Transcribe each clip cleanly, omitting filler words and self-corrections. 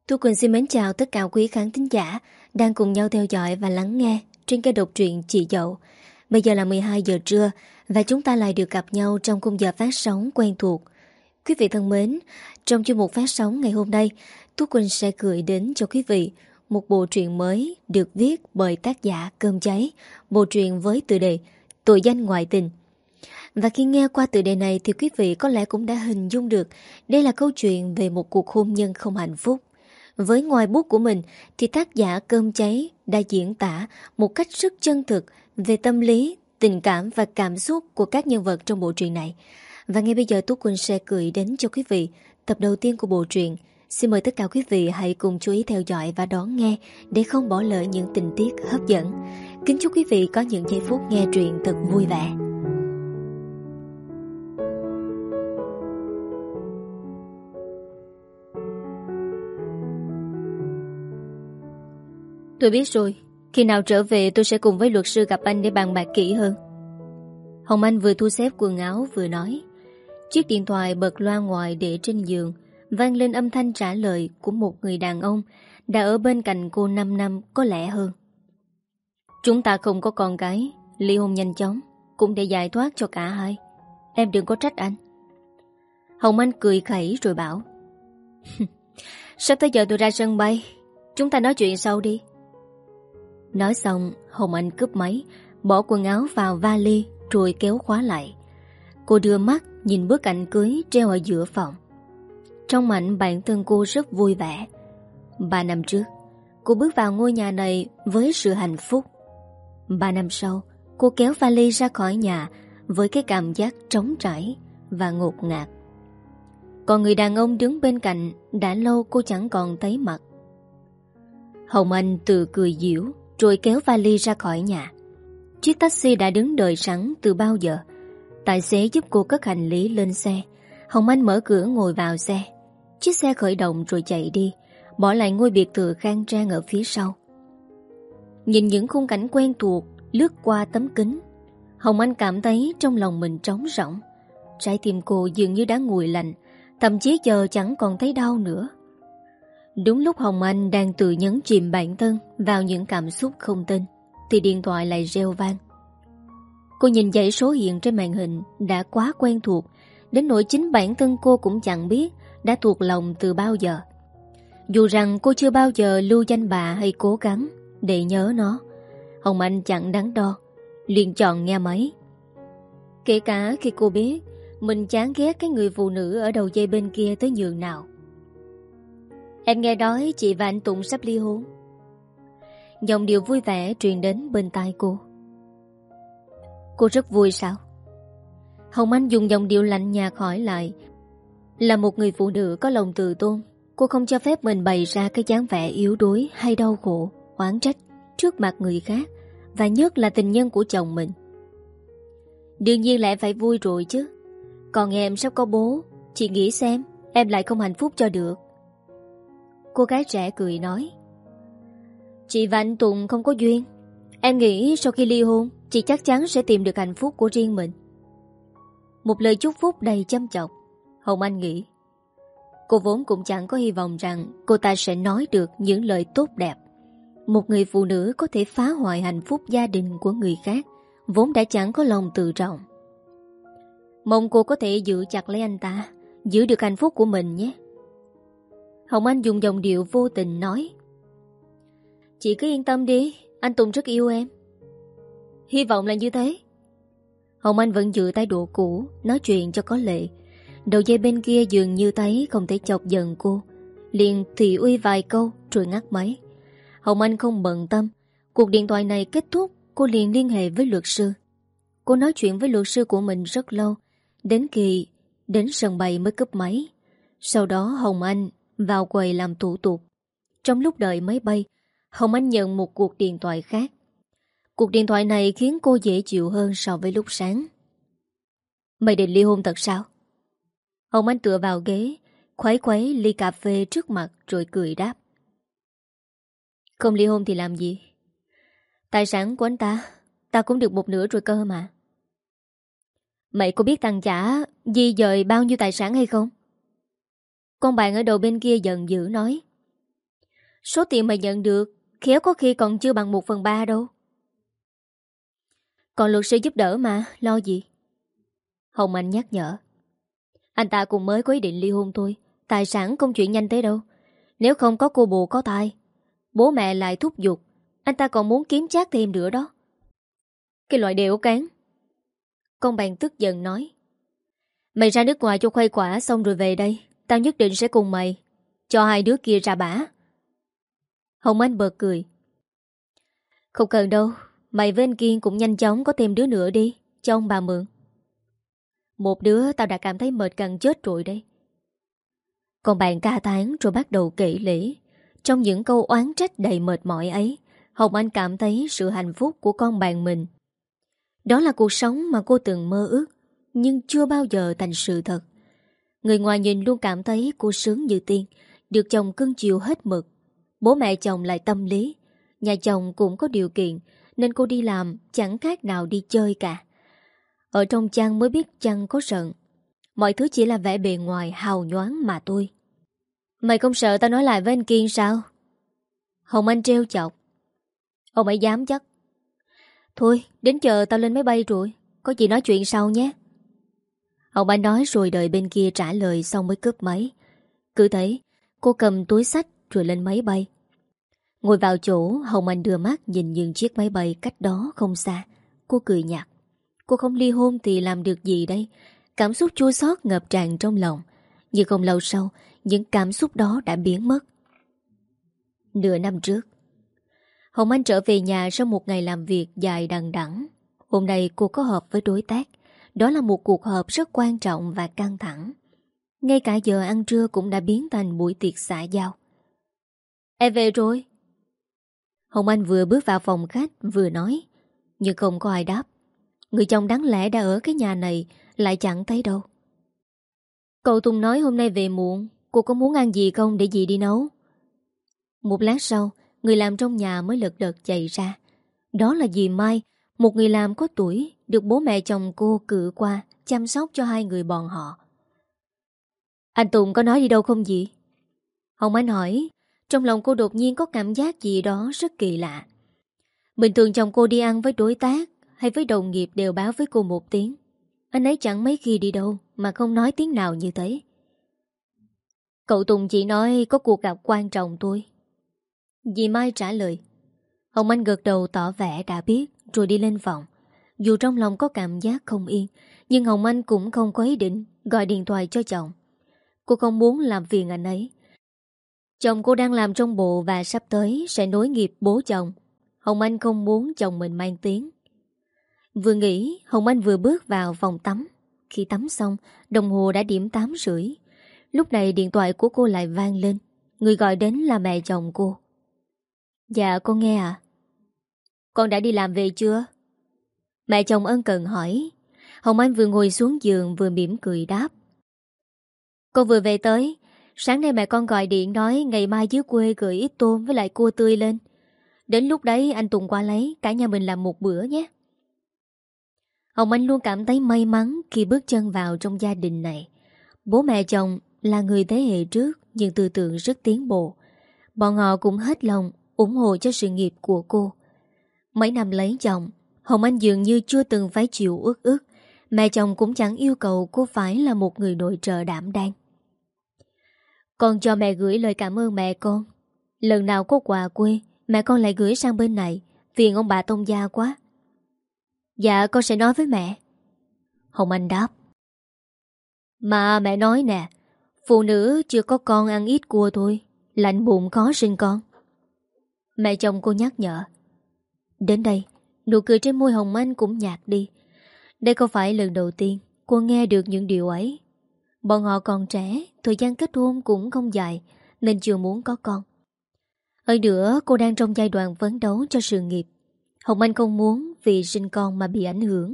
Tôi Quỳnh xin mến chào tất cả quý khán thính giả đang cùng nhau theo dõi và lắng nghe trên kênh độc truyện Chị Dậu. Bây giờ là 12 giờ trưa và chúng ta lại được gặp nhau trong khung giờ phát sóng quen thuộc. Quý vị thân mến, trong chuyên mục phát sóng ngày hôm nay, Tú Quỳnh sẽ gửi đến cho quý vị một bộ truyện mới được viết bởi tác giả Cơm Cháy, bộ truyện với tựa đề Tội danh ngoại tình. Và khi nghe qua tựa đề này thì quý vị có lẽ cũng đã hình dung được đây là câu chuyện về một cuộc hôn nhân không hạnh phúc. Với ngòi bút của mình thì tác giả Cơm Cháy đã diễn tả một cách rất chân thực về tâm lý, tình cảm và cảm xúc của các nhân vật trong bộ truyện này. Và ngay bây giờ Tú Quỳnh sẽ gửi đến cho quý vị tập đầu tiên của bộ truyện. Xin mời tất cả quý vị hãy cùng chú ý theo dõi và đón nghe để không bỏ lỡ những tình tiết hấp dẫn. Kính chúc quý vị có những giây phút nghe truyện thật vui vẻ. Tôi biết rồi, khi nào trở về tôi sẽ cùng với luật sư gặp anh để bàn bạc kỹ hơn. Hồng Anh vừa thu xếp quần áo vừa nói. Chiếc điện thoại bật loa ngoài để trên giường, vang lên âm thanh trả lời của một người đàn ông đã ở bên cạnh cô 5 năm có lẽ hơn. Chúng ta không có con cái, ly hôn nhanh chóng, cũng để giải thoát cho cả hai. Em đừng có trách anh. Hồng Anh cười khẩy rồi bảo sắp tới giờ tôi ra sân bay, chúng ta nói chuyện sau đi. Nói xong, Hồng Anh cướp máy, bỏ quần áo vào vali rồi kéo khóa lại. Cô đưa mắt nhìn bức ảnh cưới treo ở giữa phòng. Trong ảnh bản thân cô rất vui vẻ. 3 năm trước, cô bước vào ngôi nhà này với sự hạnh phúc. 3 năm sau, cô kéo vali ra khỏi nhà với cái cảm giác trống trải và ngột ngạt. Còn người đàn ông đứng bên cạnh đã lâu cô chẳng còn thấy mặt. Hồng Anh tự cười giễu rồi kéo vali ra khỏi nhà. Chiếc taxi đã đứng đợi sẵn từ bao giờ. Tài xế giúp cô cất hành lý lên xe. Hồng Anh mở cửa ngồi vào xe. Chiếc xe khởi động rồi chạy đi, bỏ lại ngôi biệt thự khang trang ở phía sau. Nhìn những khung cảnh quen thuộc lướt qua tấm kính, Hồng Anh cảm thấy trong lòng mình trống rỗng. Trái tim cô dường như đã nguội lạnh, thậm chí giờ chẳng còn thấy đau nữa. Đúng lúc Hồng Anh đang tự nhấn chìm bản thân vào những cảm xúc không tên thì điện thoại lại reo vang. Cô nhìn dãy số hiện trên màn hình đã quá quen thuộc, đến nỗi chính bản thân cô cũng chẳng biết đã thuộc lòng từ bao giờ. Dù rằng cô chưa bao giờ lưu danh bạ hay cố gắng để nhớ nó, Hồng Anh chẳng đắn đo, liền chọn nghe máy. Kể cả khi cô biết mình chán ghét cái người phụ nữ ở đầu dây bên kia tới nhường nào. Em nghe nói chị và anh Tùng sắp ly hôn. Giọng điệu vui vẻ truyền đến bên tai cô. Cô rất vui sao? Hồng Anh dùng giọng điệu lạnh nhạt hỏi lại. Là một người phụ nữ có lòng tự tôn, cô không cho phép mình bày ra cái dáng vẻ yếu đuối hay đau khổ, oán trách trước mặt người khác, và nhất là tình nhân của chồng mình. Đương nhiên là em phải vui rồi chứ. Còn em sắp có bố, chị nghĩ xem em lại không hạnh phúc cho được. Cô gái trẻ cười nói. Chị và anh Tùng không có duyên. Em nghĩ sau khi ly hôn chị chắc chắn sẽ tìm được hạnh phúc của riêng mình. Một lời chúc phúc đầy châm chọc. Hồng Anh nghĩ cô vốn cũng chẳng có hy vọng rằng cô ta sẽ nói được những lời tốt đẹp. Một người phụ nữ có thể phá hoại hạnh phúc gia đình của người khác vốn đã chẳng có lòng tự trọng. Mong cô có thể giữ chặt lấy anh ta, giữ được hạnh phúc của mình nhé. Hồng Anh dùng giọng điệu vô tình nói. Chị cứ yên tâm đi, anh Tùng rất yêu em. Hy vọng là như thế. Hồng Anh vẫn giữ thái độ cũ, nói chuyện cho có lệ. Đầu dây bên kia dường như thấy không thể chọc giận cô, liền thị uy vài câu rồi ngắt máy. Hồng Anh không bận tâm. Cuộc điện thoại này kết thúc, cô liền liên hệ với luật sư. Cô nói chuyện với luật sư của mình rất lâu, đến khi đến sân bay mới cúp máy. Sau đó Hồng Anh vào quầy làm thủ tục. Trong lúc đợi máy bay, Hồng Anh nhận một cuộc điện thoại khác. Cuộc điện thoại này khiến cô dễ chịu hơn so với lúc sáng. Mày định ly hôn thật sao? Hồng Anh tựa vào ghế, khuấy khuấy ly cà phê trước mặt rồi cười đáp. Không ly hôn thì làm gì? Tài sản của anh ta cũng được một nửa rồi cơ mà. Mày có biết thằng Chả di dời bao nhiêu tài sản hay không? Con bạn ở đầu bên kia giận dữ nói. Số tiền mày nhận được khéo có khi còn chưa bằng 1/3 đâu. Còn luật sư giúp đỡ mà, lo gì? Hồng Anh nhắc nhở. Anh ta cũng mới có ý định ly hôn thôi, tài sản không chuyện nhanh thế đâu. Nếu không có cô bồ có thai, bố mẹ lại thúc giục, anh ta còn muốn kiếm chác thêm nữa đó. Cái loại đẻo cán. Con bạn tức giận nói. Mày ra nước ngoài cho khuây khỏa xong rồi về đây, tao nhất định sẽ cùng mày cho hai đứa kia ra bả. Hồng Anh bật cười. Không cần đâu, mày với anh Kiên cũng nhanh chóng có thêm đứa nữa đi, cho ông bà mượn. Một đứa tao đã cảm thấy mệt gần chết rồi đây. Còn bạn ca tán rồi bắt đầu kể lể. Trong những câu oán trách đầy mệt mỏi ấy, Hồng Anh cảm thấy sự hạnh phúc của con bạn mình. Đó là cuộc sống mà cô từng mơ ước, nhưng chưa bao giờ thành sự thật. Người ngoài nhìn luôn cảm thấy cô sướng như tiên, được chồng cưng chiều hết mực. Bố mẹ chồng lại tâm lý, nhà chồng cũng có điều kiện, nên cô đi làm chẳng khác nào đi chơi cả. Ở trong chăn mới biết chăn có giận. Mọi thứ chỉ là vẻ bề ngoài hào nhoáng mà thôi. Mày không sợ tao nói lại với anh Kiên sao? Hồng Anh trêu chọc. Ông ấy dám chắc. Thôi, đến chờ tao lên máy bay rồi, có gì nói chuyện sau nhé. Hồng Anh nói rồi đợi bên kia trả lời xong mới cướp máy. Cứ thấy cô cầm túi xách rồi lên máy bay. Ngồi vào chỗ, Hồng Anh đưa mắt nhìn những chiếc máy bay cách đó không xa. Cô cười nhạt. Cô không ly hôn thì làm được gì đây? Cảm xúc chua xót ngập tràn trong lòng. Nhưng không lâu sau, những cảm xúc đó đã biến mất. Nửa năm trước, Hồng Anh trở về nhà sau một ngày làm việc dài đằng đẵng. Hôm nay cô có họp với đối tác. Đó là một cuộc họp rất quan trọng và căng thẳng. Ngay cả giờ ăn trưa cũng đã biến thành buổi tiệc xã giao. Em về rồi. Hồng Anh vừa bước vào phòng khách vừa nói, nhưng không có ai đáp. Người chồng đáng lẽ đã ở cái nhà này lại chẳng thấy đâu. Cậu Tùng nói hôm nay về muộn, cô có muốn ăn gì không để dì đi nấu? Một lát sau, người làm trong nhà mới lật đật chạy ra. Đó là dì Mai, một người làm có tuổi, được bố mẹ chồng cô cử qua chăm sóc cho hai người bọn họ. Anh Tùng có nói đi đâu không dì? Hồng Anh hỏi. Trong lòng cô đột nhiên có cảm giác gì đó rất kỳ lạ. Bình thường chồng cô đi ăn với đối tác hay với đồng nghiệp đều báo với cô một tiếng. Anh ấy chẳng mấy khi đi đâu mà không nói tiếng nào như thế. Cậu Tùng chỉ nói có cuộc gặp quan trọng thôi. Dì Mai trả lời. Hồng Anh gật đầu tỏ vẻ đã biết rồi đi lên phòng. Dù trong lòng có cảm giác không yên, nhưng Hồng Anh cũng không có ý định gọi điện thoại cho chồng. Cô không muốn làm phiền anh ấy. Chồng cô đang làm trong bộ và sắp tới sẽ nối nghiệp bố chồng. Hồng Anh không muốn chồng mình mang tiếng. Vừa nghĩ, Hồng Anh vừa bước vào phòng tắm. Khi tắm xong, đồng hồ đã điểm 8:30. Lúc này điện thoại của cô lại vang lên. Người gọi đến là mẹ chồng cô. Dạ con nghe ạ. Con đã đi làm về chưa? Mẹ chồng ân cần hỏi. Hồng Anh vừa ngồi xuống giường vừa mỉm cười đáp. Con vừa về tới. Sáng nay mẹ con gọi điện nói ngày mai dưới quê gửi ít tôm với lại cua tươi lên. Đến lúc đấy anh Tùng qua lấy, cả nhà mình làm một bữa nhé. Hồng Anh luôn cảm thấy may mắn khi bước chân vào trong gia đình này. Bố mẹ chồng là người thế hệ trước nhưng tư tưởng rất tiến bộ. Bọn họ cũng hết lòng ủng hộ cho sự nghiệp của cô. Mấy năm lấy chồng, Hồng Anh dường như chưa từng phải chịu uất ức. Mẹ chồng cũng chẳng yêu cầu cô phải là một người nội trợ đảm đang. Con cho mẹ gửi lời cảm ơn mẹ con. Lần nào có quà quê, mẹ con lại gửi sang bên này. Phiền ông bà Tông gia quá. Dạ con sẽ nói với mẹ. Hồng Anh đáp. Mà mẹ nói nè, phụ nữ chưa có con ăn ít cua thôi, lạnh bụng khó sinh con. Mẹ chồng cô nhắc nhở. Đến đây, nụ cười trên môi Hồng Anh cũng nhạt đi. Đây không phải lần đầu tiên cô nghe được những điều ấy. Bọn họ còn trẻ, thời gian kết hôn cũng không dài, nên chưa muốn có con. Hơn nữa, cô đang trong giai đoạn phấn đấu cho sự nghiệp. Hồng Anh không muốn vì sinh con mà bị ảnh hưởng.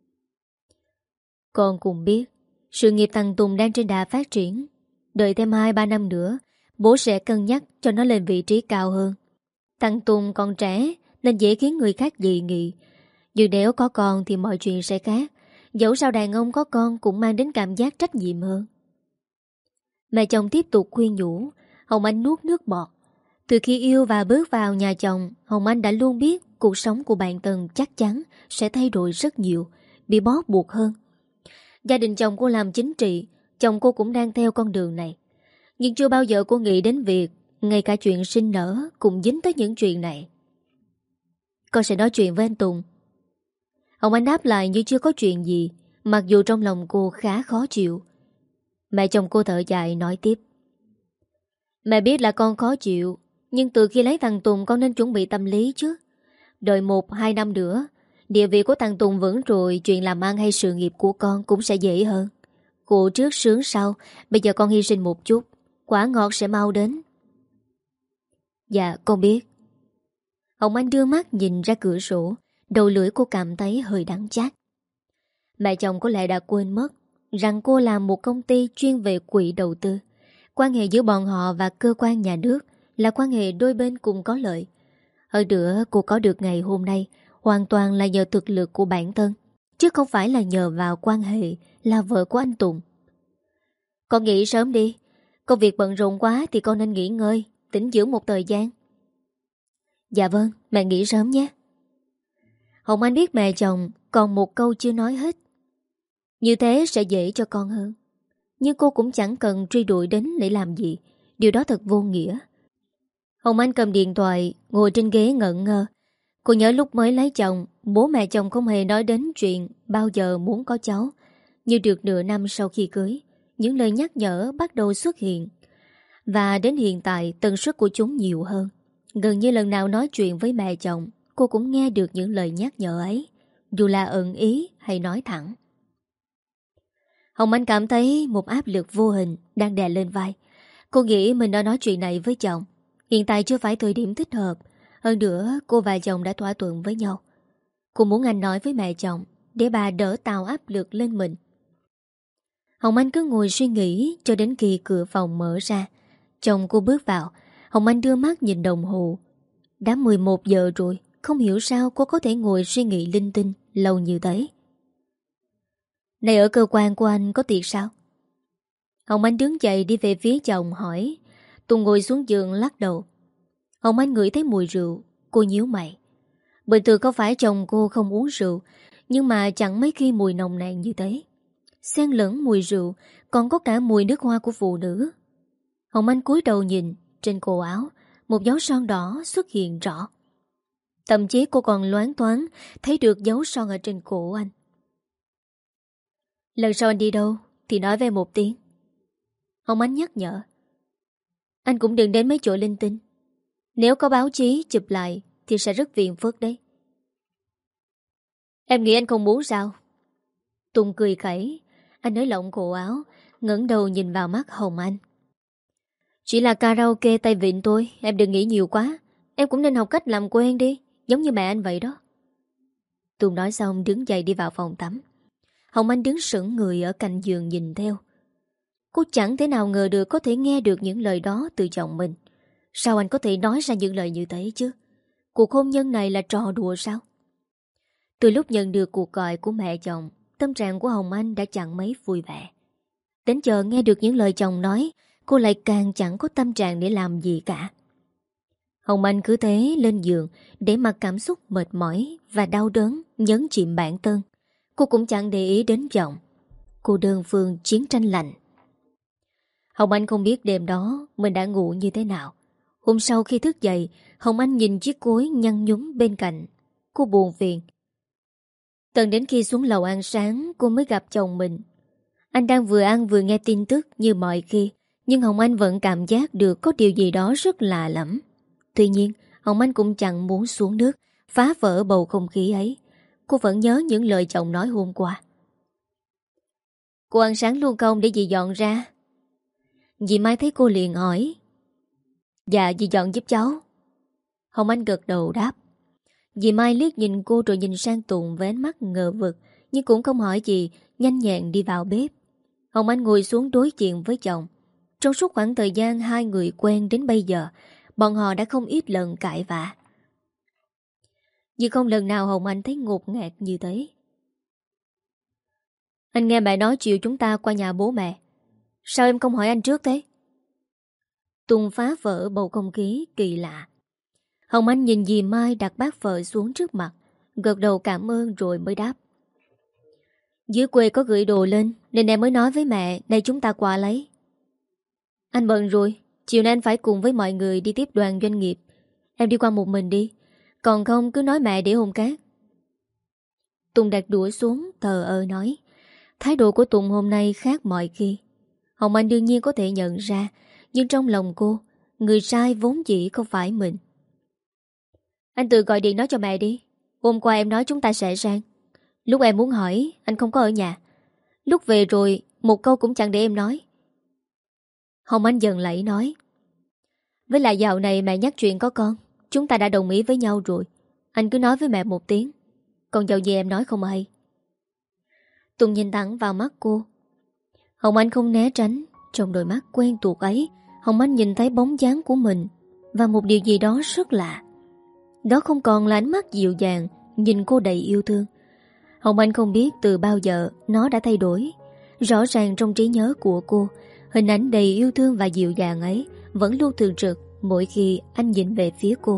Con cũng biết, sự nghiệp thằng Tùng đang trên đà phát triển. Đợi thêm 2-3 năm nữa, bố sẽ cân nhắc cho nó lên vị trí cao hơn. Thằng Tùng còn trẻ nên dễ khiến người khác dị nghị. Nhưng nếu có con thì mọi chuyện sẽ khác. Dẫu sao đàn ông có con cũng mang đến cảm giác trách nhiệm hơn. Mẹ chồng tiếp tục khuyên nhủ. Hồng Anh nuốt nước bọt. Từ khi yêu và bước vào nhà chồng, Hồng Anh đã luôn biết cuộc sống của bạn Tân chắc chắn sẽ thay đổi rất nhiều, bị bó buộc hơn. Gia đình chồng cô làm chính trị, chồng cô cũng đang theo con đường này. Nhưng chưa bao giờ cô nghĩ đến việc ngay cả chuyện sinh nở cũng dính tới những chuyện này. Con sẽ nói chuyện với anh Tùng. Hồng Anh đáp lại như chưa có chuyện gì, mặc dù trong lòng cô khá khó chịu. Mẹ chồng cô thở dài nói tiếp. Mẹ biết là con khó chịu, nhưng từ khi lấy thằng Tùng con nên chuẩn bị tâm lý chứ. Đợi 1-2 năm nữa, địa vị của thằng Tùng vững rồi, chuyện làm ăn hay sự nghiệp của con cũng sẽ dễ hơn. Khổ trước sướng sau, bây giờ con hy sinh một chút, quả ngọt sẽ mau đến. Dạ con biết. Hồng Anh đưa mắt nhìn ra cửa sổ, đầu lưỡi cô cảm thấy hơi đắng chát. Mẹ chồng có lẽ đã quên mất rằng cô làm một công ty chuyên về quỹ đầu tư. Quan hệ giữa bọn họ và cơ quan nhà nước là quan hệ đôi bên cùng có lợi. Hơn nữa cô có được ngày hôm nay hoàn toàn là nhờ thực lực của bản thân, chứ không phải là nhờ vào quan hệ là vợ của anh Tùng. Con nghỉ sớm đi. Công việc bận rộn quá thì con nên nghỉ ngơi, tĩnh dưỡng một thời gian. Dạ vâng, mẹ nghỉ sớm nhé. Hồng Anh biết mẹ chồng còn một câu chưa nói hết. Như thế sẽ dễ cho con hơn. Nhưng cô cũng chẳng cần truy đuổi đến để làm gì. Điều đó thật vô nghĩa. Hồng Anh cầm điện thoại, ngồi trên ghế ngẩn ngơ. Cô nhớ lúc mới lấy chồng, bố mẹ chồng không hề nói đến chuyện bao giờ muốn có cháu. Như được nửa năm sau khi cưới, những lời nhắc nhở bắt đầu xuất hiện. Và đến hiện tại tần suất của chúng nhiều hơn. Gần như lần nào nói chuyện với mẹ chồng, cô cũng nghe được những lời nhắc nhở ấy, dù là ẩn ý hay nói thẳng. Hồng Anh cảm thấy một áp lực vô hình đang đè lên vai. Cô nghĩ mình đã nói chuyện này với chồng. Hiện tại chưa phải thời điểm thích hợp. Hơn nữa cô và chồng đã thỏa thuận với nhau. Cô muốn anh nói với mẹ chồng để bà đỡ tạo áp lực lên mình. Hồng Anh cứ ngồi suy nghĩ cho đến khi cửa phòng mở ra. Chồng cô bước vào. Hồng Anh đưa mắt nhìn đồng hồ. Đã 11 giờ rồi. Không hiểu sao cô có thể ngồi suy nghĩ linh tinh lâu như thế. Này, ở cơ quan của anh có tiệc sao? Hồng Anh đứng dậy đi về phía chồng hỏi. Tùng ngồi xuống giường lắc đầu. Hồng Anh ngửi thấy mùi rượu. Cô nhíu mày. Bình thường có phải chồng cô không uống rượu, nhưng mà chẳng mấy khi mùi nồng nàn như thế. Xen lẫn mùi rượu, còn có cả mùi nước hoa của phụ nữ. Hồng Anh cúi đầu nhìn, trên cổ áo một dấu son đỏ xuất hiện rõ. Thậm chí cô còn loáng thoáng thấy được dấu son ở trên cổ anh. Lần sau anh đi đâu thì nói về một tiếng. Hồng Anh nhắc nhở. Anh cũng đừng đến mấy chỗ linh tinh. Nếu có báo chí chụp lại thì sẽ rất phiền phức đấy. Em nghĩ anh không muốn sao? Tùng cười khẩy. Anh nới lỏng cổ áo, ngẩng đầu nhìn vào mắt Hồng Anh. Chỉ là karaoke tay vịn thôi, em đừng nghĩ nhiều quá. Em cũng nên học cách làm quen đi, giống như mẹ anh vậy đó. Tùng nói xong đứng dậy đi vào phòng tắm. Hồng Anh đứng sững người ở cạnh giường nhìn theo. Cô chẳng thể nào ngờ được có thể nghe được những lời đó từ chồng mình. Sao anh có thể nói ra những lời như thế chứ? Cuộc hôn nhân này là trò đùa sao? Từ lúc nhận được cuộc gọi của mẹ chồng, tâm trạng của Hồng Anh đã chẳng mấy vui vẻ. Đến giờ nghe được những lời chồng nói, cô lại càng chẳng có tâm trạng để làm gì cả. Hồng Anh cứ thế lên giường để mặc cảm xúc mệt mỏi và đau đớn nhấn chìm bản thân. Cô cũng chẳng để ý đến chồng. Cô đơn phương chiến tranh lạnh. Hồng Anh không biết đêm đó mình đã ngủ như thế nào. Hôm sau khi thức dậy, Hồng Anh nhìn chiếc gối nhăn nhúm bên cạnh. Cô buồn phiền. Tận đến khi xuống lầu ăn sáng, cô mới gặp chồng mình. Anh đang vừa ăn vừa nghe tin tức như mọi khi, nhưng Hồng Anh vẫn cảm giác được có điều gì đó rất lạ lẫm. Tuy nhiên, Hồng Anh cũng chẳng muốn xuống nước, phá vỡ bầu không khí ấy. Cô vẫn nhớ những lời chồng nói hôm qua. Cô ăn sáng luôn không để dì dọn ra? Dì Mai thấy cô liền hỏi. Dạ, dì dọn giúp cháu. Hồng Anh gật đầu đáp. Dì Mai liếc nhìn cô rồi nhìn sang Tùng với ánh mắt ngờ vực, nhưng cũng không hỏi gì, nhanh nhẹn đi vào bếp. Hồng Anh ngồi xuống đối diện với chồng. Trong suốt khoảng thời gian hai người quen đến bây giờ, bọn họ đã không ít lần cãi vã. Nhưng không lần nào Hồng Anh thấy ngột ngạt như thế. Anh nghe mẹ nói chiều chúng ta qua nhà bố mẹ. Sao em không hỏi anh trước thế? Tùng phá vỡ bầu không khí kỳ lạ. Hồng Anh nhìn dì Mai đặt bát phở xuống trước mặt, gật đầu cảm ơn rồi mới đáp. Dưới quê có gửi đồ lên nên em mới nói với mẹ nay chúng ta qua lấy. Anh bận rồi, chiều nay anh phải cùng với mọi người đi tiếp đoàn doanh nghiệp. Em đi qua một mình đi, còn không cứ nói mẹ để hôm khác. Tùng đặt đũa xuống thờ ơ nói. Thái độ của Tùng hôm nay khác mọi khi. Hồng Anh đương nhiên có thể nhận ra, nhưng trong lòng cô, người sai vốn dĩ không phải mình. Anh tự gọi điện nói cho mẹ đi. Hôm qua em nói chúng ta sẽ sang. Lúc em muốn hỏi, anh không có ở nhà. Lúc về rồi, một câu cũng chẳng để em nói. Hồng Anh dần lẫy nói. Với lại dạo này mẹ nhắc chuyện có con, chúng ta đã đồng ý với nhau rồi. Anh cứ nói với mẹ một tiếng. Còn dầu gì em nói không hay. Tùng nhìn thẳng vào mắt cô. Hồng Anh không né tránh. Trong đôi mắt quen thuộc ấy, Hồng Anh nhìn thấy bóng dáng của mình và một điều gì đó rất lạ. Đó không còn là ánh mắt dịu dàng nhìn cô đầy yêu thương. Hồng Anh không biết từ bao giờ nó đã thay đổi. Rõ ràng trong trí nhớ của cô, hình ảnh đầy yêu thương và dịu dàng ấy vẫn luôn thường trực mỗi khi anh nhìn về phía cô.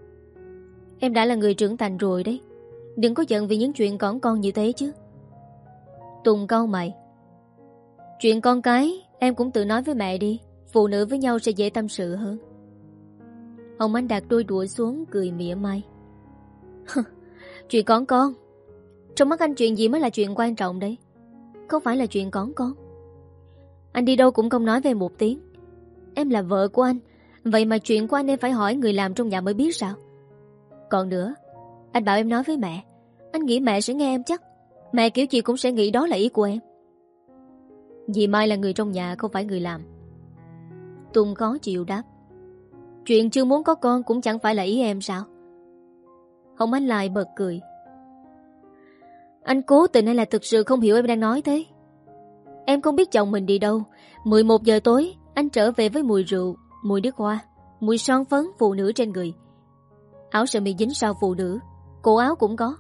Em đã là người trưởng thành rồi đấy, đừng có giận vì những chuyện con như thế chứ. Tùng cau mày. Chuyện con cái em cũng tự nói với mẹ đi. Phụ nữ với nhau sẽ dễ tâm sự hơn. Hồng Anh đặt đôi đũa xuống cười mỉa mai. Chuyện con. Trong mắt anh chuyện gì mới là chuyện quan trọng đấy? Không phải là chuyện con. Anh đi đâu cũng không nói về một tiếng. Em là vợ của anh, vậy mà chuyện của anh em phải hỏi người làm trong nhà mới biết sao? Còn nữa, anh bảo em nói với mẹ. Anh nghĩ mẹ sẽ nghe em chắc. Mẹ kiểu gì cũng sẽ nghĩ đó là ý của em. Dì Mai là người trong nhà, không phải người làm. Tùng khó chịu đáp. Chuyện chưa muốn có con cũng chẳng phải là ý em sao? Hồng Anh lại bật cười. Anh cố tình hay là thực sự không hiểu em đang nói thế? Em không biết chồng mình đi đâu. 11 giờ tối anh trở về với mùi rượu, mùi nước hoa, mùi son phấn phụ nữ trên người. Áo sơ mi dính sao phụ nữ, cổ áo cũng có.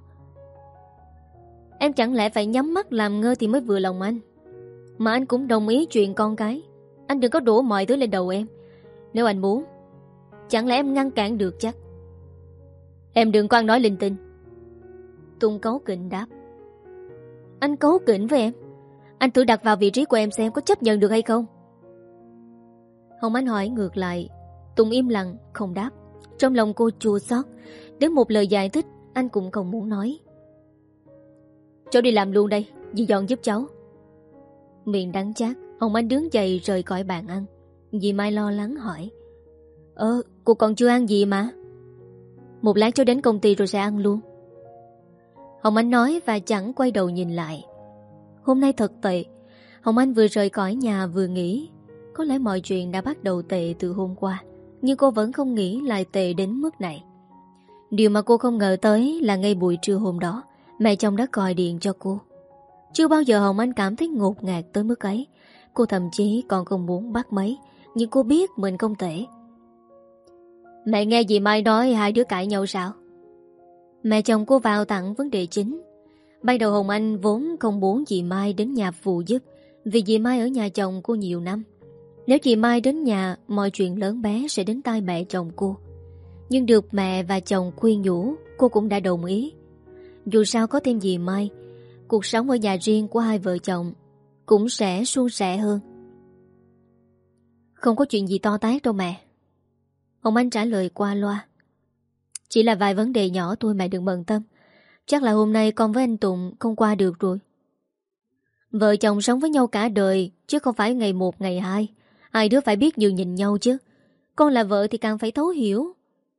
Em chẳng lẽ phải nhắm mắt làm ngơ thì mới vừa lòng anh? Mà anh cũng đồng ý chuyện con cái. Anh đừng có đổ mọi thứ lên đầu em. Nếu anh muốn, chẳng lẽ em ngăn cản được chắc? Em đừng có ăn nói linh tinh. Tùng cáu kỉnh đáp. Anh cáu kỉnh với em? Anh thử đặt vào vị trí của em xem có chấp nhận được hay không? Hồng Anh hỏi ngược lại. Tùng im lặng không đáp. Trong lòng cô chua xót, đến một lời giải thích anh cũng không muốn nói. Cháu đi làm luôn đây, dì dọn giúp cháu. Miệng đắng chát, Hồng Anh đứng dậy rời khỏi bàn ăn. Dì Mai lo lắng hỏi. Cô còn chưa ăn gì mà. Một lát cháu đến công ty rồi sẽ ăn luôn. Hồng Anh nói và chẳng quay đầu nhìn lại. Hôm nay thật tệ. Hồng Anh vừa rời khỏi nhà vừa nghĩ. Có lẽ mọi chuyện đã bắt đầu tệ từ hôm qua, nhưng cô vẫn không nghĩ lại tệ đến mức này. Điều mà cô không ngờ tới là ngay buổi trưa hôm đó, mẹ chồng đã gọi điện cho cô. Chưa bao giờ Hồng Anh cảm thấy ngột ngạt tới mức ấy. Cô thậm chí còn không muốn bắt máy, nhưng cô biết mình không thể. Mẹ nghe dì Mai nói hai đứa cãi nhau sao? Mẹ chồng cô vào thẳng vấn đề chính. Ban đầu Hồng Anh vốn không muốn dì Mai đến nhà phụ giúp, vì dì Mai ở nhà chồng cô nhiều năm. Nếu dì Mai đến nhà, mọi chuyện lớn bé sẽ đến tai mẹ chồng cô. Nhưng được mẹ và chồng khuyên nhủ, cô cũng đã đồng ý. Dù sao có thêm dì Mai, cuộc sống ở nhà riêng của hai vợ chồng cũng sẽ suôn sẻ hơn. Không có chuyện gì to tát đâu mẹ. Hồng Anh trả lời qua loa. Chỉ là vài vấn đề nhỏ thôi mẹ đừng bận tâm. Chắc là hôm nay con với anh Tùng không qua được rồi. Vợ chồng sống với nhau cả đời, chứ không phải ngày một ngày hai. Hai đứa phải biết nhường nhịn nhau chứ. Con là vợ thì càng phải thấu hiểu.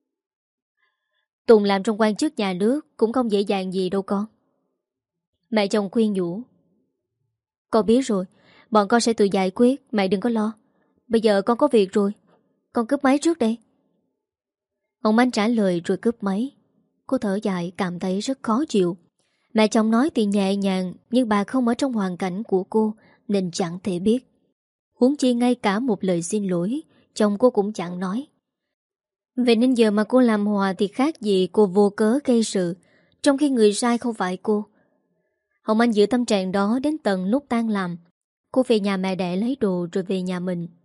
Tùng làm trong quan chức nhà nước cũng không dễ dàng gì đâu con. Mẹ chồng khuyên nhủ. Con biết rồi, bọn con sẽ tự giải quyết, mẹ đừng có lo. Bây giờ con có việc rồi, con cúp máy trước đây. Hồng Anh trả lời rồi cúp máy. Cô thở dài cảm thấy rất khó chịu. Mẹ chồng nói thì nhẹ nhàng, nhưng bà không ở trong hoàn cảnh của cô nên chẳng thể biết. Huống chi ngay cả một lời xin lỗi chồng cô cũng chẳng nói. Vậy nên giờ mà cô làm hòa thì khác gì cô vô cớ gây sự, trong khi người sai không phải cô. Hồng Anh giữ tâm trạng đó đến tận lúc tan làm. Cô về nhà mẹ đẻ lấy đồ rồi về nhà mình.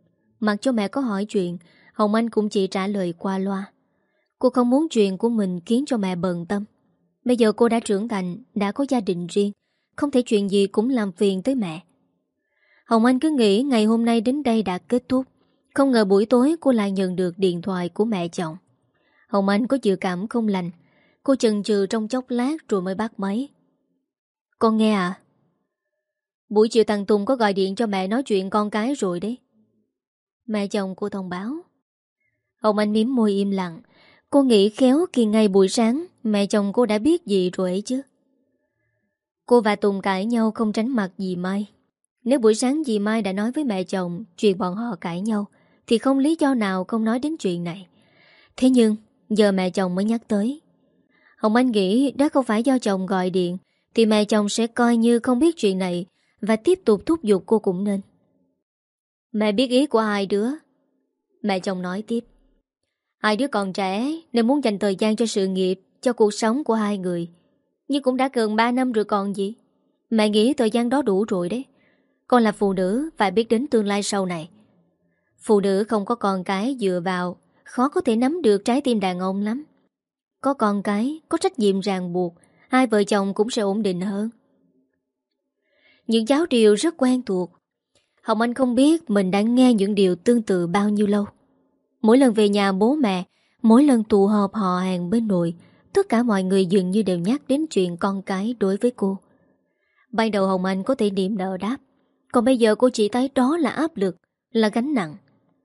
Mặc cho mẹ có hỏi chuyện, Hồng Anh cũng chỉ trả lời qua loa. Cô không muốn chuyện của mình khiến cho mẹ bận tâm. Bây giờ cô đã trưởng thành, đã có gia đình riêng, không thể chuyện gì cũng làm phiền tới mẹ. Hồng Anh cứ nghĩ ngày hôm nay đến đây đã kết thúc. Không ngờ buổi tối cô lại nhận được điện thoại của mẹ chồng. Hồng Anh có dự cảm không lành. Cô chần chừ trong chốc lát rồi mới bắt máy. Con nghe à? Buổi chiều thằng Tùng có gọi điện cho mẹ nói chuyện con cái rồi đấy. Mẹ chồng cô thông báo. Hồng Anh mím môi im lặng. Cô nghĩ khéo khi ngay buổi sáng mẹ chồng cô đã biết gì rồi ấy chứ. Cô và Tùng cãi nhau không tránh mặt dì Mai. Nếu buổi sáng dì Mai đã nói với mẹ chồng chuyện bọn họ cãi nhau thì không lý do nào không nói đến chuyện này. Thế nhưng giờ mẹ chồng mới nhắc tới. Hồng Anh nghĩ đó không phải do chồng gọi điện thì mẹ chồng sẽ coi như không biết chuyện này và tiếp tục thúc giục cô cũng nên. Mẹ biết ý của hai đứa. Mẹ chồng nói tiếp. Hai đứa còn trẻ nên muốn dành thời gian cho sự nghiệp, cho cuộc sống của hai người. Nhưng cũng đã gần 3 năm rồi còn gì. Mẹ nghĩ thời gian đó đủ rồi đấy. Con là phụ nữ phải biết đến tương lai sau này. Phụ nữ không có con cái dựa vào, khó có thể nắm được trái tim đàn ông lắm. Có con cái, có trách nhiệm ràng buộc, hai vợ chồng cũng sẽ ổn định hơn. Những giáo điều rất quen thuộc. Hồng Anh không biết mình đã nghe những điều tương tự bao nhiêu lâu. Mỗi lần về nhà bố mẹ, mỗi lần tụ họp họ hàng bên nội, tất cả mọi người dường như đều nhắc đến chuyện con cái đối với cô. Ban đầu Hồng Anh có thể niệm nở đáp, còn bây giờ cô chỉ thấy đó là áp lực, là gánh nặng.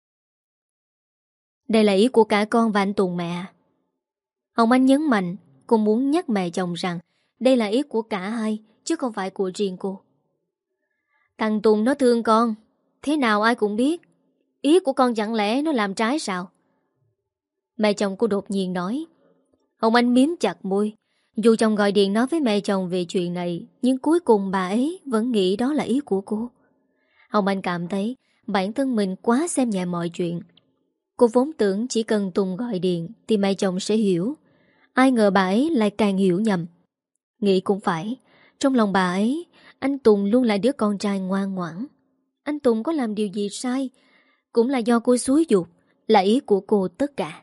Đây là ý của cả con và anh Tùng mẹ. Hồng Anh nhấn mạnh, cô muốn nhắc mẹ chồng rằng đây là ý của cả hai, chứ không phải của riêng cô. Thằng Tùng nó thương con, thế nào ai cũng biết. Ý của con chẳng lẽ nó làm trái sao? Mẹ chồng cô đột nhiên nói. Hồng Anh miếm chặt môi. Dù chồng gọi điện nói với mẹ chồng về chuyện này, nhưng cuối cùng bà ấy vẫn nghĩ đó là ý của cô. Hồng Anh cảm thấy bản thân mình quá xem nhẹ mọi chuyện. Cô vốn tưởng chỉ cần Tùng gọi điện thì mẹ chồng sẽ hiểu. Ai ngờ bà ấy lại càng hiểu nhầm. Nghĩ cũng phải, trong lòng bà ấy, anh Tùng luôn là đứa con trai ngoan ngoãn. Anh Tùng có làm điều gì sai cũng là do cô xúi giục, là ý của cô tất cả.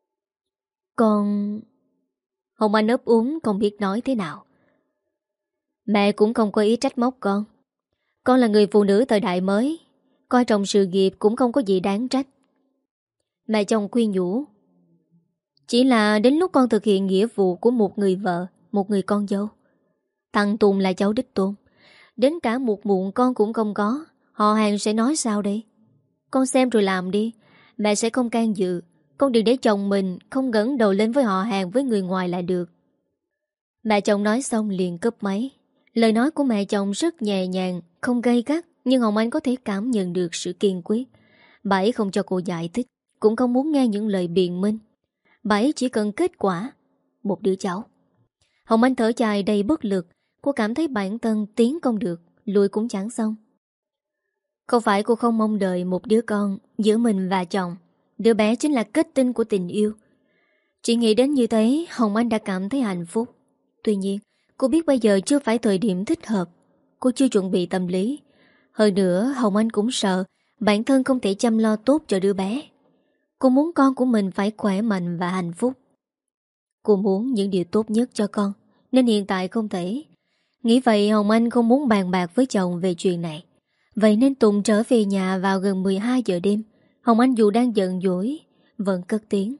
Còn... Hồng Anh ấp úng không biết nói thế nào. Mẹ cũng không có ý trách móc con. Con là người phụ nữ thời đại mới, coi trọng sự nghiệp cũng không có gì đáng trách. Mẹ chồng khuyên nhủ. Chỉ là đến lúc con thực hiện nghĩa vụ của một người vợ, một người con dâu. Thằng Tùng là cháu đích tôn, đến cả một muộn con cũng không có. Họ hàng sẽ nói sao đây? Con xem rồi làm đi. Mẹ sẽ không can dự. Con đừng để chồng mình không ngẩng đầu lên với họ hàng, với người ngoài là được. Mẹ chồng nói xong liền cúp máy. Lời nói của mẹ chồng rất nhẹ nhàng, không gay gắt, nhưng Hồng Anh có thể cảm nhận được sự kiên quyết. Bà ấy không cho cô giải thích, cũng không muốn nghe những lời biện minh. Bà ấy chỉ cần kết quả, một đứa cháu. Hồng Anh thở dài đầy bất lực. Cô cảm thấy bản thân tiến không được, lùi cũng chẳng xong. Không phải cô không mong đợi một đứa con giữa mình và chồng. Đứa bé chính là kết tinh của tình yêu. Chỉ nghĩ đến như thế, Hồng Anh đã cảm thấy hạnh phúc. Tuy nhiên, cô biết bây giờ chưa phải thời điểm thích hợp. Cô chưa chuẩn bị tâm lý. Hơn nữa, Hồng Anh cũng sợ bản thân không thể chăm lo tốt cho đứa bé. Cô muốn con của mình phải khỏe mạnh và hạnh phúc. Cô muốn những điều tốt nhất cho con, nên hiện tại không thể. Nghĩ vậy Hồng Anh không muốn bàn bạc với chồng về chuyện này. Vậy nên Tùng trở về nhà vào gần 12 giờ đêm. Hồng Anh dù đang giận dỗi vẫn cất tiếng.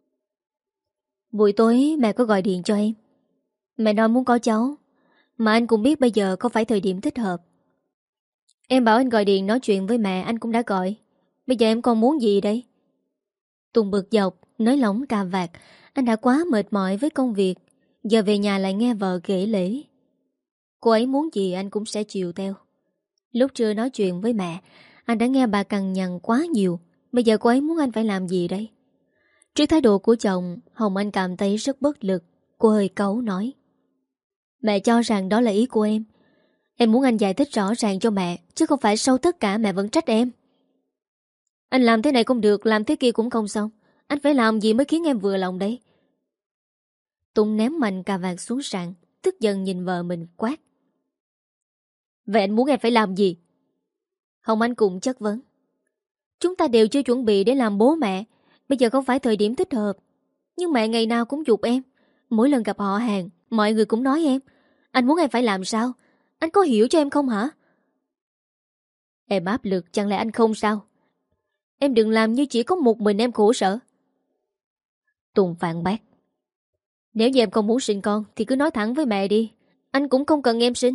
Buổi tối mẹ có gọi điện cho em. Mẹ nói muốn có cháu, mà anh cũng biết bây giờ không phải thời điểm thích hợp. Em bảo anh gọi điện nói chuyện với mẹ, anh cũng đã gọi. Bây giờ em còn muốn gì đây? Tùng bực dọc, nói lỏng cà vạt. Anh đã quá mệt mỏi với công việc, giờ về nhà lại nghe vợ kể lể. Cô ấy muốn gì anh cũng sẽ chiều theo. Lúc trưa nói chuyện với mẹ, anh đã nghe bà cằn nhằn quá nhiều. Bây giờ cô ấy muốn anh phải làm gì đây? Trước thái độ của chồng, Hồng Anh cảm thấy rất bất lực. Cô hơi cáu nói. Mẹ cho rằng đó là ý của em. Em muốn anh giải thích rõ ràng cho mẹ, chứ không phải sau tất cả mẹ vẫn trách em. Anh làm thế này không được, làm thế kia cũng không xong. Anh phải làm gì mới khiến em vừa lòng đây? Tùng ném mạnh cà vạt xuống sàn, tức giận nhìn vợ mình quát. Vậy anh muốn em phải làm gì? Hồng Anh cũng chất vấn. Chúng ta đều chưa chuẩn bị để làm bố mẹ. Bây giờ không phải thời điểm thích hợp. Nhưng mẹ ngày nào cũng giục em. Mỗi lần gặp họ hàng, mọi người cũng nói em. Anh muốn em phải làm sao? Anh có hiểu cho em không hả? Em áp lực chẳng lẽ anh không sao? Em đừng làm như chỉ có một mình em khổ sở. Tùng phản bác. Nếu như em không muốn sinh con thì cứ nói thẳng với mẹ đi. Anh cũng không cần em sinh.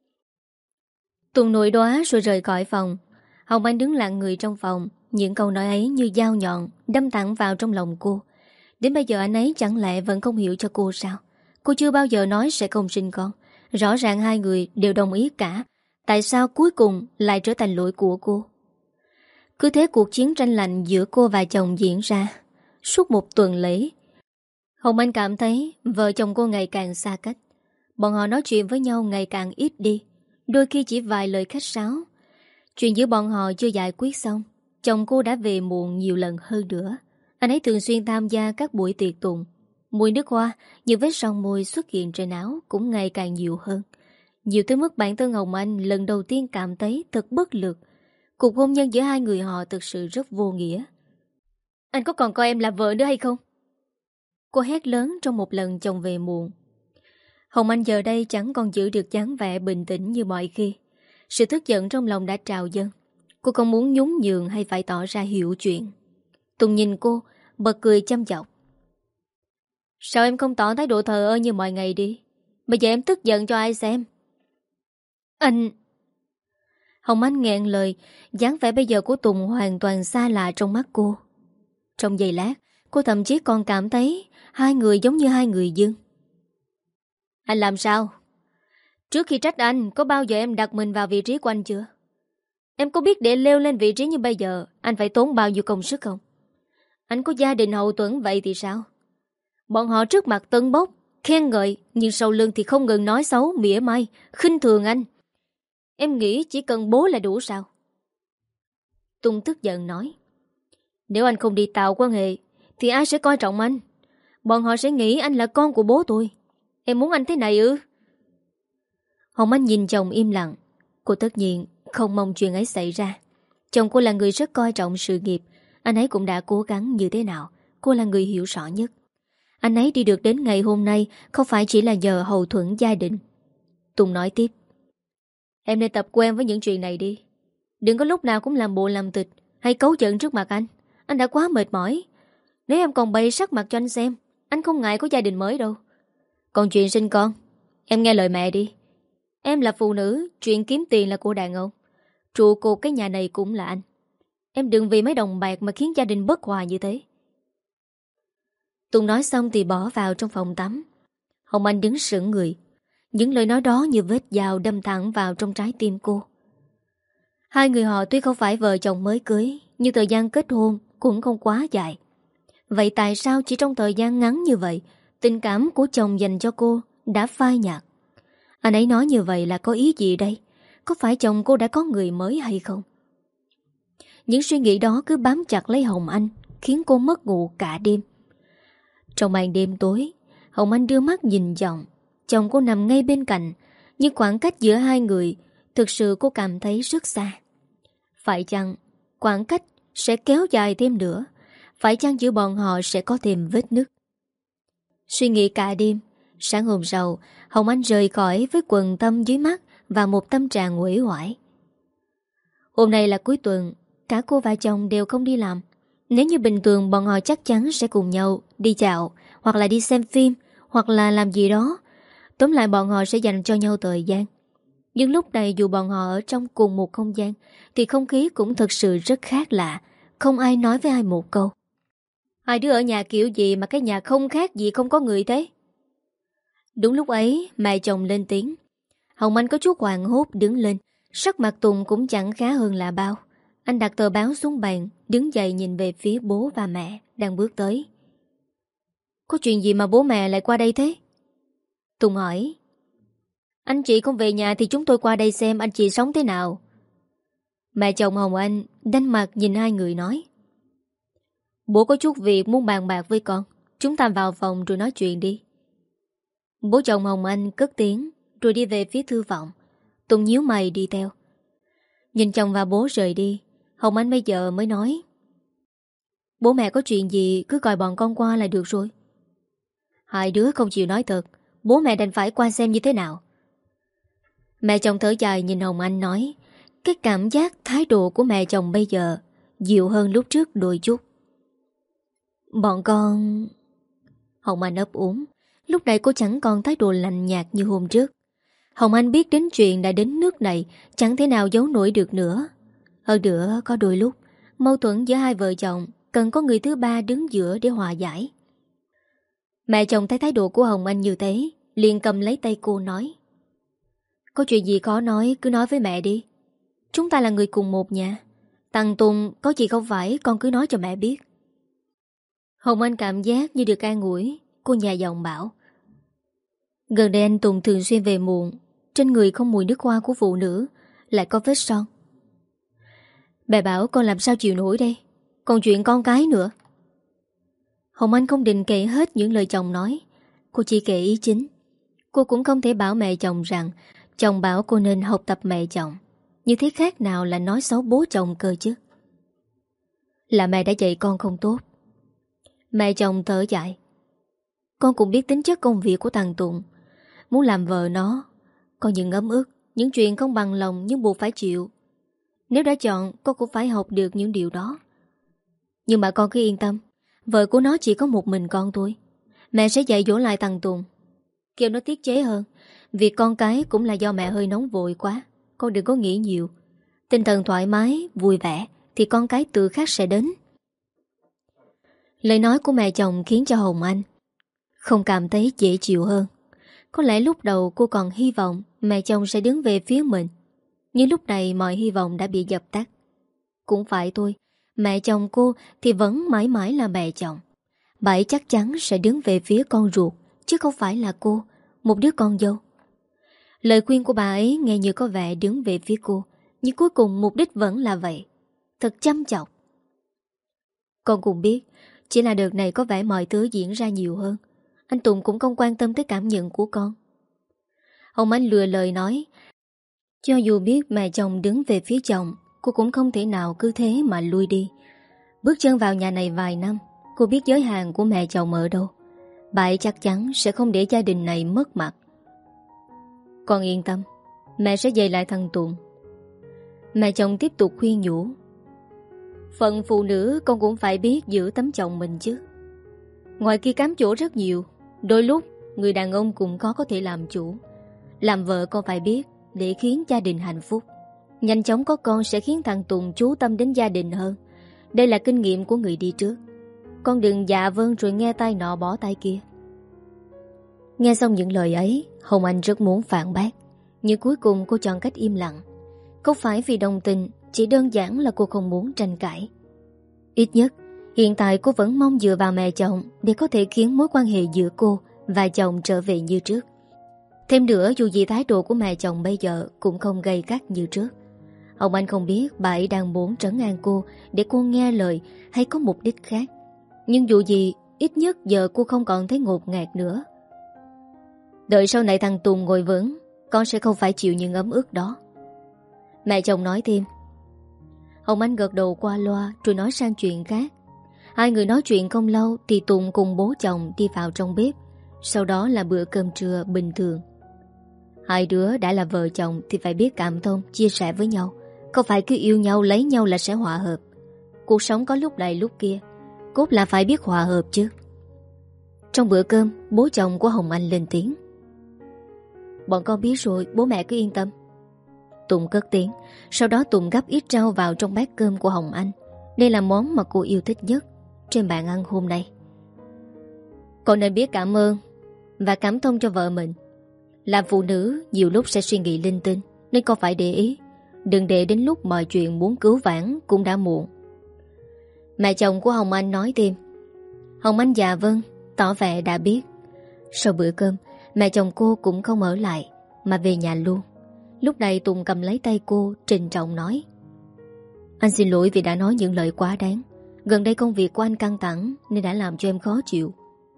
Tùng nổi đoá rồi rời khỏi phòng. Hồng Anh đứng lặng người trong phòng. Những câu nói ấy như dao nhọn đâm thẳng vào trong lòng cô. Đến bây giờ anh ấy chẳng lẽ vẫn không hiểu cho cô sao? Cô chưa bao giờ nói sẽ không sinh con. Rõ ràng hai người đều đồng ý cả. Tại sao cuối cùng lại trở thành lỗi của cô? Cứ thế cuộc chiến tranh lạnh giữa cô và chồng diễn ra. Suốt một tuần lễ, Hồng Anh cảm thấy vợ chồng cô ngày càng xa cách. Bọn họ nói chuyện với nhau ngày càng ít đi. Đôi khi chỉ vài lời khách sáo. Chuyện giữa bọn họ chưa giải quyết xong, chồng cô đã về muộn nhiều lần hơn nữa. Anh ấy thường xuyên tham gia các buổi tiệc tùng. Mùi nước hoa, những vết son môi xuất hiện trên áo cũng ngày càng nhiều hơn. Nhiều tới mức bản thân Hồng Anh lần đầu tiên cảm thấy thật bất lực. Cuộc hôn nhân giữa hai người họ thực sự rất vô nghĩa. Anh có còn coi em là vợ nữa hay không? Cô hét lớn trong một lần chồng về muộn. Hồng Anh giờ đây chẳng còn giữ được dáng vẻ bình tĩnh như mọi khi. Sự tức giận trong lòng đã trào dâng. Cô không muốn nhún nhường hay phải tỏ ra hiểu chuyện. Tùng nhìn cô, bật cười chăm chọc. Sao em không tỏ thái độ thờ ơ như mọi ngày đi? Bây giờ em tức giận cho ai xem? Anh... Hồng Anh nghẹn lời, dáng vẻ bây giờ của Tùng hoàn toàn xa lạ trong mắt cô. Trong giây lát, cô thậm chí còn cảm thấy hai người giống như hai người dưng. Anh làm sao? Trước khi trách anh, có bao giờ em đặt mình vào vị trí của anh chưa? Em có biết để leo lên vị trí như bây giờ, anh phải tốn bao nhiêu công sức không? Anh có gia đình hậu thuẫn vậy thì sao? Bọn họ trước mặt tâng bốc, khen ngợi, nhưng sau lưng thì không ngừng nói xấu, mỉa mai, khinh thường anh. Em nghĩ chỉ cần bố là đủ sao? Tùng tức giận nói. Nếu anh không đi tạo quan hệ, thì ai sẽ coi trọng anh? Bọn họ sẽ nghĩ anh là con của bố tôi. Em muốn anh thế này ư? Hồng Anh nhìn chồng im lặng. Cô tất nhiên không mong chuyện ấy xảy ra. Chồng cô là người rất coi trọng sự nghiệp. Anh ấy cũng đã cố gắng như thế nào. Cô là người hiểu rõ nhất. Anh ấy đi được đến ngày hôm nay không phải chỉ là nhờ hậu thuẫn gia đình. Tùng nói tiếp. Em nên tập quen với những chuyện này đi. Đừng có lúc nào cũng làm bộ làm tịch hay cấu giận trước mặt anh. Anh đã quá mệt mỏi. Nếu em còn bày sắc mặt cho anh xem, anh không ngại có gia đình mới đâu. Còn chuyện sinh con, em nghe lời mẹ đi. Em là phụ nữ, chuyện kiếm tiền là của đàn ông. Trụ cột cái nhà này cũng là anh. Em đừng vì mấy đồng bạc mà khiến gia đình bất hòa như thế. Tùng nói xong thì bỏ vào trong phòng tắm. Hồng Anh đứng sững người. Những lời nói đó như vết dao đâm thẳng vào trong trái tim cô. Hai người họ tuy không phải vợ chồng mới cưới, nhưng thời gian kết hôn cũng không quá dài. Vậy tại sao chỉ trong thời gian ngắn như vậy, tình cảm của chồng dành cho cô đã phai nhạt? Anh ấy nói như vậy là có ý gì đây? Có phải chồng cô đã có người mới hay không? Những suy nghĩ đó cứ bám chặt lấy Hồng Anh, khiến cô mất ngủ cả đêm. Trong màn đêm tối, Hồng Anh đưa mắt nhìn chồng cô nằm ngay bên cạnh, nhưng khoảng cách giữa hai người thực sự cô cảm thấy rất xa. Phải chăng khoảng cách sẽ kéo dài thêm nữa? Phải chăng giữa bọn họ sẽ có thêm vết nứt? Suy nghĩ cả đêm, sáng hôm sau, Hồng Anh rời khỏi với quầng tâm dưới mắt và một tâm trạng uể oải. Hôm nay là cuối tuần, cả cô và chồng đều không đi làm. Nếu như bình thường bọn họ chắc chắn sẽ cùng nhau đi dạo, hoặc là đi xem phim, hoặc là làm gì đó. Tóm lại bọn họ sẽ dành cho nhau thời gian. Nhưng lúc này dù bọn họ ở trong cùng một không gian, thì không khí cũng thật sự rất khác lạ. Không ai nói với ai một câu. Hai đứa ở nhà kiểu gì mà cái nhà không khác gì không có người thế? Đúng lúc ấy mẹ chồng lên tiếng. Hồng Anh có chút hoảng hốt đứng lên. Sắc mặt Tùng cũng chẳng khá hơn là bao. Anh đặt tờ báo xuống bàn, đứng dậy nhìn về phía bố và mẹ đang bước tới. Có chuyện gì mà bố mẹ lại qua đây thế? Tùng hỏi. Anh chị không về nhà thì chúng tôi qua đây xem anh chị sống thế nào. Mẹ chồng Hồng Anh đanh mặt nhìn hai người nói. Bố có chút việc muốn bàn bạc với con. Chúng ta vào phòng rồi nói chuyện đi. Bố chồng Hồng Anh cất tiếng rồi đi về phía thư phòng. Tùng nhíu mày đi theo. Nhìn chồng và bố rời đi, Hồng Anh bây giờ mới nói: bố mẹ có chuyện gì cứ gọi bọn con qua là được rồi. Hai đứa không chịu nói thật, bố mẹ đành phải qua xem như thế nào. Mẹ chồng thở dài nhìn Hồng Anh nói: cái cảm giác thái độ của mẹ chồng bây giờ dịu hơn lúc trước đôi chút. Bọn con... Hồng Anh ấp úng. Lúc này cô chẳng còn thái độ lạnh nhạt như hôm trước. Hồng Anh biết đến chuyện đã đến nước này chẳng thể nào giấu nổi được nữa. Hơn nữa có đôi lúc mâu thuẫn giữa hai vợ chồng cần có người thứ ba đứng giữa để hòa giải. Mẹ chồng thấy thái độ của Hồng Anh như thế, liền cầm lấy tay cô nói: có chuyện gì khó nói cứ nói với mẹ đi. Chúng ta là người cùng một nhà. Thằng Tùng có gì không phải con cứ nói cho mẹ biết. Hồng Anh cảm giác như được an ủi. Cô nhà giọng bảo: gần đây anh Tùng thường xuyên về muộn, trên người không mùi nước hoa của phụ nữ, lại có vết son. Bà bảo con làm sao chịu nổi đây. Còn chuyện con cái nữa. Hồng Anh không định kể hết những lời chồng nói. Cô chỉ kể ý chính. Cô cũng không thể bảo mẹ chồng rằng chồng bảo cô nên học tập mẹ chồng. Như thế khác nào là nói xấu bố chồng cơ chứ. Là mẹ đã dạy con không tốt. Mẹ chồng thở dài: con cũng biết tính chất công việc của thằng Tùng. Muốn làm vợ nó có những ấm ức, những chuyện không bằng lòng nhưng buộc phải chịu. Nếu đã chọn, con cũng phải học được những điều đó. Nhưng mà con cứ yên tâm, vợ của nó chỉ có một mình con thôi. Mẹ sẽ dạy dỗ lại thằng Tùng, kêu nó tiết chế hơn. Việc con cái cũng là do mẹ hơi nóng vội quá. Con đừng có nghĩ nhiều. Tinh thần thoải mái, vui vẻ thì con cái tự khắc sẽ đến. Lời nói của mẹ chồng khiến cho Hồng Anh không cảm thấy dễ chịu hơn. Có lẽ lúc đầu cô còn hy vọng mẹ chồng sẽ đứng về phía mình, nhưng lúc này mọi hy vọng đã bị dập tắt. Cũng phải thôi, mẹ chồng cô thì vẫn mãi mãi là mẹ chồng. Bà ấy chắc chắn sẽ đứng về phía con ruột, chứ không phải là cô, một đứa con dâu. Lời khuyên của bà ấy nghe như có vẻ đứng về phía cô, nhưng cuối cùng mục đích vẫn là vậy. Thật chăm chọc. Con cũng biết, chỉ là đợt này có vẻ mọi thứ diễn ra nhiều hơn. Anh Tùng cũng không quan tâm tới cảm nhận của con. Hồng Anh lừa lời nói: cho dù biết mẹ chồng đứng về phía chồng, cô cũng không thể nào cứ thế mà lui đi. Bước chân vào nhà này vài năm, cô biết giới hạn của mẹ chồng ở đâu. Bà ấy chắc chắn sẽ không để gia đình này mất mặt. Con yên tâm, mẹ sẽ dạy lại thằng Tùng. Mẹ chồng tiếp tục khuyên nhủ: phận phụ nữ con cũng phải biết giữ tấm chồng mình chứ. Ngoài kia cám chỗ rất nhiều. Đôi lúc người đàn ông cũng có thể làm chủ. Làm vợ con phải biết để khiến gia đình hạnh phúc. Nhanh chóng có con sẽ khiến thằng Tùng chú tâm đến gia đình hơn. Đây là kinh nghiệm của người đi trước. Con đừng dạ vâng rồi nghe tay nọ bỏ tay kia. Nghe xong những lời ấy, Hồng Anh rất muốn phản bác, nhưng cuối cùng cô chọn cách im lặng. Không phải vì đồng tình, chỉ đơn giản là cô không muốn tranh cãi. Ít nhất hiện tại cô vẫn mong dựa vào mẹ chồng để có thể khiến mối quan hệ giữa cô và chồng trở về như trước. Thêm nữa, dù gì thái độ của mẹ chồng bây giờ cũng không gay gắt như trước. Hồng Anh không biết bà ấy đang muốn trấn an cô để cô nghe lời hay có mục đích khác. Nhưng dù gì, ít nhất giờ cô không còn thấy ngột ngạt nữa. Đợi sau này thằng Tùng ngồi vững, con sẽ không phải chịu những ấm ức đó. Mẹ chồng nói thêm. Hồng Anh gật đầu qua loa rồi nói sang chuyện khác. Hai người nói chuyện không lâu thì Tùng cùng bố chồng đi vào trong bếp. Sau đó là bữa cơm trưa bình thường. Hai đứa đã là vợ chồng thì phải biết cảm thông, chia sẻ với nhau. Không phải cứ yêu nhau, lấy nhau là sẽ hòa hợp. Cuộc sống có lúc này lúc kia, cốt là phải biết hòa hợp chứ. Trong bữa cơm, bố chồng của Hồng Anh lên tiếng. Bọn con biết rồi, bố mẹ cứ yên tâm. Tùng cất tiếng. Sau đó Tùng gắp ít rau vào trong bát cơm của Hồng Anh. Đây là món mà cô yêu thích nhất trên bàn ăn hôm nay. Con nên biết cảm ơn và cảm thông cho vợ mình. Làm phụ nữ nhiều lúc sẽ suy nghĩ linh tinh, nên con phải để ý. Đừng để đến lúc mọi chuyện muốn cứu vãn cũng đã muộn. Mẹ chồng của Hồng Anh nói thêm. Hồng Anh dạ vâng, tỏ vẻ đã biết. Sau bữa cơm, mẹ chồng cô cũng không ở lại mà về nhà luôn. Lúc này Tùng cầm lấy tay cô, trịnh trọng nói. Anh xin lỗi vì đã nói những lời quá đáng. Gần đây công việc của anh căng thẳng nên đã làm cho em khó chịu.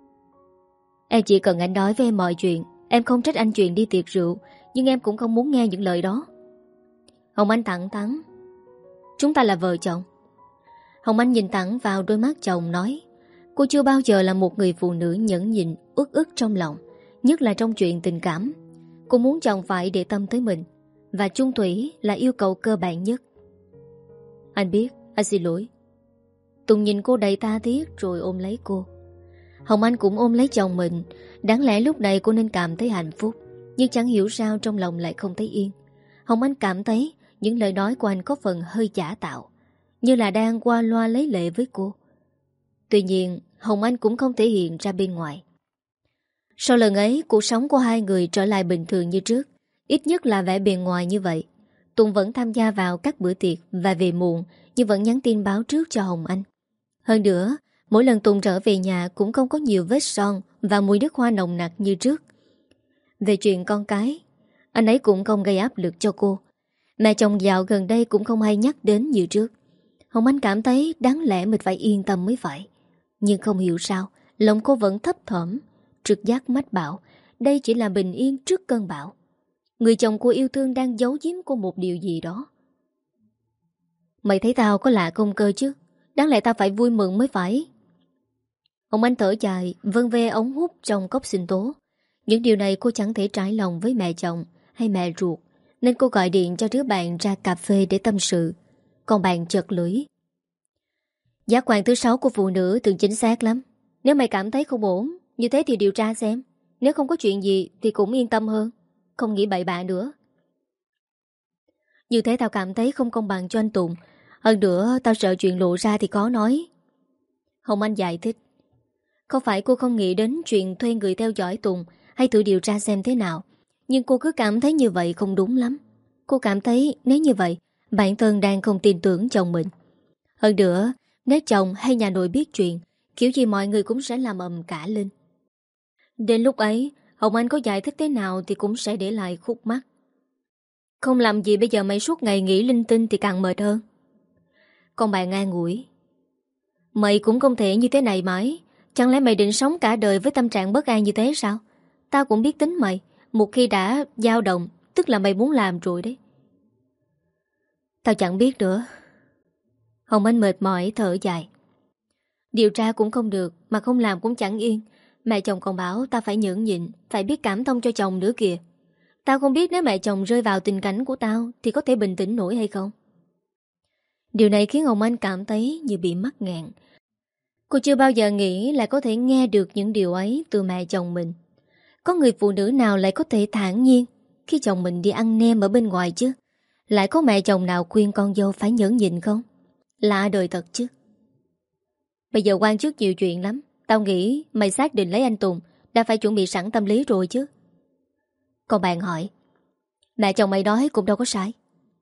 Em chỉ cần anh nói với em mọi chuyện. Em không trách anh chuyện đi tiệc rượu, nhưng em cũng không muốn nghe những lời đó. Hồng Anh thẳng thắn. Chúng ta là vợ chồng. Hồng Anh nhìn thẳng vào đôi mắt chồng nói, cô chưa bao giờ là một người phụ nữ nhẫn nhịn, uất ức trong lòng, nhất là trong chuyện tình cảm. Cô muốn chồng phải để tâm tới mình, và chung thủy là yêu cầu cơ bản nhất. Anh biết, anh xin lỗi. Tùng nhìn cô đầy tha thiết rồi ôm lấy cô. Hồng Anh cũng ôm lấy chồng mình. Đáng lẽ lúc này cô nên cảm thấy hạnh phúc, nhưng chẳng hiểu sao trong lòng lại không thấy yên. Hồng Anh cảm thấy những lời nói của anh có phần hơi giả tạo, như là đang qua loa lấy lệ với cô. Tuy nhiên Hồng Anh cũng không thể hiện ra bên ngoài. Sau lần ấy, cuộc sống của hai người trở lại bình thường như trước. Ít nhất là vẻ bề ngoài như vậy. Tùng vẫn tham gia vào các bữa tiệc và về muộn, nhưng vẫn nhắn tin báo trước cho Hồng Anh. Hơn nữa, mỗi lần Tùng trở về nhà cũng không có nhiều vết son và mùi nước hoa nồng nặc như trước. Về chuyện con cái, anh ấy cũng không gây áp lực cho cô. Mẹ chồng dạo gần đây cũng không hay nhắc đến như trước. Hồng Anh cảm thấy đáng lẽ mình phải yên tâm mới phải. Nhưng không hiểu sao, lòng cô vẫn thấp thỏm, trực giác mách bảo đây chỉ là bình yên trước cơn bão. Người chồng cô yêu thương đang giấu giếm cô một điều gì đó. Mày thấy tao có lạ không cơ chứ? Đáng lẽ tao phải vui mừng mới phải. Ông anh thở dài, vân ve ống hút trong cốc sinh tố. Những điều này cô chẳng thể trải lòng với mẹ chồng hay mẹ ruột, nên cô gọi điện cho đứa bạn ra cà phê để tâm sự. Còn bạn chật lưỡi. Giác quan thứ 6 của phụ nữ thường chính xác lắm. Nếu mày cảm thấy không ổn, như thế thì điều tra xem. Nếu không có chuyện gì thì cũng yên tâm hơn, không nghĩ bậy bạ nữa. Như thế tao cảm thấy không công bằng cho anh Tùng. Hơn nữa tao sợ chuyện lộ ra thì khó nói. Hồng Anh giải thích. Không phải cô không nghĩ đến chuyện thuê người theo dõi Tùng hay thử điều tra xem thế nào, nhưng cô cứ cảm thấy như vậy không đúng lắm. Cô cảm thấy nếu như vậy, bản thân đang không tin tưởng chồng mình. Hơn nữa, nếu chồng hay nhà nội biết chuyện, kiểu gì mọi người cũng sẽ làm ầm cả lên. Đến lúc ấy, Hồng Anh có giải thích thế nào thì cũng sẽ để lại khúc mắc. Không làm gì bây giờ mày suốt ngày nghĩ linh tinh thì càng mệt hơn. Con bạn an ủi. Mày cũng không thể như thế này mãi. Chẳng lẽ mày định sống cả đời với tâm trạng bất an như thế sao? Tao cũng biết tính mày. Một khi đã dao động, tức là mày muốn làm rồi đấy. Tao chẳng biết nữa. Hồng Anh mệt mỏi thở dài. Điều tra cũng không được, mà không làm cũng chẳng yên. Mẹ chồng còn bảo tao phải nhẫn nhịn, phải biết cảm thông cho chồng nữa kìa. Tao không biết nếu mẹ chồng rơi vào tình cảnh của tao thì có thể bình tĩnh nổi hay không. Điều này khiến Hồng Anh cảm thấy như bị mắc nghẹn. Cô chưa bao giờ nghĩ là có thể nghe được những điều ấy từ mẹ chồng mình. Có người phụ nữ nào lại có thể thản nhiên khi chồng mình đi ăn nem ở bên ngoài chứ? Lại có mẹ chồng nào khuyên con dâu phải nhẫn nhịn không? Lạ đời thật chứ. Bây giờ quan chức nhiều chuyện lắm. Tao nghĩ mày xác định lấy anh Tùng đã phải chuẩn bị sẵn tâm lý rồi chứ. Còn bạn hỏi, mẹ chồng mày nói cũng đâu có sai.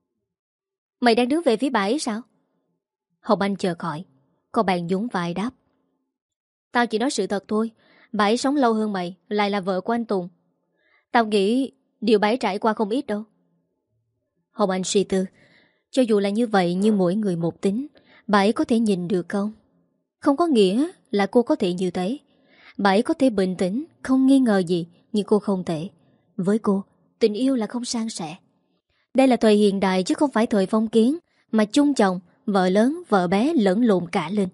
Mày đang đứng về phía bà ấy sao? Hồng Anh chợt hỏi. Còn bạn nhún vai đáp. Tao chỉ nói sự thật thôi. Bà ấy sống lâu hơn mày, lại là vợ của anh Tùng. Tao nghĩ điều bà ấy trải qua không ít đâu. Hồng Anh suy tư. Cho dù là như vậy nhưng mỗi người một tính. Bà ấy có thể nhìn được không? Không có nghĩa là cô có thể như thế. Bà ấy có thể bình tĩnh, không nghi ngờ gì, nhưng cô không thể. Với cô, tình yêu là không san sẻ. Đây là thời hiện đại chứ không phải thời phong kiến, mà chung chồng, vợ lớn, vợ bé lẫn lộn cả lên.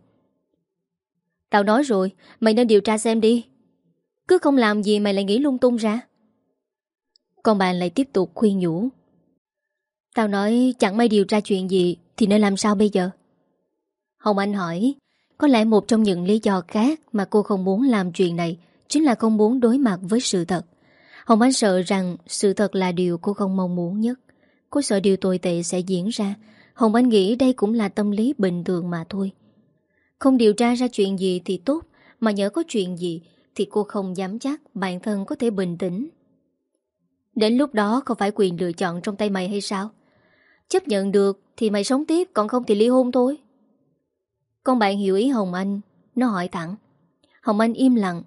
Tao nói rồi, mày nên điều tra xem đi. Cứ không làm gì mày lại nghĩ lung tung ra. Còn bạn lại tiếp tục khuyên nhủ. Tao nói chẳng may điều tra chuyện gì thì nên làm sao bây giờ? Hồng Anh hỏi. Có lẽ một trong những lý do khác mà cô không muốn làm chuyện này chính là không muốn đối mặt với sự thật. Hồng Anh sợ rằng sự thật là điều cô không mong muốn nhất. Cô sợ điều tồi tệ sẽ diễn ra. Hồng Anh nghĩ đây cũng là tâm lý bình thường mà thôi. Không điều tra ra chuyện gì thì tốt, mà nhỡ có chuyện gì thì cô không dám chắc bản thân có thể bình tĩnh. Đến lúc đó không phải quyền lựa chọn trong tay mày hay sao? Chấp nhận được thì mày sống tiếp, còn không thì ly hôn thôi. Con bạn hiểu ý Hồng Anh. Nó hỏi thẳng. Hồng Anh im lặng.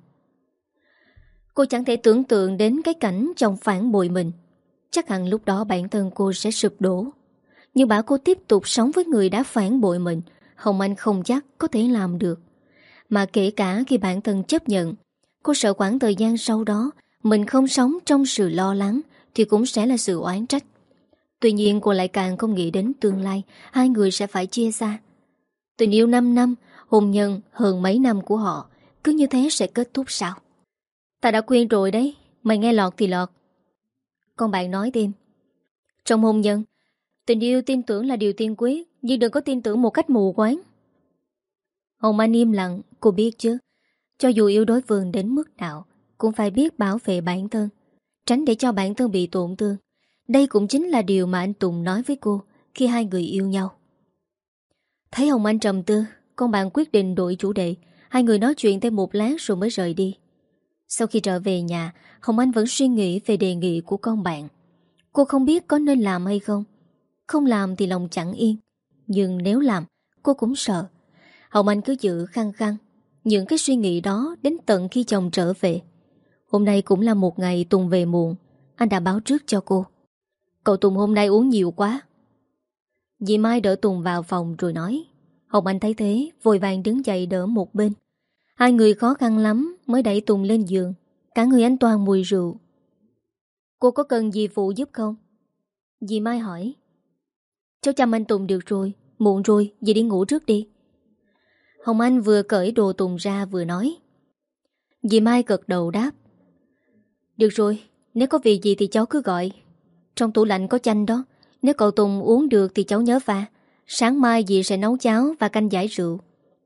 Cô chẳng thể tưởng tượng đến cái cảnh chồng phản bội mình. Chắc hẳn lúc đó bản thân cô sẽ sụp đổ. Nhưng bảo cô tiếp tục sống với người đã phản bội mình, Hồng Anh không chắc có thể làm được. Mà kể cả khi bản thân chấp nhận, cô sợ khoảng thời gian sau đó mình không sống trong sự lo lắng thì cũng sẽ là sự oán trách. Tuy nhiên cô lại càng không nghĩ đến tương lai hai người sẽ phải chia xa. Tình yêu 5 năm, hôn nhân hơn mấy năm của họ cứ như thế sẽ kết thúc sao? Ta đã khuyên rồi đấy, mày nghe lọt thì lọt. Con bạn nói thêm, trong hôn nhân, tình yêu tin tưởng là điều tiên quyết, nhưng đừng có tin tưởng một cách mù quáng. Hồng Anh im lặng, cô biết chứ, cho dù yêu đối phương đến mức nào cũng phải biết bảo vệ bản thân, tránh để cho bản thân bị tổn thương. Đây cũng chính là điều mà anh Tùng nói với cô khi hai người yêu nhau. Thấy Hồng Anh trầm tư, con bạn quyết định đổi chủ đề. Hai người nói chuyện thêm một lát rồi mới rời đi. Sau khi trở về nhà, Hồng Anh vẫn suy nghĩ về đề nghị của con bạn. Cô không biết có nên làm hay không. Không làm thì lòng chẳng yên, nhưng nếu làm, cô cũng sợ. Hồng Anh cứ giữ khăng khăng những cái suy nghĩ đó đến tận khi chồng trở về. Hôm nay cũng là một ngày Tùng về muộn. Anh đã báo trước cho cô. Cậu Tùng hôm nay uống nhiều quá. Dì Mai đỡ Tùng vào phòng rồi nói. Hồng Anh thấy thế, vội vàng đứng dậy đỡ một bên. Hai người khó khăn lắm mới đẩy Tùng lên giường. Cả người anh toàn mùi rượu. Cô có cần dì phụ giúp không? Dì Mai hỏi. Cháu chăm anh Tùng được rồi. Muộn rồi, dì đi ngủ trước đi. Hồng Anh vừa cởi đồ Tùng ra vừa nói. Dì Mai gật đầu đáp. Được rồi, nếu có việc gì thì cháu cứ gọi. Trong tủ lạnh có chanh đó. Nếu cậu Tùng uống được thì cháu nhớ pha. Sáng mai dì sẽ nấu cháo và canh giải rượu.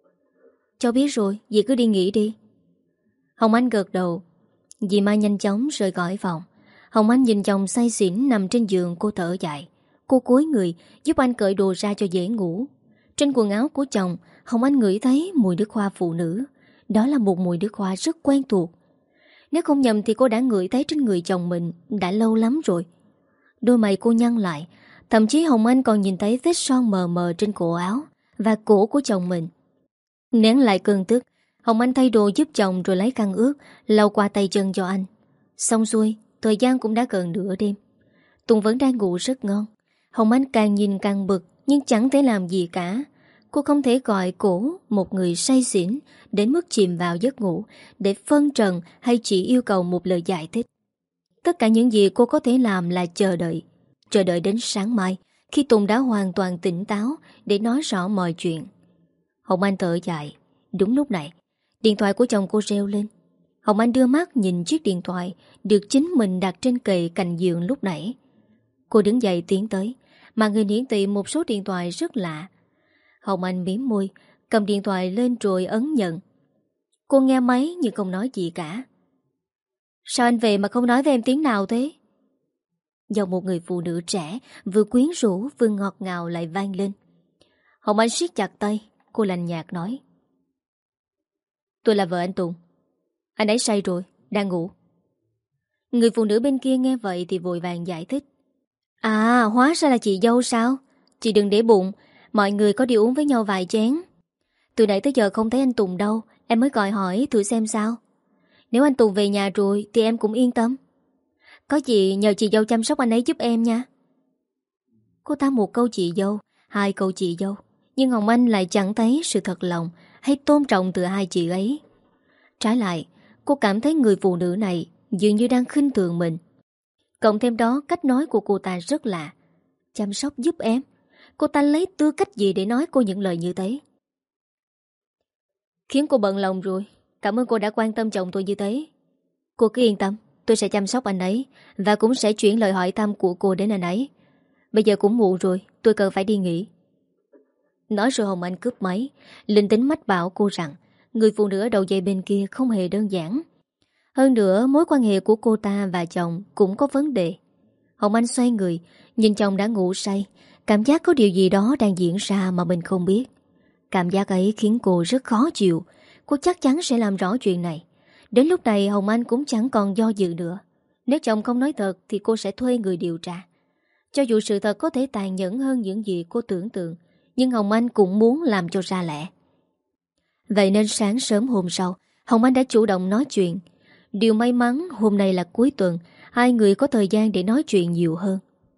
Cháu biết rồi, dì cứ đi nghỉ đi. Hồng Anh gật đầu. Dì Mai nhanh chóng rời khỏi phòng. Hồng Anh nhìn chồng say xỉn nằm trên giường, cô thở dài. Cô cúi người giúp anh cởi đồ ra cho dễ ngủ. Trên quần áo của chồng, Hồng Anh ngửi thấy mùi nước hoa phụ nữ. Đó là một mùi nước hoa rất quen thuộc. Nếu không nhầm thì cô đã ngửi thấy trên người chồng mình đã lâu lắm rồi. Đôi mày cô nhăn lại. Thậm chí Hồng Anh còn nhìn thấy vết son mờ mờ trên cổ áo và cổ của chồng mình. Nén lại cơn tức, Hồng Anh thay đồ giúp chồng rồi lấy khăn ướt lau qua tay chân cho anh. Xong xuôi, thời gian cũng đã gần nửa đêm. Tùng vẫn đang ngủ rất ngon. Hồng Anh càng nhìn càng bực nhưng chẳng thể làm gì cả. Cô không thể gọi cổ một người say xỉn đến mức chìm vào giấc ngủ để phân trần hay chỉ yêu cầu một lời giải thích. Tất cả những gì cô có thể làm là chờ đợi. Chờ đợi đến sáng mai khi Tùng đã hoàn toàn tỉnh táo để nói rõ mọi chuyện. Hồng Anh thở dài. Đúng lúc này, điện thoại của chồng cô reo lên. Hồng Anh đưa mắt nhìn chiếc điện thoại được chính mình đặt trên kệ cạnh giường lúc nãy. Cô đứng dậy tiến tới, mà người hiển thị một số điện thoại rất lạ. Hồng Anh mím môi, cầm điện thoại lên rồi ấn nhận. Cô nghe máy nhưng không nói gì cả. Sao anh về mà không nói với em tiếng nào thế? Giọng một người phụ nữ trẻ vừa quyến rũ vừa ngọt ngào lại vang lên. Hồng Anh siết chặt tay. Cô lạnh nhạt nói. Tôi là vợ anh Tùng. Anh ấy say rồi, đang ngủ. Người phụ nữ bên kia nghe vậy thì vội vàng giải thích. À, hóa ra là chị dâu sao? Chị đừng để bụng, mọi người có đi uống với nhau vài chén. Từ nãy tới giờ không thấy anh Tùng đâu, em mới gọi hỏi thử xem sao. Nếu anh Tùng về nhà rồi thì em cũng yên tâm. Có gì nhờ chị dâu chăm sóc anh ấy giúp em nha. Cô ta một câu chị dâu, hai câu chị dâu, nhưng Hồng Anh lại chẳng thấy sự thật lòng hay tôn trọng từ hai chị ấy. Trái lại, cô cảm thấy người phụ nữ này dường như đang khinh thường mình. Cộng thêm đó, cách nói của cô ta rất lạ. Chăm sóc giúp em. Cô ta lấy tư cách gì để nói cô những lời như thế? Khiến cô bận lòng rồi. Cảm ơn cô đã quan tâm chồng tôi như thế. Cô cứ yên tâm, tôi sẽ chăm sóc anh ấy và cũng sẽ chuyển lời hỏi thăm của cô đến anh ấy. Bây giờ cũng muộn rồi, tôi cần phải đi nghỉ. Nói rồi Hồng Anh cướp máy. Linh tính mách bảo cô rằng người phụ nữ ở đầu dây bên kia không hề đơn giản. Hơn nữa, mối quan hệ của cô ta và chồng cũng có vấn đề. Hồng Anh xoay người, nhìn chồng đã ngủ say. Cảm giác có điều gì đó đang diễn ra mà mình không biết. Cảm giác ấy khiến cô rất khó chịu. Cô chắc chắn sẽ làm rõ chuyện này. Đến lúc này Hồng Anh cũng chẳng còn do dự nữa. Nếu chồng không nói thật thì cô sẽ thuê người điều tra. Cho dù sự thật có thể tàn nhẫn hơn những gì cô tưởng tượng, nhưng Hồng Anh cũng muốn làm cho ra lẽ. Vậy nên sáng sớm hôm sau, Hồng Anh đã chủ động nói chuyện. Điều may mắn hôm nay là cuối tuần, hai người có thời gian để nói chuyện nhiều hơn.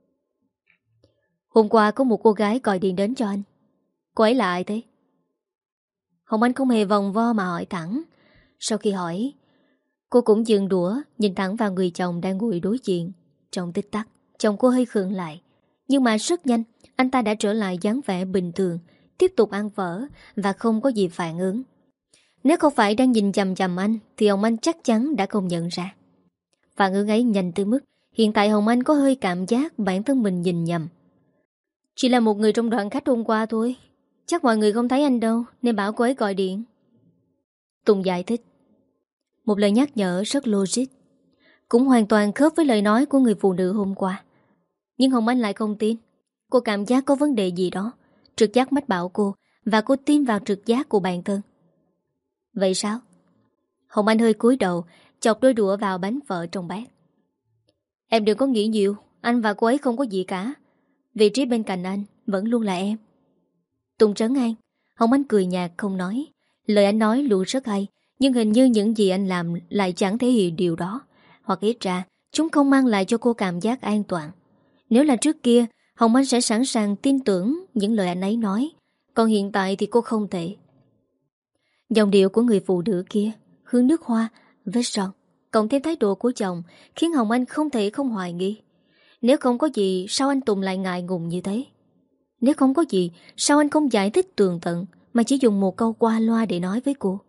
Hôm qua có một cô gái gọi điện đến cho anh. Cô ấy là ai thế? Hồng Anh không hề vòng vo mà hỏi thẳng. Sau khi hỏi, cô cũng dừng đũa, nhìn thẳng vào người chồng đang ngồi đối diện. Trong tích tắc, chồng cô hơi khựng lại, Nhưng mà rất nhanh anh ta đã trở lại dáng vẻ bình thường, tiếp tục ăn phở và không có gì phản ứng. Nếu không phải đang nhìn chằm chằm anh thì Hồng Anh chắc chắn đã không nhận ra. Phản ứng ấy nhanh tới mức hiện tại Hồng Anh có hơi cảm giác bản thân mình nhìn nhầm. Chỉ là một người trong đoàn khách hôm qua thôi, chắc mọi người không thấy anh đâu nên bảo cô ấy gọi điện. Tùng giải thích. Một lời nhắc nhở rất logic, cũng hoàn toàn khớp với lời nói của người phụ nữ hôm qua. Nhưng Hồng Anh lại không tin. Cô cảm giác có vấn đề gì đó. Trực giác mách bảo cô, và cô tin vào trực giác của bản thân. Vậy sao? Hồng Anh hơi cúi đầu, chọc đôi đũa vào bánh phở trong bát. Em đừng có nghĩ nhiều, anh và cô ấy không có gì cả. Vị trí bên cạnh anh vẫn luôn là em. Tùng trấn an. Hồng Anh cười nhạt không nói. Lời anh nói luôn rất hay, nhưng hình như những gì anh làm lại chẳng thể hiện điều đó. Hoặc ít ra chúng không mang lại cho cô cảm giác an toàn. Nếu là trước kia, Hồng Anh sẽ sẵn sàng tin tưởng những lời anh ấy nói. Còn hiện tại thì cô không thể. Dòng điệu của người phụ nữ kia, hương nước hoa, vết son, cộng thêm thái độ của chồng khiến Hồng Anh không thể không hoài nghi. Nếu không có gì, sao anh Tùng lại ngại ngùng như thế? Nếu không có gì, sao anh không giải thích tường tận mà chỉ dùng một câu qua loa để nói với cô?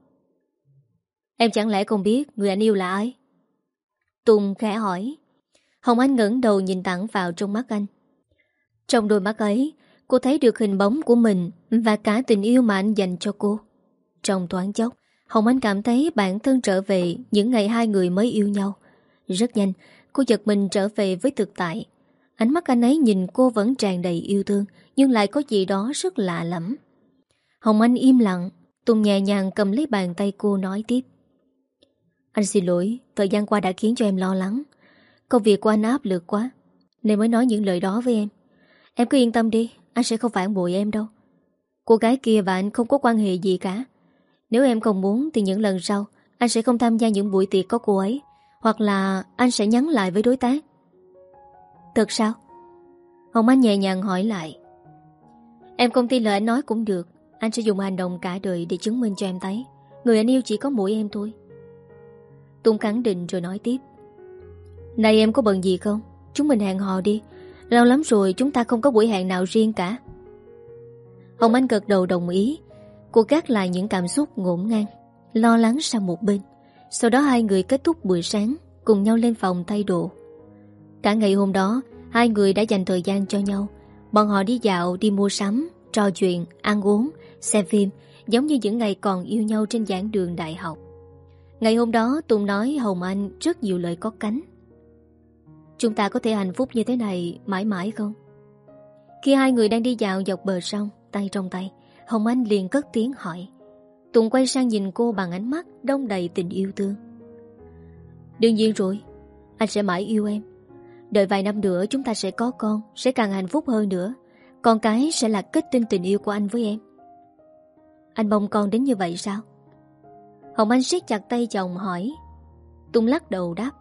Em chẳng lẽ không biết người anh yêu là ai? Tùng khẽ hỏi. Hồng Anh ngẩng đầu nhìn thẳng vào trong mắt anh. Trong đôi mắt ấy, cô thấy được hình bóng của mình và cả tình yêu mà anh dành cho cô. Trong thoáng chốc, Hồng Anh cảm thấy bản thân trở về những ngày hai người mới yêu nhau. Rất nhanh, cô giật mình trở về với thực tại. Ánh mắt anh ấy nhìn cô vẫn tràn đầy yêu thương, nhưng lại có gì đó rất lạ lắm. Hồng Anh im lặng. Tùng nhẹ nhàng cầm lấy bàn tay cô nói tiếp. Anh xin lỗi, thời gian qua đã khiến cho em lo lắng. Công việc của anh áp lực quá nên mới nói những lời đó với em. Em cứ yên tâm đi, anh sẽ không phản bội em đâu. Cô gái kia và anh không có quan hệ gì cả. Nếu em không muốn thì những lần sau anh sẽ không tham gia những buổi tiệc có cô ấy, hoặc là anh sẽ nhắn lại với đối tác. Thật sao? Hồng Anh nhẹ nhàng hỏi lại. Em không tin lời anh nói cũng được. Anh sẽ dùng hành động cả đời để chứng minh cho em thấy người anh yêu chỉ có mỗi em thôi. Tùng khẳng định rồi nói tiếp. Này em có bận gì không? Chúng mình hẹn hò đi. Lâu lắm rồi chúng ta không có buổi hẹn nào riêng cả. Hồng Anh gật đầu đồng ý. Cô gác lại những cảm xúc ngổn ngang, lo lắng sang một bên. Sau đó hai người kết thúc buổi sáng, cùng nhau lên phòng thay đồ. Cả ngày hôm đó hai người đã dành thời gian cho nhau. Bọn họ đi dạo, đi mua sắm, trò chuyện, ăn uống, xem phim, giống như những ngày còn yêu nhau trên giảng đường đại học. Ngày hôm đó Tùng nói Hồng Anh rất nhiều lời có cánh. Chúng ta có thể hạnh phúc như thế này mãi mãi không? Khi hai người đang đi dạo dọc bờ sông, tay trong tay, Hồng Anh liền cất tiếng hỏi. Tùng quay sang nhìn cô bằng ánh mắt đong đầy tình yêu thương. Đương nhiên rồi, anh sẽ mãi yêu em. Đợi vài năm nữa chúng ta sẽ có con, sẽ càng hạnh phúc hơn nữa. Con cái sẽ là kết tinh tình yêu của anh với em. Anh mong con đến như vậy sao? Hồng Anh siết chặt tay chồng hỏi. Tùng lắc đầu đáp.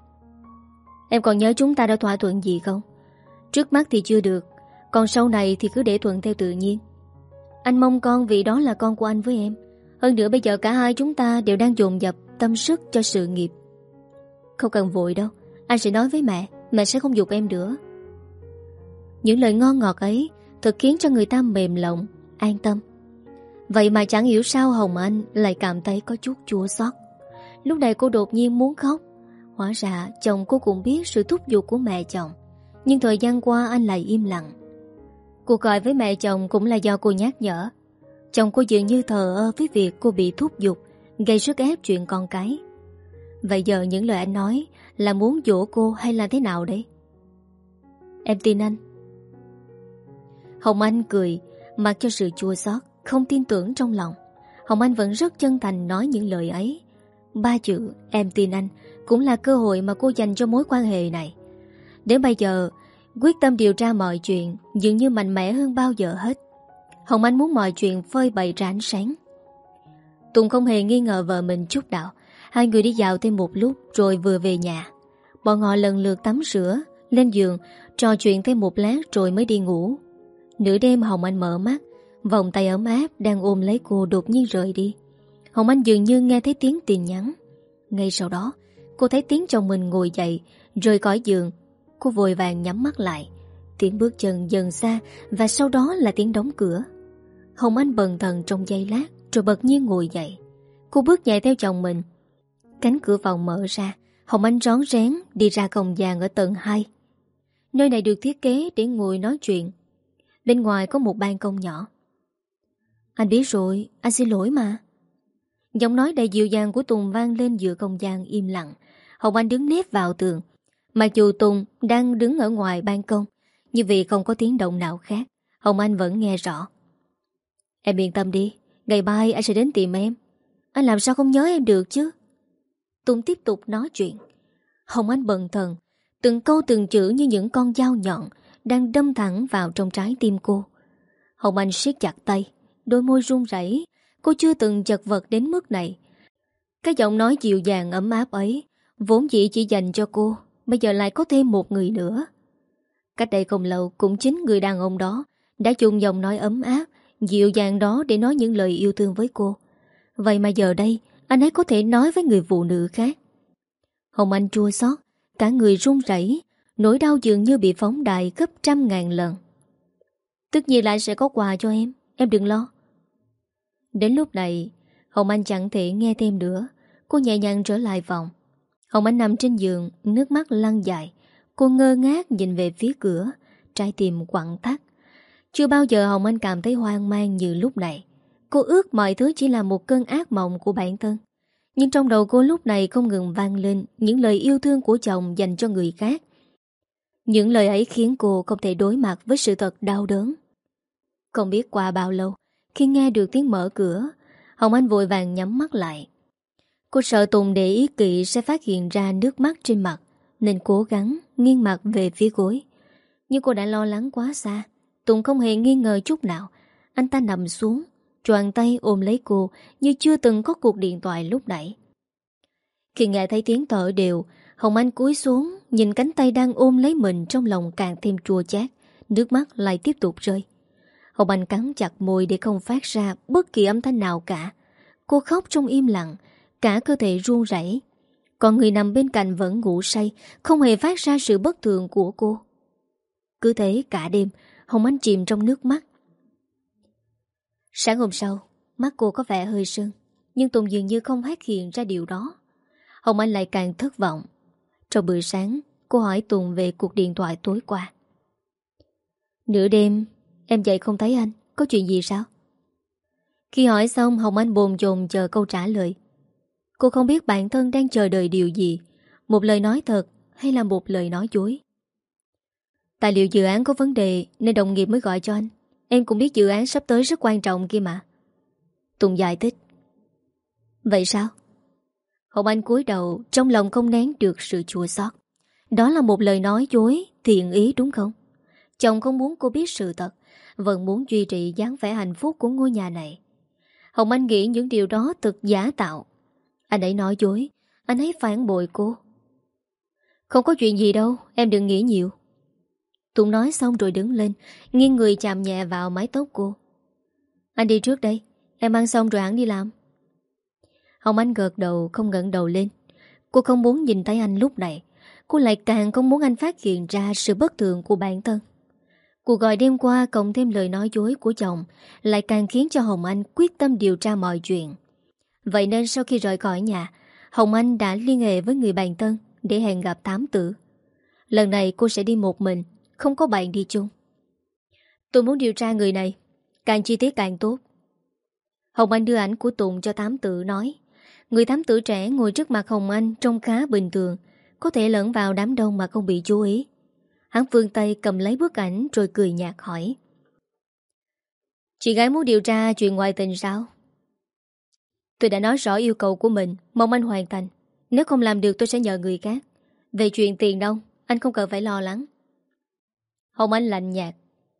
Em còn nhớ chúng ta đã thỏa thuận gì không? Trước mắt thì chưa được, còn sau này thì cứ để thuận theo tự nhiên. Anh mong con vì đó là con của anh với em. Hơn nữa bây giờ cả hai chúng ta đều đang dồn dập tâm sức cho sự nghiệp. Không cần vội đâu, anh sẽ nói với mẹ, mẹ sẽ không giục em nữa. Những lời ngon ngọt ấy thật khiến cho người ta mềm lòng, an tâm. Vậy mà chẳng hiểu sao Hồng Anh lại cảm thấy có chút chua xót. Lúc này cô đột nhiên muốn khóc. Hóa ra chồng cô cũng biết sự thúc giục của mẹ chồng, nhưng thời gian qua anh lại im lặng. Cuộc gọi với mẹ chồng cũng là do cô nhắc nhở. Chồng cô dường như thờ ơ với việc cô bị thúc giục, gây sức ép chuyện con cái. Vậy giờ những lời anh nói là muốn dỗ cô hay là thế nào đấy? Em tin anh. Hồng Anh cười, mặc cho sự chua xót, không tin tưởng trong lòng. Hồng Anh vẫn rất chân thành nói những lời ấy. 3 chữ em tin anh cũng là cơ hội mà cô dành cho mối quan hệ này. Đến bây giờ, quyết tâm điều tra mọi chuyện dường như mạnh mẽ hơn bao giờ hết. Hồng Anh muốn mọi chuyện phơi bày ra ánh sáng. Tùng không hề nghi ngờ vợ mình chút nào. Hai người đi dạo thêm một lúc rồi vừa về nhà. Bọn họ lần lượt tắm rửa, lên giường, trò chuyện thêm một lát rồi mới đi ngủ. Nửa đêm Hồng Anh mở mắt, vòng tay ấm áp đang ôm lấy cô đột nhiên rời đi. Hồng Anh dường như nghe thấy tiếng tin nhắn. Ngay sau đó, cô thấy tiếng chồng mình ngồi dậy, rời khỏi giường. Cô vội vàng nhắm mắt lại. Tiếng bước chân dần xa và sau đó là tiếng đóng cửa. Hồng Anh bần thần trong giây lát rồi bật nhiên ngồi dậy. Cô bước chạy theo chồng mình. Cánh cửa phòng mở ra, Hồng Anh rón rén đi ra không gian ở tầng 2. Nơi này được thiết kế để ngồi nói chuyện. Bên ngoài có một ban công nhỏ. Anh biết rồi, anh xin lỗi mà. Giọng nói đầy dịu dàng của Tùng vang lên giữa không gian im lặng. Hồng Anh đứng nép vào tường. Mặc dù Tùng đang đứng ở ngoài ban công, nhưng vì không có tiếng động nào khác, Hồng Anh vẫn nghe rõ. Em yên tâm đi, ngày mai anh sẽ đến tìm em. Anh làm sao không nhớ em được chứ? Tùng tiếp tục nói chuyện. Hồng Anh bần thần, từng câu từng chữ như những con dao nhọn đang đâm thẳng vào trong trái tim cô. Hồng Anh siết chặt tay, đôi môi run rẩy. Cô chưa từng chật vật đến mức này. Cái giọng nói dịu dàng ấm áp ấy vốn dĩ chỉ dành cho cô, bây giờ lại có thêm một người nữa. Cách đây không lâu, cũng chính người đàn ông đó đã dùng giọng nói ấm áp, dịu dàng đó để nói những lời yêu thương với cô. Vậy mà giờ đây anh ấy có thể nói với người phụ nữ khác. Hồng Anh chua xót, cả người run rẩy, nỗi đau dường như bị phóng đại gấp 100.000 lần. Tất nhiên là anh sẽ có quà cho em đừng lo. Đến lúc này, Hồng Anh chẳng thể nghe thêm nữa. Cô nhẹ nhàng trở lại phòng. Hồng Anh nằm trên giường, nước mắt lăn dài. Cô ngơ ngác nhìn về phía cửa, trái tim quặn thắt. Chưa bao giờ Hồng Anh cảm thấy hoang mang như lúc này. Cô ước mọi thứ chỉ là một cơn ác mộng của bản thân. Nhưng trong đầu cô lúc này không ngừng vang lên những lời yêu thương của chồng dành cho người khác. Những lời ấy khiến cô không thể đối mặt với sự thật đau đớn. Không biết qua bao lâu, khi nghe được tiếng mở cửa, Hồng Anh vội vàng nhắm mắt lại. Cô sợ Tùng để ý kỹ sẽ phát hiện ra nước mắt trên mặt, nên cố gắng nghiêng mặt về phía gối. Nhưng cô đã lo lắng quá xa. Tùng không hề nghi ngờ chút nào. Anh ta nằm xuống, choàng tay ôm lấy cô như chưa từng có cuộc điện thoại lúc nãy. Khi nghe thấy tiếng thở đều, Hồng Anh cúi xuống, nhìn cánh tay đang ôm lấy mình, trong lòng càng thêm chua chát, nước mắt lại tiếp tục rơi. Hồng Anh cắn chặt môi để không phát ra bất kỳ âm thanh nào cả. Cô khóc trong im lặng, cả cơ thể run rẩy. Còn người nằm bên cạnh vẫn ngủ say, không hề phát ra sự bất thường của cô. Cứ thế cả đêm, Hồng Anh chìm trong nước mắt. Sáng hôm sau, mắt cô có vẻ hơi sưng, nhưng Tùng dường như không phát hiện ra điều đó. Hồng Anh lại càng thất vọng. Trong bữa sáng, cô hỏi Tùng về cuộc điện thoại tối qua. Nửa đêm, em dậy không thấy anh, có chuyện gì sao? Khi hỏi xong, Hồng Anh bồn chồn chờ câu trả lời. Cô không biết bản thân đang chờ đợi điều gì, một lời nói thật hay là một lời nói dối. Tài liệu dự án có vấn đề nên đồng nghiệp mới gọi cho anh. Em cũng biết dự án sắp tới rất quan trọng kia mà. Tùng giải thích. Vậy sao? Hồng Anh cúi đầu, trong lòng không nén được sự chua xót. Đó là một lời nói dối, thiện ý đúng không? Chồng không muốn cô biết sự thật, vẫn muốn duy trì dáng vẻ hạnh phúc của ngôi nhà này. Hồng Anh nghĩ những điều đó thật giả tạo. Anh ấy nói dối, anh ấy phản bội cô. Không có chuyện gì đâu, em đừng nghĩ nhiều. Tùng nói xong rồi đứng lên, nghiêng người chạm nhẹ vào mái tóc cô. Anh đi trước đây, em ăn xong rồi hẳn đi làm. Hồng Anh gật đầu, không ngẩng đầu lên. Cô không muốn nhìn thấy anh lúc này. Cô lại càng không muốn anh phát hiện ra sự bất thường của bản thân. Cuộc gọi đêm qua cộng thêm lời nói dối của chồng lại càng khiến cho Hồng Anh quyết tâm điều tra mọi chuyện. Vậy nên sau khi rời khỏi nhà, Hồng Anh đã liên hệ với người bạn thân để hẹn gặp thám tử. Lần này cô sẽ đi một mình, không có bạn đi chung. Tôi muốn điều tra người này, càng chi tiết càng tốt. Hồng Anh đưa ảnh của Tùng cho thám tử nói. Người thám tử trẻ ngồi trước mặt Hồng Anh trông khá bình thường, có thể lẫn vào đám đông mà không bị chú ý. Hắn vươn tay cầm lấy bức ảnh rồi cười nhạt hỏi. Chị gái muốn điều tra chuyện ngoại tình sao? Tôi đã nói rõ yêu cầu của mình, mong anh hoàn thành. Nếu không làm được tôi sẽ nhờ người khác. Về chuyện tiền đâu, anh không cần phải lo lắng. Hồng Anh lạnh nhạt.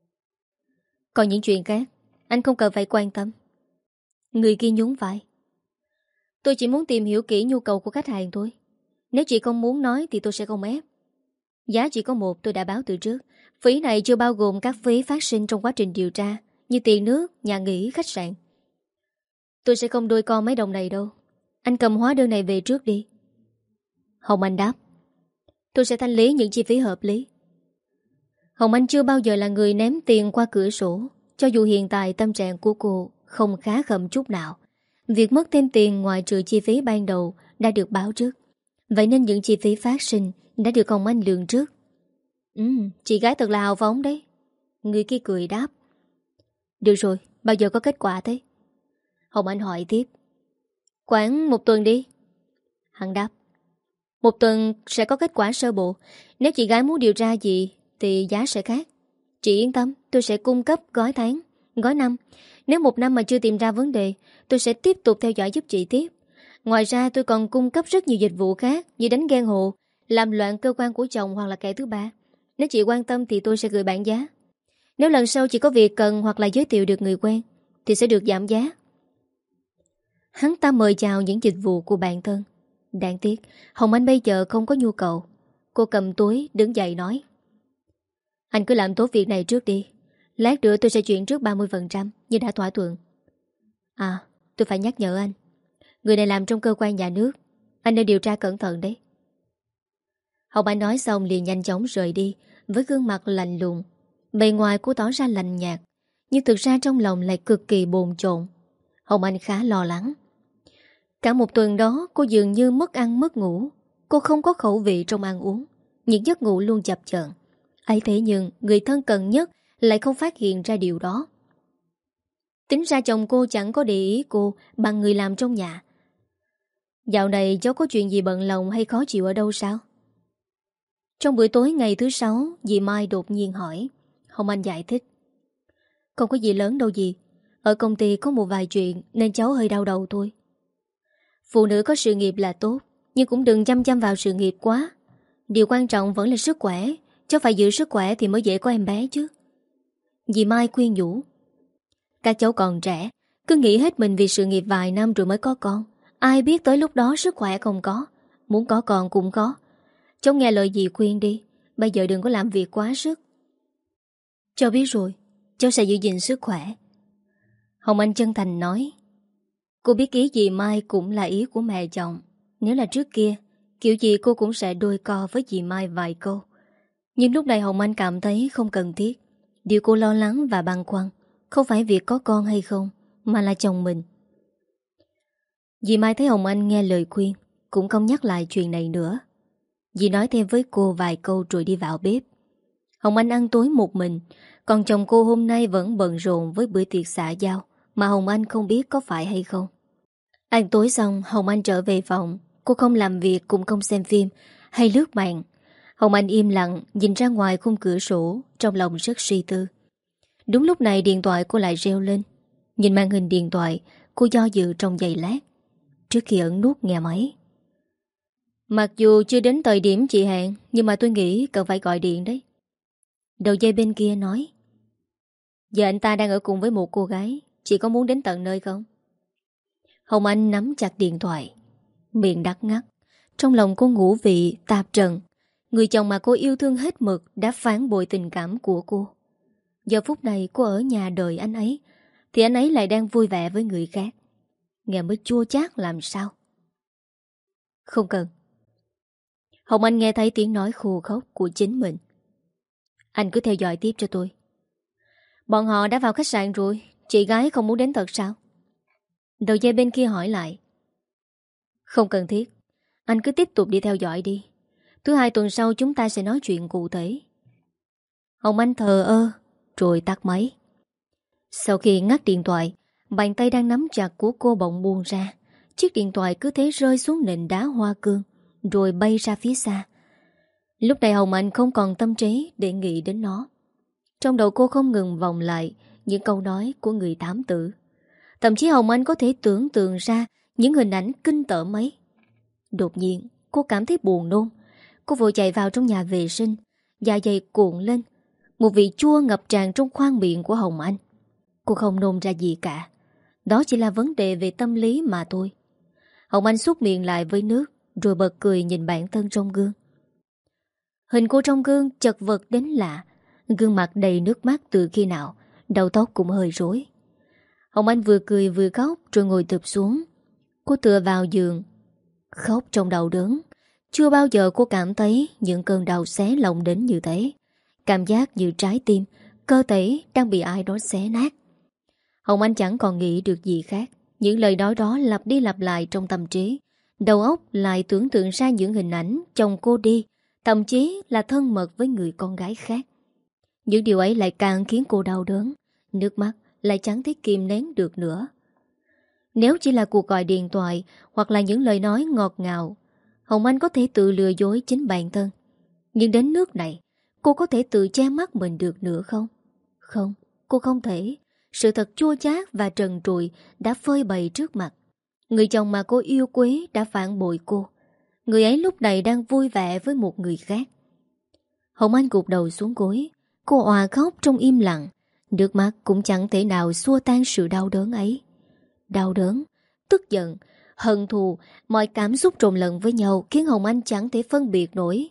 Còn những chuyện khác, anh không cần phải quan tâm. Người kia nhún vai. Tôi chỉ muốn tìm hiểu kỹ nhu cầu của khách hàng thôi. Nếu chị không muốn nói thì tôi sẽ không ép. Giá chỉ có một, tôi đã báo từ trước. Phí này chưa bao gồm các phí phát sinh trong quá trình điều tra, như tiền nước, nhà nghỉ, khách sạn. Tôi sẽ không đôi con mấy đồng này đâu. Anh cầm hóa đơn này về trước đi. Hồng Anh đáp. Tôi sẽ thanh lý những chi phí hợp lý. Hồng Anh chưa bao giờ là người ném tiền qua cửa sổ. Cho dù hiện tại tâm trạng của cô không khá khẩm chút nào, việc mất thêm tiền ngoài trừ chi phí ban đầu đã được báo trước. Vậy nên những chi phí phát sinh đã được Hồng Anh lường trước. Chị gái thật là hào phóng đấy. Người kia cười đáp. Được rồi, bao giờ có kết quả thế? Hồng Anh hỏi tiếp. Khoảng 1 tuần đi. Hắn đáp. 1 tuần sẽ có kết quả sơ bộ. Nếu chị gái muốn điều tra gì thì giá sẽ khác. Chị yên tâm, tôi sẽ cung cấp gói tháng, gói năm. Nếu 1 năm mà chưa tìm ra vấn đề, tôi sẽ tiếp tục theo dõi giúp chị tiếp. Ngoài ra tôi còn cung cấp rất nhiều dịch vụ khác, như đánh ghen hộ, làm loạn cơ quan của chồng hoặc là kẻ thứ ba. Nếu chị quan tâm thì tôi sẽ gửi bảng giá. Nếu lần sau chị có việc cần hoặc là giới thiệu được người quen thì sẽ được giảm giá. Hắn ta mời chào những dịch vụ của bản thân. Đáng tiếc Hồng Anh bây giờ không có nhu cầu. Cô cầm túi đứng dậy nói. Anh cứ làm tốt việc này trước đi. Lát nữa tôi sẽ chuyển trước 30% như đã thỏa thuận. À, tôi phải nhắc nhở anh, người này làm trong cơ quan nhà nước, anh nên điều tra cẩn thận đấy. Hồng Anh nói xong liền nhanh chóng rời đi với gương mặt lạnh lùng. Bề ngoài cô tỏ ra lạnh nhạt, nhưng thực ra trong lòng lại cực kỳ bồn chồn. Hồng Anh khá lo lắng. Cả 1 tuần đó cô dường như mất ăn mất ngủ. Cô không có khẩu vị trong ăn uống, những giấc ngủ luôn chập chờn. Ấy thế nhưng người thân cận nhất lại không phát hiện ra điều đó. Tính ra chồng cô chẳng có để ý cô bằng người làm trong nhà. Dạo này cháu có chuyện gì bận lòng hay khó chịu ở đâu sao? Trong buổi tối ngày thứ 6, dì Mai đột nhiên hỏi. Hồng Anh giải thích. Không có gì lớn đâu dì. Ở công ty có một vài chuyện nên cháu hơi đau đầu thôi. Phụ nữ có sự nghiệp là tốt, nhưng cũng đừng chăm chăm vào sự nghiệp quá. Điều quan trọng vẫn là sức khỏe. Cháu phải giữ sức khỏe thì mới dễ có em bé chứ. Dì Mai khuyên nhủ. Các cháu còn trẻ, cứ nghĩ hết mình vì sự nghiệp vài năm rồi mới có con. Ai biết tới lúc đó sức khỏe không có, muốn có con cũng có. Cháu nghe lời dì khuyên đi. Bây giờ đừng có làm việc quá sức. Cháu biết rồi, cháu sẽ giữ gìn sức khỏe. Hồng Anh chân thành nói. Cô biết ý dì Mai cũng là ý của mẹ chồng. Nếu là trước kia, kiểu gì cô cũng sẽ đôi co với dì Mai vài câu. Nhưng lúc này Hồng Anh cảm thấy không cần thiết. Điều cô lo lắng và băn khoăn không phải việc có con hay không, mà là chồng mình. Dì Mai thấy Hồng Anh nghe lời khuyên, cũng không nhắc lại chuyện này nữa. Dì nói thêm với cô vài câu rồi đi vào bếp. Hồng Anh ăn tối một mình, còn chồng cô hôm nay vẫn bận rộn với bữa tiệc xã giao mà Hồng Anh không biết có phải hay không. Ăn tối xong, Hồng Anh trở về phòng. Cô không làm việc cũng không xem phim hay lướt mạng. Hồng Anh im lặng nhìn ra ngoài khung cửa sổ, trong lòng rất suy tư. Đúng lúc này điện thoại cô lại reo lên. Nhìn màn hình điện thoại, cô do dự trong giây lát trước khi ấn nút nghe máy. Mặc dù chưa đến thời điểm chị hẹn, nhưng mà tôi nghĩ cần phải gọi điện đấy. Đầu dây bên kia nói. Giờ anh ta đang ở cùng với một cô gái, chị có muốn đến tận nơi không? Hồng Anh nắm chặt điện thoại, miệng đắng ngắt. Trong lòng cô ngũ vị tạp trần. Người chồng mà cô yêu thương hết mực đã phản bội tình cảm của cô. Giờ phút này cô ở nhà đợi anh ấy, thì anh ấy lại đang vui vẻ với người khác. Nghe mới chua chát làm sao. Không cần. Hồng Anh nghe thấy tiếng nói khô khốc của chính mình. Anh cứ theo dõi tiếp cho tôi. Bọn họ đã vào khách sạn rồi, chị gái không muốn đến thật sao? Đầu dây bên kia hỏi lại. Không cần thiết. Anh cứ tiếp tục đi theo dõi đi. Thứ 2 tuần sau chúng ta sẽ nói chuyện cụ thể. Hồng Anh thờ ơ rồi tắt máy. Sau khi ngắt điện thoại, bàn tay đang nắm chặt của cô bỗng buông ra. Chiếc điện thoại cứ thế rơi xuống nền đá hoa cương, rồi bay ra phía xa. Lúc này Hồng Anh không còn tâm trí để nghĩ đến nó. Trong đầu cô không ngừng vòng lại những câu nói của người thám tử. Thậm chí Hồng Anh có thể tưởng tượng ra những hình ảnh kinh tởm ấy. Đột nhiên cô cảm thấy buồn nôn. Cô vội chạy vào trong nhà vệ sinh, dạ dày cuộn lên. Một vị chua ngập tràn trong khoang miệng của Hồng Anh. Cô không nôn ra gì cả. Đó chỉ là vấn đề về tâm lý mà thôi. Hồng Anh súc miệng lại với nước, rồi bật cười nhìn bản thân trong gương. Hình cô trong gương chật vật đến lạ. Gương mặt đầy nước mắt từ khi nào, đầu tóc cũng hơi rối. Hồng Anh vừa cười vừa khóc rồi ngồi thụp xuống. Cô tựa vào giường, khóc trong đau đớn. Chưa bao giờ cô cảm thấy những cơn đau xé lòng đến như thế. Cảm giác như trái tim, cơ thể đang bị ai đó xé nát. Hồng Anh chẳng còn nghĩ được gì khác. Những lời nói đó lặp đi lặp lại trong tâm trí. Đầu óc lại tưởng tượng ra những hình ảnh chồng cô đi, thậm chí là thân mật với người con gái khác. Những điều ấy lại càng khiến cô đau đớn. Nước mắt lại chẳng thể kìm nén được nữa. Nếu chỉ là cuộc gọi điện thoại hoặc là những lời nói ngọt ngào, Hồng Anh có thể tự lừa dối chính bản thân. Nhưng đến nước này, cô có thể tự che mắt mình được nữa không? Không, cô không thể. Sự thật chua chát và trần trụi đã phơi bày trước mặt. Người chồng mà cô yêu quý đã phản bội cô. Người ấy lúc này đang vui vẻ với một người khác. Hồng Anh gục đầu xuống gối. Cô òa khóc trong im lặng. Nước mắt cũng chẳng thể nào xua tan sự đau đớn ấy. Đau đớn, tức giận, hận thù, mọi cảm xúc trộn lẫn với nhau khiến Hồng Anh chẳng thể phân biệt nổi.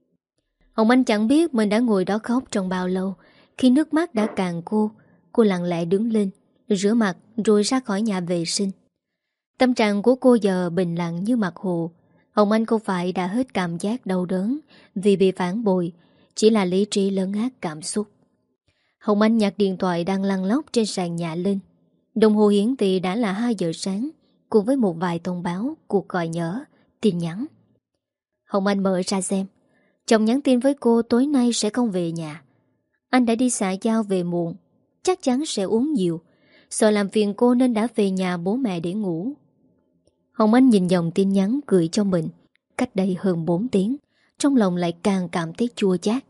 Hồng Anh chẳng biết mình đã ngồi đó khóc trong bao lâu. Khi nước mắt đã cạn cô lặng lẽ đứng lên, rửa mặt rồi ra khỏi nhà vệ sinh. Tâm trạng của cô giờ bình lặng như mặt hồ. Hồng Anh không phải đã hết cảm giác đau đớn vì bị phản bội, chỉ là lý trí lấn át cảm xúc. Hồng Anh nhặt điện thoại đang lăn lóc trên sàn nhà lên. Đồng hồ hiển thị đã là 2 giờ sáng, cùng với một vài thông báo, cuộc gọi nhỡ, tin nhắn. Hồng Anh mở ra xem. Chồng nhắn tin với cô tối nay sẽ không về nhà. Anh đã đi xã giao về muộn, chắc chắn sẽ uống nhiều. Sợ làm phiền cô nên đã về nhà bố mẹ để ngủ. Hồng Anh nhìn dòng tin nhắn gửi cho mình cách đây hơn 4 tiếng. Trong lòng lại càng cảm thấy chua chát.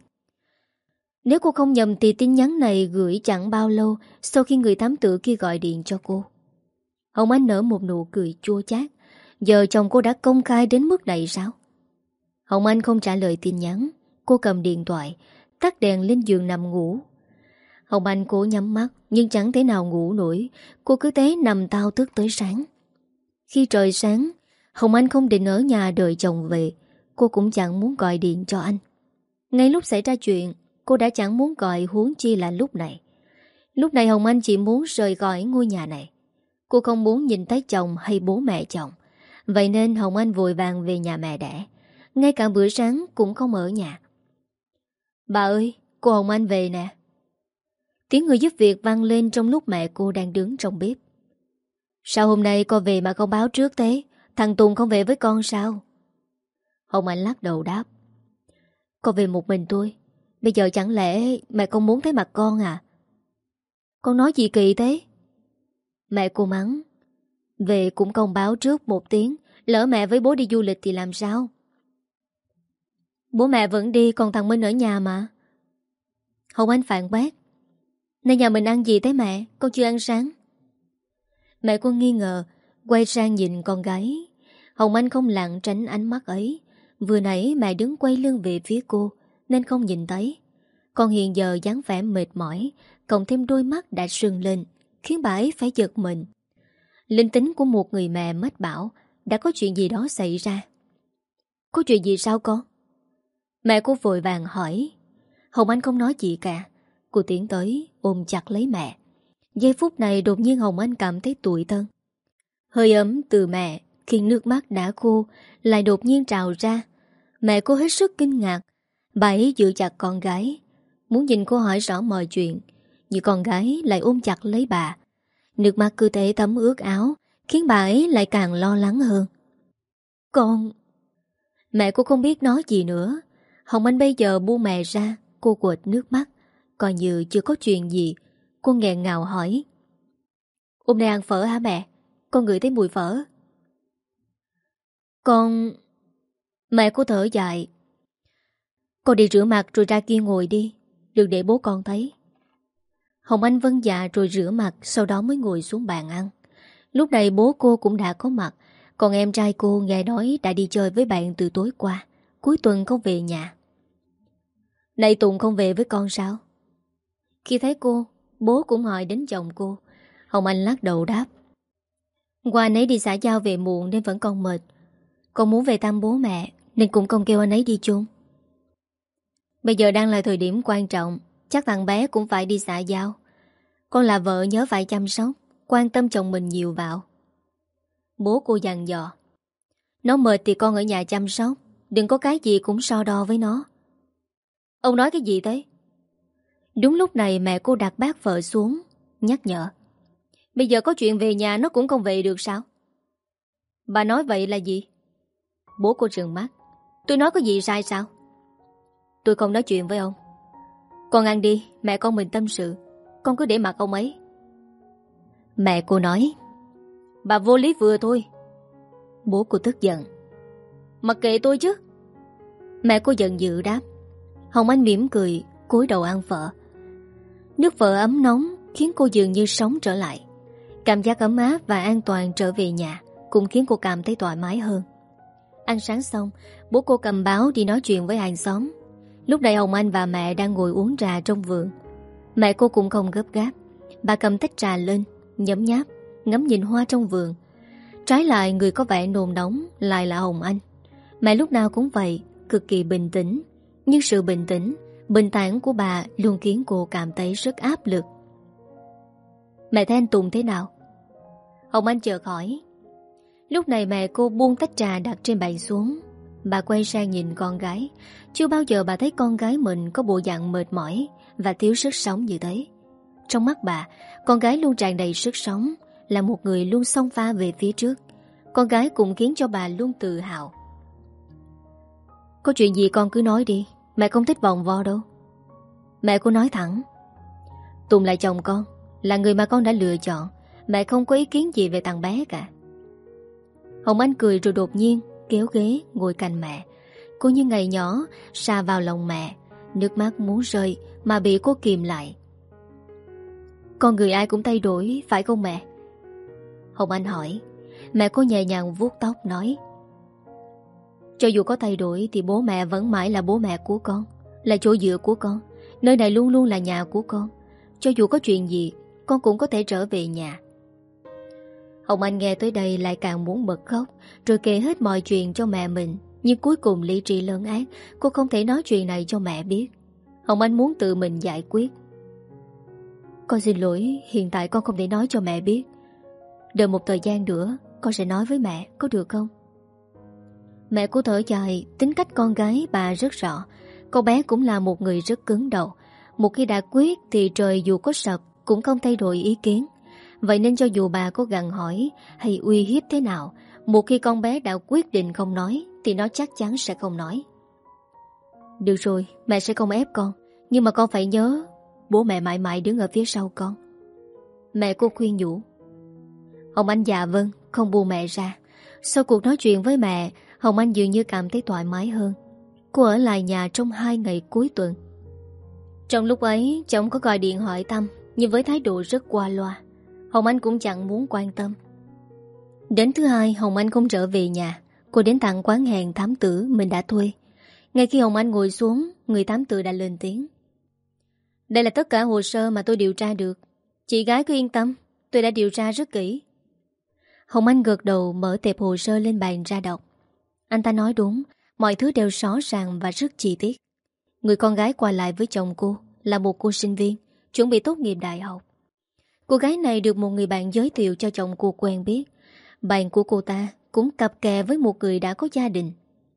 Nếu cô không nhầm thì tin nhắn này gửi chẳng bao lâu sau khi người thám tử kia gọi điện cho cô. Hồng Anh nở một nụ cười chua chát. Giờ chồng cô đã công khai đến mức này sao? Hồng Anh không trả lời tin nhắn. Cô cầm điện thoại, tắt đèn lên giường nằm ngủ. Hồng Anh cố nhắm mắt nhưng chẳng thể nào ngủ nổi. Cô cứ thế nằm thao thức tới sáng. Khi trời sáng, Hồng Anh không định ở nhà đợi chồng về. Cô cũng chẳng muốn gọi điện cho anh. Ngay lúc xảy ra chuyện, cô đã chẳng muốn gọi, huống chi là lúc này. Lúc này Hồng Anh chỉ muốn rời khỏi ngôi nhà này. Cô không muốn nhìn thấy chồng hay bố mẹ chồng. Vậy nên Hồng Anh vội vàng về nhà mẹ đẻ. Ngay cả bữa sáng cũng không ở nhà. Bà ơi, cô Hồng Anh về nè. Tiếng người giúp việc vang lên trong lúc mẹ cô đang đứng trong bếp. Sao hôm nay con về mà không báo trước thế? Thằng Tùng không về với con sao? Hồng Anh lắc đầu đáp. Con về một mình tôi. Bây giờ chẳng lẽ mẹ không muốn thấy mặt con à? Con nói gì kỳ thế? Mẹ cô mắng. Về cũng không báo trước 1 tiếng. Lỡ mẹ với bố đi du lịch thì làm sao? Bố mẹ vẫn đi, còn thằng Minh ở nhà mà. Hồng Anh phản bác. Nay nhà mình ăn gì thế mẹ? Con chưa ăn sáng. Mẹ cô nghi ngờ, quay sang nhìn con gái. Hồng Anh không lặng tránh ánh mắt ấy. Vừa nãy mẹ đứng quay lưng về phía cô nên không nhìn thấy. Còn hiện giờ dáng vẻ mệt mỏi, cộng thêm đôi mắt đã sưng lên, khiến bà ấy phải giật mình. Linh tính của một người mẹ mách bảo đã có chuyện gì đó xảy ra. Có chuyện gì sao con? Mẹ cô vội vàng hỏi. Hồng Anh không nói gì cả. Cô tiến tới ôm chặt lấy mẹ. Giây phút này đột nhiên Hồng Anh cảm thấy tủi thân. Hơi ấm từ mẹ khiến nước mắt đã khô lại đột nhiên trào ra. Mẹ cô hết sức kinh ngạc. Bà ấy giữ chặt con gái, muốn nhìn cô hỏi rõ mọi chuyện, nhưng con gái lại ôm chặt lấy bà. Nước mắt cứ thế thấm ướt áo, khiến bà ấy lại càng lo lắng hơn. Con... Mẹ cô không biết nói gì nữa. Hồng Anh bây giờ buông mẹ ra. Cô quệt nước mắt, coi như chưa có chuyện gì. Cô nghẹn ngào hỏi. Hôm nay ăn phở hả mẹ? Con ngửi thấy mùi phở. Con... Mẹ cô thở dài. Con đi rửa mặt rồi ra kia ngồi đi, đừng để bố con thấy. Hồng Anh vâng dạ rồi rửa mặt, sau đó mới ngồi xuống bàn ăn. Lúc này bố cô cũng đã có mặt. Còn em trai cô nghe nói đã đi chơi với bạn từ tối qua, cuối tuần không về nhà. Này Tùng không về với con sao? Khi thấy cô, bố cũng hỏi đến chồng cô. Hồng Anh lắc đầu đáp. Qua anh ấy đi xã giao về muộn nên vẫn còn mệt. Con muốn về thăm bố mẹ nên cũng không kêu anh ấy đi chung. Bây giờ đang là thời điểm quan trọng, chắc thằng bé cũng phải đi xã giao. Con là vợ nhớ phải chăm sóc, quan tâm chồng mình nhiều vào. Bố cô dặn dò. Nó mệt thì con ở nhà chăm sóc, đừng có cái gì cũng so đo với nó. Ông nói cái gì thế? Đúng lúc này mẹ cô đặt bát phở xuống, nhắc nhở. Bây giờ có chuyện về nhà nó cũng không về được sao? Bà nói vậy là gì? Bố cô trừng mắt. Tôi nói có gì sai sao? Tôi không nói chuyện với ông. Con ăn đi, mẹ con mình tâm sự. Con cứ để mặc ông ấy. Mẹ cô nói. Bà vô lý vừa thôi. Bố cô tức giận. Mặc kệ tôi chứ. Mẹ cô giận dữ đáp. Hồng Anh mỉm cười, cúi đầu ăn phở. Nước phở ấm nóng khiến cô dường như sống trở lại. Cảm giác ấm áp và an toàn trở về nhà cũng khiến cô cảm thấy thoải mái hơn. Ăn sáng xong, bố cô cầm báo đi nói chuyện với hàng xóm. Lúc này Hồng Anh và mẹ đang ngồi uống trà trong vườn. Mẹ cô cũng không gấp gáp. Bà cầm tách trà lên, nhấm nháp, ngắm nhìn hoa trong vườn. Trái lại người có vẻ nôn nóng lại là Hồng Anh. Mẹ lúc nào cũng vậy, cực kỳ bình tĩnh. Nhưng sự bình tĩnh, bình thản của bà luôn khiến cô cảm thấy rất áp lực. Mẹ thấy anh Tùng thế nào? Hồng Anh chợt hỏi. Lúc này mẹ cô buông tách trà đặt trên bàn xuống. Bà quay sang nhìn con gái. Chưa bao giờ bà thấy con gái mình có bộ dạng mệt mỏi và thiếu sức sống như thế. Trong mắt bà, con gái luôn tràn đầy sức sống, là một người luôn xông pha về phía trước. Con gái cũng khiến cho bà luôn tự hào. Có chuyện gì con cứ nói đi, mẹ không thích vòng vo đâu. Mẹ cô nói thẳng. Tùng là chồng con, là người mà con đã lựa chọn. Mẹ không có ý kiến gì về thằng bé cả. Hồng Anh cười rồi đột nhiên kéo ghế ngồi cạnh mẹ. Cô như ngày nhỏ sa vào lòng mẹ, nước mắt muốn rơi mà bị cô kìm lại. Con người ai cũng thay đổi, phải không mẹ? Hồng Anh hỏi. Mẹ cô nhẹ nhàng vuốt tóc nói. Cho dù có thay đổi thì bố mẹ vẫn mãi là bố mẹ của con, là chỗ dựa của con. Nơi này luôn luôn là nhà của con. Cho dù có chuyện gì, con cũng có thể trở về nhà. Hồng Anh nghe tới đây lại càng muốn bật khóc, rồi kể hết mọi chuyện cho mẹ mình. Nhưng cuối cùng lý trí lớn ác, cô không thể nói chuyện này cho mẹ biết. Hồng Anh muốn tự mình giải quyết. Con xin lỗi, hiện tại con không thể nói cho mẹ biết. Đợi một thời gian nữa con sẽ nói với mẹ, có được không? Mẹ cô thở dài. Tính cách con gái bà rất rõ. Cô bé cũng là một người rất cứng đầu. Một khi đã quyết thì trời dù có sập cũng không thay đổi ý kiến. Vậy nên cho dù bà có gằn hỏi hay uy hiếp thế nào, một khi con bé đã quyết định không nói thì nó chắc chắn sẽ không nói. Được rồi, mẹ sẽ không ép con, nhưng mà con phải nhớ bố mẹ mãi mãi đứng ở phía sau con. Mẹ cô khuyên nhủ. Hồng Anh dạ vâng, không buông mẹ ra. Sau cuộc nói chuyện với mẹ, Hồng Anh dường như cảm thấy thoải mái hơn. Cô ở lại nhà trong 2 ngày cuối tuần. Trong lúc ấy, chồng có gọi điện hỏi thăm, nhưng với thái độ rất qua loa. Hồng Anh cũng chẳng muốn quan tâm. Đến thứ hai, Hồng Anh không trở về nhà. Cô đến tận quán hẹn thám tử mình đã thuê. Ngay khi Hồng Anh ngồi xuống, người thám tử đã lên tiếng. Đây là tất cả hồ sơ mà tôi điều tra được. Chị gái cứ yên tâm, tôi đã điều tra rất kỹ. Hồng Anh gật đầu mở tệp hồ sơ lên bàn ra đọc. Anh ta nói đúng, mọi thứ đều rõ ràng và rất chi tiết. Người con gái qua lại với chồng cô là một cô sinh viên, chuẩn bị tốt nghiệp đại học. Cô gái này được một người bạn giới thiệu cho chồng cô quen biết. Bạn của cô ta cũng cặp kè với một người đã có gia đình.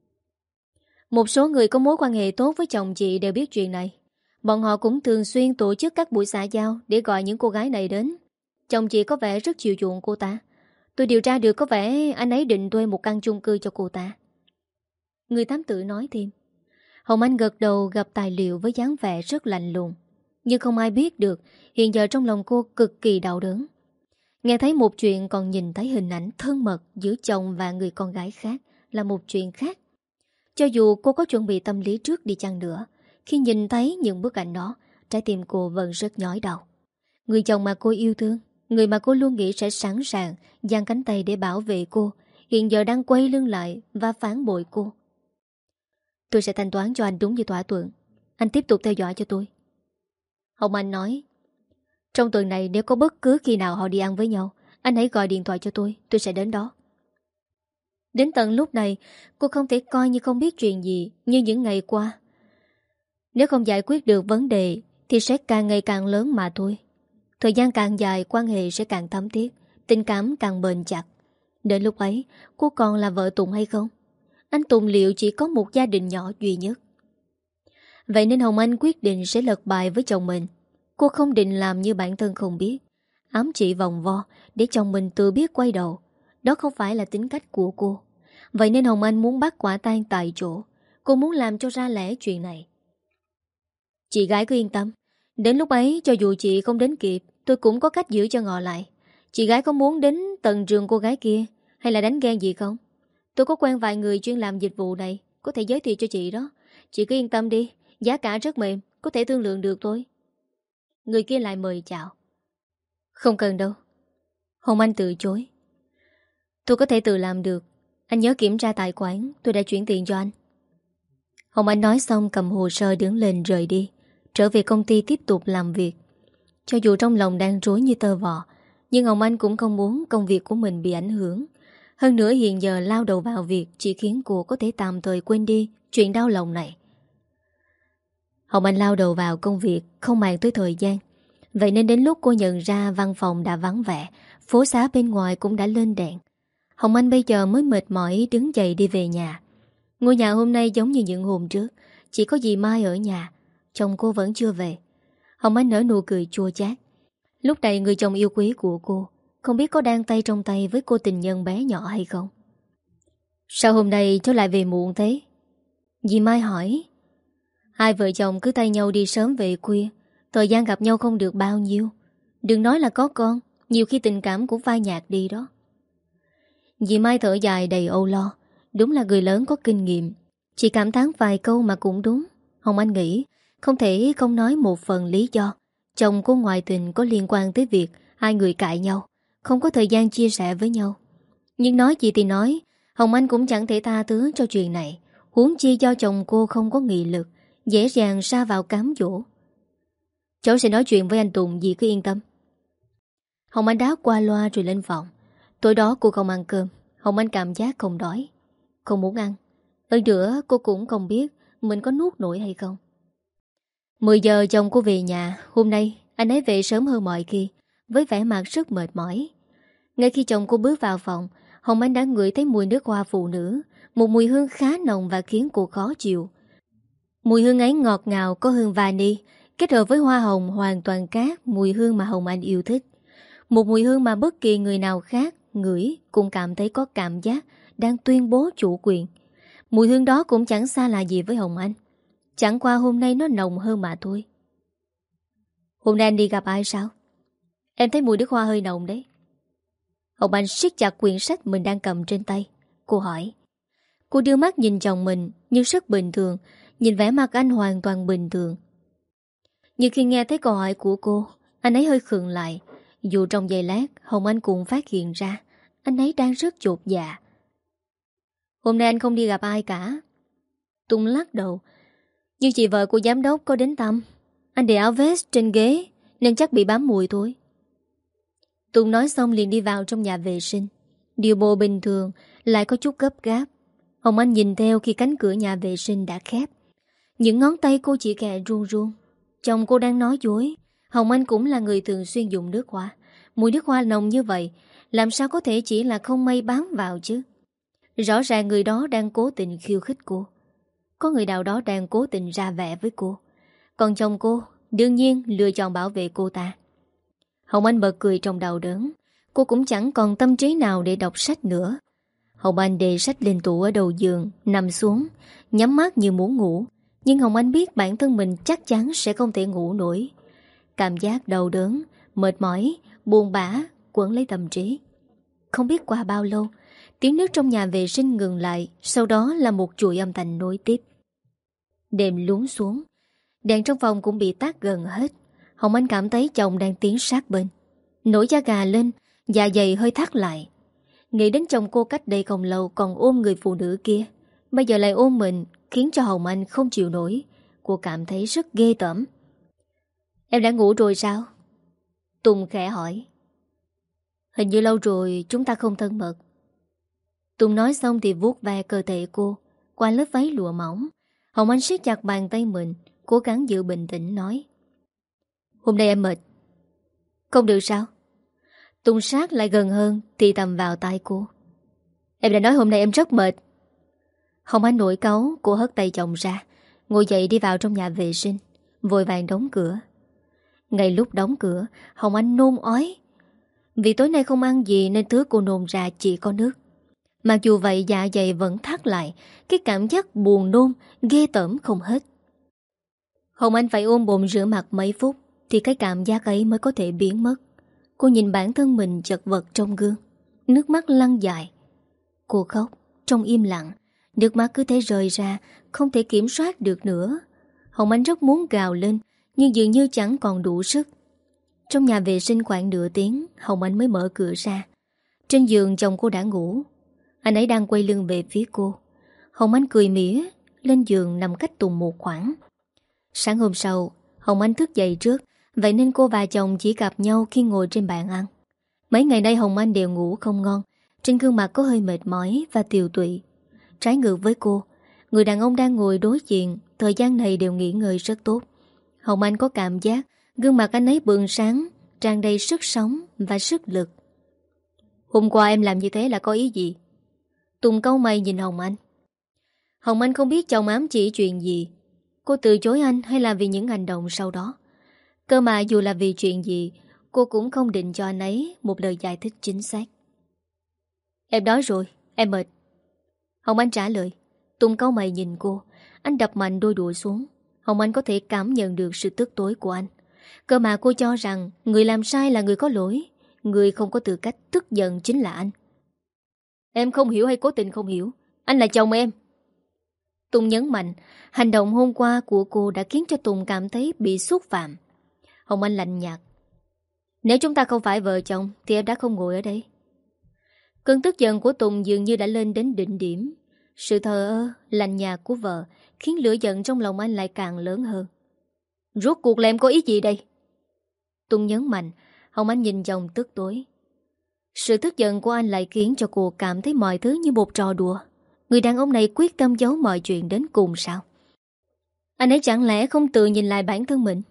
Một số người có mối quan hệ tốt với chồng chị đều biết chuyện này. Bọn họ cũng thường xuyên tổ chức các buổi xã giao để gọi những cô gái này đến. Chồng chị có vẻ rất chiều chuộng cô ta. Tôi điều tra được có vẻ anh ấy định thuê một căn chung cư cho cô ta. Người thám tử nói thêm. Hồng Anh gật đầu gặp tài liệu với dáng vẻ rất lạnh lùng. Nhưng không ai biết được hiện giờ trong lòng cô cực kỳ đau đớn. Nghe thấy một chuyện còn nhìn thấy hình ảnh thân mật giữa chồng và người con gái khác là một chuyện khác. Cho dù cô có chuẩn bị tâm lý trước đi chăng nữa, khi nhìn thấy những bức ảnh đó, trái tim cô vẫn rất nhói đau. Người chồng mà cô yêu thương, người mà cô luôn nghĩ sẽ sẵn sàng giang cánh tay để bảo vệ cô, hiện giờ đang quay lưng lại và phản bội cô. Tôi sẽ thanh toán cho anh đúng như thỏa thuận. Anh tiếp tục theo dõi cho tôi. Hồng Anh nói. Trong tuần này nếu có bất cứ khi nào họ đi ăn với nhau, anh hãy gọi điện thoại cho tôi sẽ đến đó. Đến tận lúc này, cô không thể coi như không biết chuyện gì như những ngày qua. Nếu không giải quyết được vấn đề thì sẽ càng ngày càng lớn mà thôi. Thời gian càng dài, quan hệ sẽ càng thấm thiết, tình cảm càng bền chặt. Đến lúc ấy, cô còn là vợ Tùng hay không? Anh Tùng liệu chỉ có một gia đình nhỏ duy nhất? Vậy nên Hồng Anh quyết định sẽ lật bài với chồng mình. Cô không định làm như bản thân không biết, ám chỉ vòng vo để chồng mình tự biết quay đầu. Đó không phải là tính cách của cô. Vậy nên Hồng Anh muốn bắt quả tang tại chỗ. Cô muốn làm cho ra lẽ chuyện này. Chị gái cứ yên tâm. Đến lúc ấy cho dù chị không đến kịp, tôi cũng có cách giữ cho ngọ lại. Chị gái có muốn đến tận trường cô gái kia hay là đánh ghen gì không? Tôi có quen vài người chuyên làm dịch vụ này, có thể giới thiệu cho chị đó. Chị cứ yên tâm đi, giá cả rất mềm, có thể thương lượng được thôi. Người kia lại mời chào. Không cần đâu. Hồng Anh từ chối. Tôi có thể tự làm được. Anh nhớ kiểm tra tài khoản, tôi đã chuyển tiền cho anh. Hồng Anh nói xong cầm hồ sơ đứng lên rời đi, trở về công ty tiếp tục làm việc. Cho dù trong lòng đang rối như tơ vò, nhưng Hồng Anh cũng không muốn công việc của mình bị ảnh hưởng. Hơn nữa hiện giờ lao đầu vào việc chỉ khiến cô có thể tạm thời quên đi chuyện đau lòng này. Hồng Anh lao đầu vào công việc không màng tới thời gian. Vậy nên đến lúc cô nhận ra văn phòng đã vắng vẻ, phố xá bên ngoài cũng đã lên đèn, Hồng Anh bây giờ mới mệt mỏi đứng dậy đi về nhà. Ngôi nhà hôm nay giống như những hôm trước, chỉ có dì Mai ở nhà, chồng cô vẫn chưa về. Hồng Anh nở nụ cười chua chát. Lúc này người chồng yêu quý của cô không biết có đang tay trong tay với cô tình nhân bé nhỏ hay không. Sao hôm nay cháu lại về muộn thế? Dì Mai hỏi. Hai vợ chồng cứ tay nhau đi sớm về khuya, thời gian gặp nhau không được bao nhiêu. Đừng nói là có con, nhiều khi tình cảm cũng phai nhạt đi đó. Dì Mai thở dài đầy âu lo. Đúng là người lớn có kinh nghiệm. Chỉ cảm thán vài câu mà cũng đúng. Hồng Anh nghĩ không thể không nói một phần lý do chồng cô ngoại tình có liên quan tới việc hai người cãi nhau, không có thời gian chia sẻ với nhau. Nhưng nói gì thì nói, Hồng Anh cũng chẳng thể tha thứ cho chuyện này, huống chi do chồng cô không có nghị lực, dễ dàng sa vào cám dỗ. Cháu sẽ nói chuyện với anh Tùng, dì cứ yên tâm. Hồng Anh đáp qua loa rồi lên phòng. Tối đó cô không ăn cơm. Hồng Anh cảm giác không đói, không muốn ăn. Hơn nữa cô cũng không biết mình có nuốt nổi hay không. 10 giờ chồng cô về nhà. Hôm nay anh ấy về sớm hơn mọi khi, với vẻ mặt rất mệt mỏi. Ngay khi chồng cô bước vào phòng, Hồng Anh đã ngửi thấy mùi nước hoa phụ nữ, một mùi hương khá nồng và khiến cô khó chịu. Mùi hương ấy ngọt ngào, có hương vani kết hợp với hoa hồng, hoàn toàn khác mùi hương mà Hồng Anh yêu thích. Một mùi hương mà bất kỳ người nào khác ngửi cũng cảm thấy có cảm giác đang tuyên bố chủ quyền. Mùi hương đó cũng chẳng xa lạ gì với Hồng Anh, chẳng qua hôm nay nó nồng hơn mà thôi. Hôm nay anh đi gặp ai sao? Em thấy mùi nước hoa hơi nồng đấy. Hồng Anh siết chặt quyển sách mình đang cầm trên tay. Cô hỏi. Cô đưa mắt nhìn chồng mình nhưng rất bình thường, nhìn vẻ mặt anh hoàn toàn bình thường. Nhưng khi nghe thấy câu hỏi của cô, anh ấy hơi khựng lại. Dù trong giây lát Hồng Anh cũng phát hiện ra anh ấy đang rất chột dạ. Hôm nay anh không đi gặp ai cả. Tùng lắc đầu. Nhưng chị vợ của giám đốc có đến thăm. Anh để áo vest trên ghế nên chắc bị bám mùi thôi. Tùng nói xong liền đi vào trong nhà vệ sinh. Điều bộ bình thường lại có chút gấp gáp. Hồng Anh nhìn theo khi cánh cửa nhà vệ sinh đã khép. Những ngón tay cô chỉ khẽ run run. Chồng cô đang nói dối. Hồng Anh cũng là người thường xuyên dùng nước hoa. Mùi nước hoa nồng như vậy, làm sao có thể chỉ là không may bám vào chứ? Rõ ràng người đó đang cố tình khiêu khích cô. Có người nào đó đang cố tình ra vẻ với cô. Còn chồng cô đương nhiên lựa chọn bảo vệ cô ta. Hồng Anh bật cười trong đau đớn. Cô cũng chẳng còn tâm trí nào để đọc sách nữa. Hồng Anh để sách lên tủ ở đầu giường, nằm xuống, nhắm mắt như muốn ngủ. Nhưng Hồng Anh biết bản thân mình chắc chắn sẽ không thể ngủ nổi. Cảm giác đau đớn, mệt mỏi, buồn bã quấn lấy tâm trí. Không biết qua bao lâu, tiếng nước trong nhà vệ sinh ngừng lại. Sau đó là một chuỗi âm thanh nối tiếp. Đêm lún xuống, đèn trong phòng cũng bị tắt gần hết. Hồng Anh cảm thấy chồng đang tiến sát bên. Nổi da gà lên, dạ dày hơi thắt lại. Nghĩ đến chồng cô cách đây không lâu còn ôm người phụ nữ kia, bây giờ lại ôm mình, khiến cho Hồng Anh không chịu nổi. Cô cảm thấy rất ghê tởm. Em đã ngủ rồi sao? Tùng khẽ hỏi. Hình như lâu rồi chúng ta không thân mật. Tùng nói xong thì vuốt ve cơ thể cô qua lớp váy lụa mỏng. Hồng Anh siết chặt bàn tay mình, cố gắng giữ bình tĩnh nói. Hôm nay em mệt. Không được sao? Tùng sát lại gần hơn thì tầm vào tay cô. Em đã nói hôm nay em rất mệt. Hồng Anh nổi cáu, cô hất tay chồng ra. ngồi dậy đi vào trong nhà vệ sinh, vội vàng đóng cửa. Ngay lúc đóng cửa, Hồng Anh nôn ói. Vì tối nay không ăn gì nên thứ cô nôn ra chỉ có nước. Mặc dù vậy dạ dày vẫn thắt lại, cái cảm giác buồn nôn, ghê tởm không hết. Hồng Anh phải ôm bồn rửa mặt mấy phút thì cái cảm giác ấy mới có thể biến mất. Cô nhìn bản thân mình chật vật trong gương, nước mắt lăn dài. Cô khóc trong im lặng, nước mắt cứ thế rơi ra, không thể kiểm soát được nữa. Hồng Anh rất muốn gào lên, nhưng dường như chẳng còn đủ sức. Trong nhà vệ sinh khoảng nửa tiếng, Hồng Anh mới mở cửa ra. Trên giường chồng cô đã ngủ. Anh ấy đang quay lưng về phía cô. Hồng Anh cười mỉa, lên giường nằm cách Tùng một khoảng. Sáng hôm sau, Hồng Anh thức dậy trước, vậy nên cô và chồng chỉ gặp nhau khi ngồi trên bàn ăn. Mấy ngày nay Hồng Anh đều ngủ không ngon, trên gương mặt có hơi mệt mỏi và tiều tụy. Trái ngược với cô, người đàn ông đang ngồi đối diện, thời gian này đều nghỉ ngơi rất tốt. Hồng Anh có cảm giác gương mặt anh ấy bừng sáng, tràn đầy sức sống và sức lực. Hôm qua em làm như thế là có ý gì? Tùng cau mày nhìn Hồng Anh. Hồng Anh không biết chồng ám chỉ chuyện gì. Cô từ chối anh hay là vì những hành động sau đó. Cơ mà dù là vì chuyện gì, cô cũng không định cho anh ấy một lời giải thích chính xác. Em đói rồi, em mệt. Hồng Anh trả lời. Tùng cau mày nhìn cô. Anh đập mạnh đôi đũa xuống. Hồng Anh có thể cảm nhận được sự tức tối của anh. Cơ mà cô cho rằng người làm sai là người có lỗi, người không có tư cách tức giận chính là anh. Em không hiểu hay cố tình không hiểu, anh là chồng em. Tùng nhấn mạnh, hành động hôm qua của cô đã khiến cho Tùng cảm thấy bị xúc phạm. Hồng Anh lạnh nhạt. Nếu chúng ta không phải vợ chồng thì em đã không ngồi ở đây. Cơn tức giận của Tùng dường như đã lên đến đỉnh điểm. Sự thờ ơ, lạnh nhạt của vợ khiến lửa giận trong lòng anh lại càng lớn hơn. Rốt cuộc là em có ý gì đây? Tùng nhấn mạnh. Hồng Anh nhìn chồng tức tối. Sự tức giận của anh lại khiến cho cô cảm thấy mọi thứ như một trò đùa. Người đàn ông này quyết tâm giấu mọi chuyện đến cùng sao? Anh ấy chẳng lẽ không tự nhìn lại bản thân mình?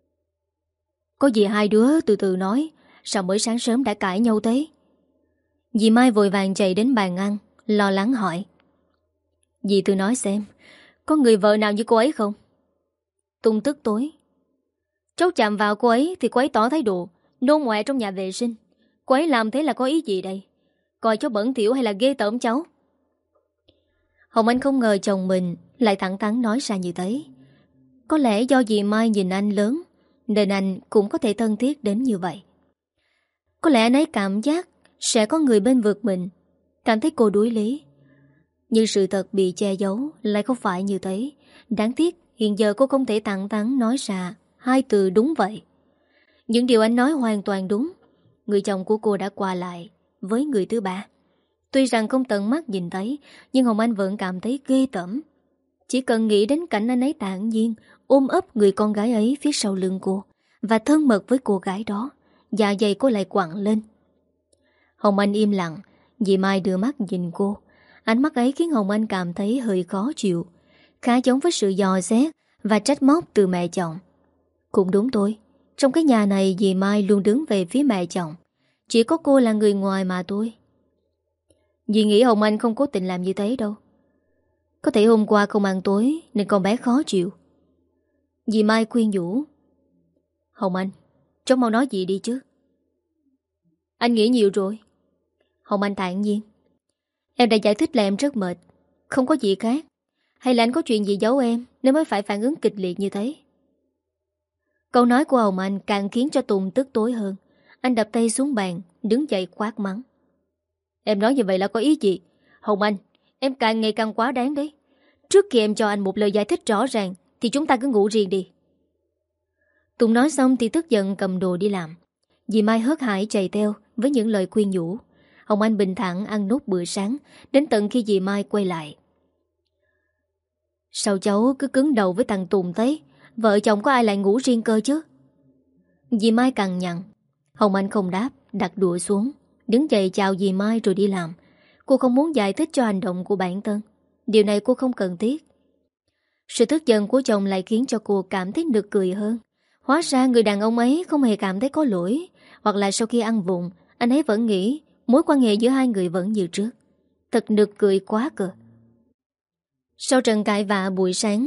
Có gì hai đứa từ từ nói, sao mới sáng sớm đã cãi nhau thế? Dì Mai vội vàng chạy đến bàn ăn, lo lắng hỏi. Dì tự nói xem, có người vợ nào như cô ấy không? Tùng tức tối. Cháu chạm vào cô ấy thì cô ấy tỏ thái độ nôn ngoẹ trong nhà vệ sinh. Cô ấy làm thế là có ý gì đây? Coi cháu bẩn thỉu hay là ghê tởm cháu? Hồng Anh không ngờ chồng mình lại thẳng thắn nói ra như thế. Có lẽ do dì Mai nhìn anh lớn nên anh cũng có thể thân thiết đến như vậy. Có lẽ anh ấy cảm giác sẽ có người bên vực mình, cảm thấy cô đuối lý. Nhưng sự thật bị che giấu lại không phải như thế. Đáng tiếc hiện giờ cô không thể thẳng thắn nói ra hai từ đúng vậy. Những điều anh nói hoàn toàn đúng. Người chồng của cô đã qua lại với người thứ ba. Tuy rằng không tận mắt nhìn thấy, nhưng Hồng Anh vẫn cảm thấy ghê tởm. Chỉ cần nghĩ đến cảnh anh ấy tản nhiên ôm ấp người con gái ấy phía sau lưng cô và thân mật với cô gái đó, dạ dày cô lại quặn lên. Hồng Anh im lặng. Dì Mai đưa mắt nhìn cô. Ánh mắt ấy khiến Hồng Anh cảm thấy hơi khó chịu, khá giống với sự dò xét và trách móc từ mẹ chồng. Cũng đúng thôi, trong cái nhà này dì Mai luôn đứng về phía mẹ chồng. Chỉ có cô là người ngoài mà thôi. Dì nghĩ Hồng Anh không cố tình làm như thế đâu. Có thể hôm qua không ăn tối nên con bé khó chịu. Dì Mai khuyên nhủ. Hồng Anh, cháu mau nói gì đi chứ. Anh nghĩ nhiều rồi. Hồng Anh thản nhiên. Em đã giải thích là em rất mệt, không có gì khác. Hay là anh có chuyện gì giấu em nên mới phải phản ứng kịch liệt như thế? Câu nói của Hồng Anh càng khiến cho Tùng tức tối hơn. Anh đập tay xuống bàn, đứng dậy quát mắng. Em nói như vậy là có ý gì? Hồng Anh, em càng ngày càng quá đáng đấy. Trước khi em cho anh một lời giải thích rõ ràng thì chúng ta cứ ngủ riêng đi. Tùng nói xong thì tức giận cầm đồ đi làm. Dì Mai hớt hải chạy theo với những lời khuyên nhủ. Hồng Anh bình thản ăn nốt bữa sáng đến tận khi dì Mai quay lại. Sao cháu cứ cứng đầu với thằng Tùng thế? Vợ chồng có ai lại ngủ riêng cơ chứ? Dì Mai cằn nhằn. Hồng Anh không đáp, đặt đũa xuống, đứng dậy chào dì Mai rồi đi làm. Cô không muốn giải thích cho hành động của bản thân. Điều này cô không cần thiết. Sự tức giận của chồng lại khiến cho cô cảm thấy nực cười hơn. Hóa ra người đàn ông ấy không hề cảm thấy có lỗi. Hoặc là sau khi ăn vụng, anh ấy vẫn nghĩ mối quan hệ giữa hai người vẫn như trước. Thật nực cười quá cơ. Sau trận cãi vã buổi sáng,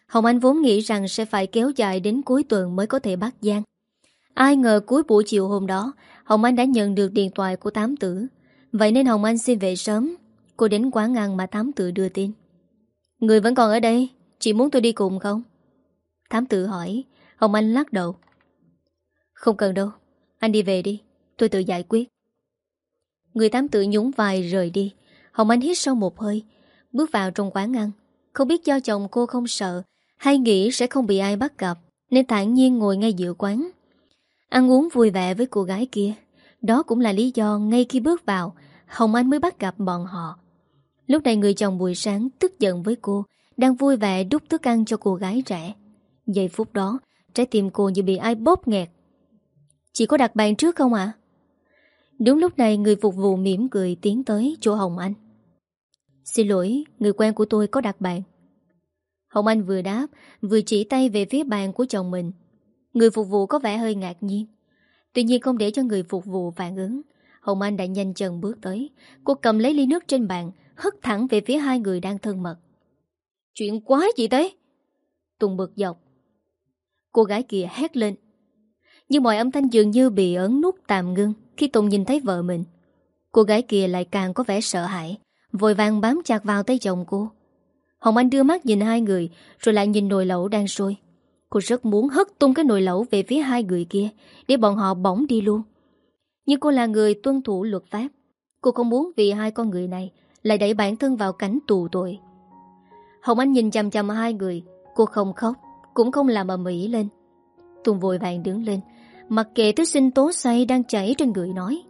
Hồng Anh vốn nghĩ rằng sẽ phải kéo dài đến cuối tuần mới có thể bắt Giang. Ai ngờ cuối buổi chiều hôm đó, Hồng Anh đã nhận được điện thoại của Tám Tử. Vậy nên Hồng Anh xin về sớm. Cô đến quán ăn mà Tám Tử đưa tin. Người vẫn còn ở đây, chị muốn tôi đi cùng không? Tám Tử hỏi. Hồng Anh lắc đầu. Không cần đâu, anh đi về đi, tôi tự giải quyết. Người Tám Tử nhún vai rời đi. Hồng Anh hít sâu một hơi, bước vào trong quán ăn. Không biết do chồng cô không sợ hay nghĩ sẽ không bị ai bắt gặp, nên thản nhiên ngồi ngay giữa quán, ăn uống vui vẻ với cô gái kia. Đó cũng là lý do ngay khi bước vào, Hồng Anh mới bắt gặp bọn họ. Lúc này người chồng buổi sáng tức giận với cô, đang vui vẻ đút thức ăn cho cô gái trẻ. Giây phút đó, trái tim cô như bị ai bóp nghẹt. Chị có đặt bàn trước không ạ? Đúng lúc này người phục vụ mỉm cười tiến tới chỗ Hồng Anh. Xin lỗi, người quen của tôi có đặt bàn. Hồng Anh vừa đáp, vừa chỉ tay về phía bàn của chồng mình. Người phục vụ có vẻ hơi ngạc nhiên. Tuy nhiên không để cho người phục vụ phản ứng, Hồng Anh đã nhanh chân bước tới. Cô cầm lấy ly nước trên bàn, hất thẳng về phía hai người đang thân mật. Chuyện quái gì thế? Tùng bực dọc. Cô gái kia hét lên. Nhưng mọi âm thanh dường như bị ấn nút tạm ngưng khi Tùng nhìn thấy vợ mình. Cô gái kia lại càng có vẻ sợ hãi, vội vàng bám chặt vào tay chồng cô. Hồng Anh đưa mắt nhìn hai người, rồi lại nhìn nồi lẩu đang sôi. Cô rất muốn hất tung cái nồi lẩu về phía hai người kia, để bọn họ bỏng đi luôn. Nhưng cô là người tuân thủ luật pháp. Cô không muốn vì hai con người này lại đẩy bản thân vào cảnh tù tội. Hồng Anh nhìn chằm chằm hai người. Cô không khóc, cũng không làm ầm ĩ lên. Tùng vội vàng đứng lên, mặc kệ thứ sinh tố say đang chảy trên người nói.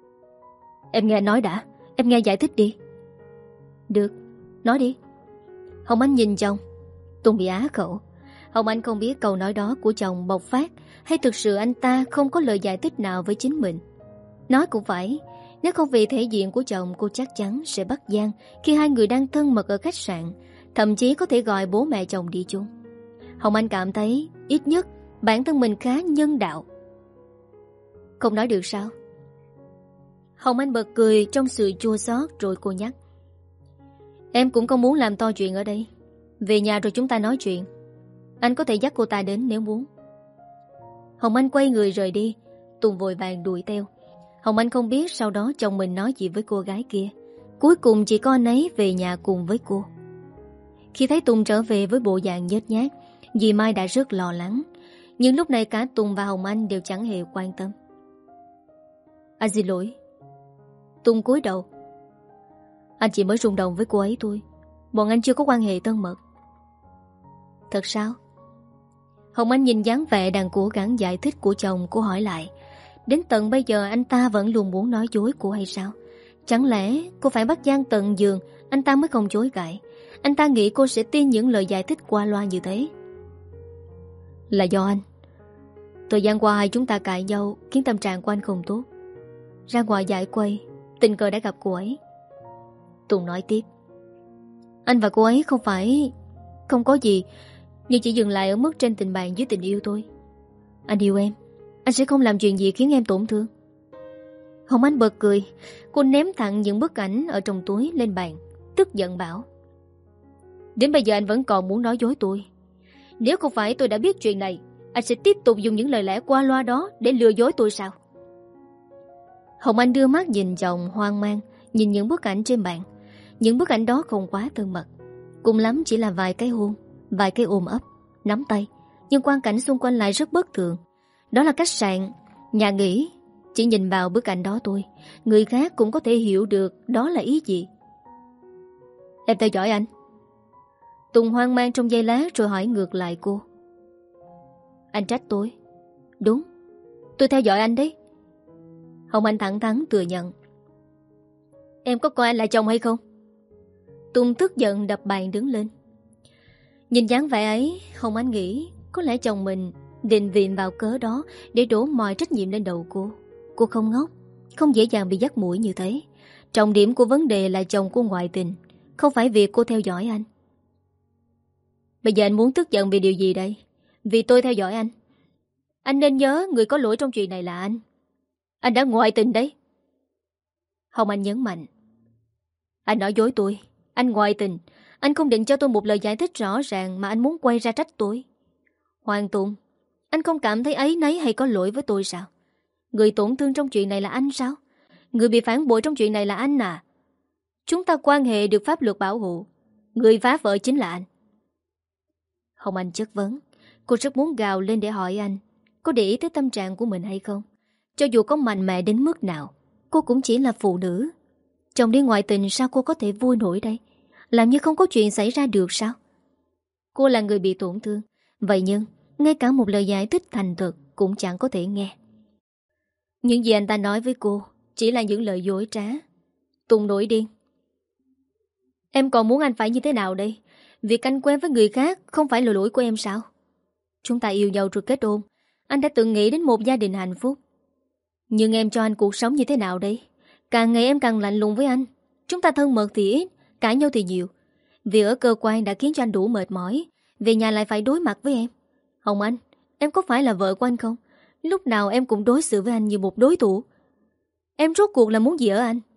Em nghe nói đã, em nghe giải thích đi. Được, nói đi. Hồng Anh nhìn chồng. Tùng bị á khẩu. Hồng Anh không biết câu nói đó của chồng bộc phát hay thực sự anh ta không có lời giải thích nào với chính mình. Nói cũng phải, nếu không vì thể diện của chồng, cô chắc chắn sẽ bắt Giang khi hai người đang thân mật ở khách sạn, thậm chí có thể gọi bố mẹ chồng đi chung. Hồng Anh cảm thấy ít nhất bản thân mình khá nhân đạo. Không nói được sao? Hồng Anh bật cười trong sự chua xót, rồi cô nhắc. Em cũng không muốn làm to chuyện ở đây. Về nhà rồi chúng ta nói chuyện. Anh có thể dắt cô ta đến nếu muốn. Hồng Anh quay người rời đi. Tùng vội vàng đuổi theo. Hồng Anh không biết sau đó chồng mình nói gì với cô gái kia. Cuối cùng chỉ có anh ấy về nhà cùng với cô. Khi thấy Tùng trở về với bộ dạng nhếch nhác, dì Mai đã rất lo lắng. Nhưng lúc này cả Tùng và Hồng Anh đều chẳng hề quan tâm. Anh xin lỗi. Tùng cúi đầu. Anh chỉ mới rung động với cô ấy thôi. Bọn anh chưa có quan hệ thân mật. Thật sao? Hồng Anh nhìn dáng vẻ đang cố gắng giải thích của chồng. Cô hỏi lại. Đến tận bây giờ anh ta vẫn luôn muốn nói dối cô hay sao? Chẳng lẽ cô phải bắt Giang tận giường anh ta mới không chối cãi? Anh ta nghĩ cô sẽ tin những lời giải thích qua loa như thế. Là do anh. Thời gian qua hai chúng ta cãi nhau khiến tâm trạng của anh không tốt. Ra ngoài giải quay, tình cờ đã gặp cô ấy. Tùng nói tiếp. Anh và cô ấy không phải... không có gì, nhưng chỉ dừng lại ở mức trên tình bạn dưới tình yêu thôi. Anh yêu em, anh sẽ không làm chuyện gì khiến em tổn thương. Hồng Anh bật cười. Cô ném thẳng những bức ảnh ở trong túi lên bàn, tức giận bảo. Đến bây giờ anh vẫn còn muốn nói dối tôi. Nếu không phải tôi đã biết chuyện này, anh sẽ tiếp tục dùng những lời lẽ qua loa đó để lừa dối tôi sao? Hồng Anh đưa mắt nhìn chồng hoang mang, nhìn những bức ảnh trên bàn. Những bức ảnh đó không quá thân mật, cùng lắm chỉ là vài cái hôn, vài cái ôm ấp, nắm tay. Nhưng quang cảnh xung quanh lại rất bất thường. Đó là khách sạn, nhà nghỉ. Chỉ nhìn vào bức ảnh đó thôi, người khác cũng có thể hiểu được đó là ý gì. Em theo dõi anh. Tùng hoang mang trong giây lát rồi hỏi ngược lại cô. Anh trách tôi? Đúng, tôi theo dõi anh đấy. Hồng Anh thẳng thắn thừa nhận. Em có coi anh là chồng hay không? Tùng tức giận đập bàn đứng lên. Nhìn dáng vẻ ấy, Hồng Anh nghĩ có lẽ chồng mình định viện vào cớ đó để đổ mọi trách nhiệm lên đầu cô. Cô không ngốc, không dễ dàng bị dắt mũi như thế. Trọng điểm của vấn đề là chồng cô ngoại tình, không phải việc cô theo dõi anh. Bây giờ anh muốn tức giận vì điều gì đây? Vì tôi theo dõi anh. Anh nên nhớ người có lỗi trong chuyện này là anh. Anh đã ngoại tình đấy. Hồng Anh nhấn mạnh. Anh nói dối tôi. Anh ngoại tình. Anh không định cho tôi một lời giải thích rõ ràng mà anh muốn quay ra trách tôi. Hoàng Tùng, anh không cảm thấy áy náy hay có lỗi với tôi sao? Người tổn thương trong chuyện này là anh sao? Người bị phản bội trong chuyện này là anh à? Chúng ta quan hệ được pháp luật bảo hộ. Người phá vỡ chính là anh. Hồng Anh chất vấn. Cô rất muốn gào lên để hỏi anh có để ý tới tâm trạng của mình hay không. Cho dù có mạnh mẽ đến mức nào, cô cũng chỉ là phụ nữ. Chồng đi ngoại tình sao cô có thể vui nổi đây? Làm như không có chuyện xảy ra được sao? Cô là người bị tổn thương. Vậy nhưng ngay cả một lời giải thích thành thật cũng chẳng có thể nghe. Những gì anh ta nói với cô chỉ là những lời dối trá. Tùng nổi điên. Em còn muốn anh phải như thế nào đây? Việc anh quen với người khác không phải là lỗi của em sao? Chúng ta yêu nhau rồi kết hôn. Anh đã từng nghĩ đến một gia đình hạnh phúc. Nhưng em cho anh cuộc sống như thế nào đây? Càng ngày em càng lạnh lùng với anh. Chúng ta thân mật thì ít, cãi nhau thì nhiều. Vì ở cơ quan đã khiến cho anh đủ mệt mỏi. Về nhà lại phải đối mặt với em. Hồng Anh, em có phải là vợ của anh không? Lúc nào em cũng đối xử với anh như một đối thủ. Em rốt cuộc là muốn gì ở anh?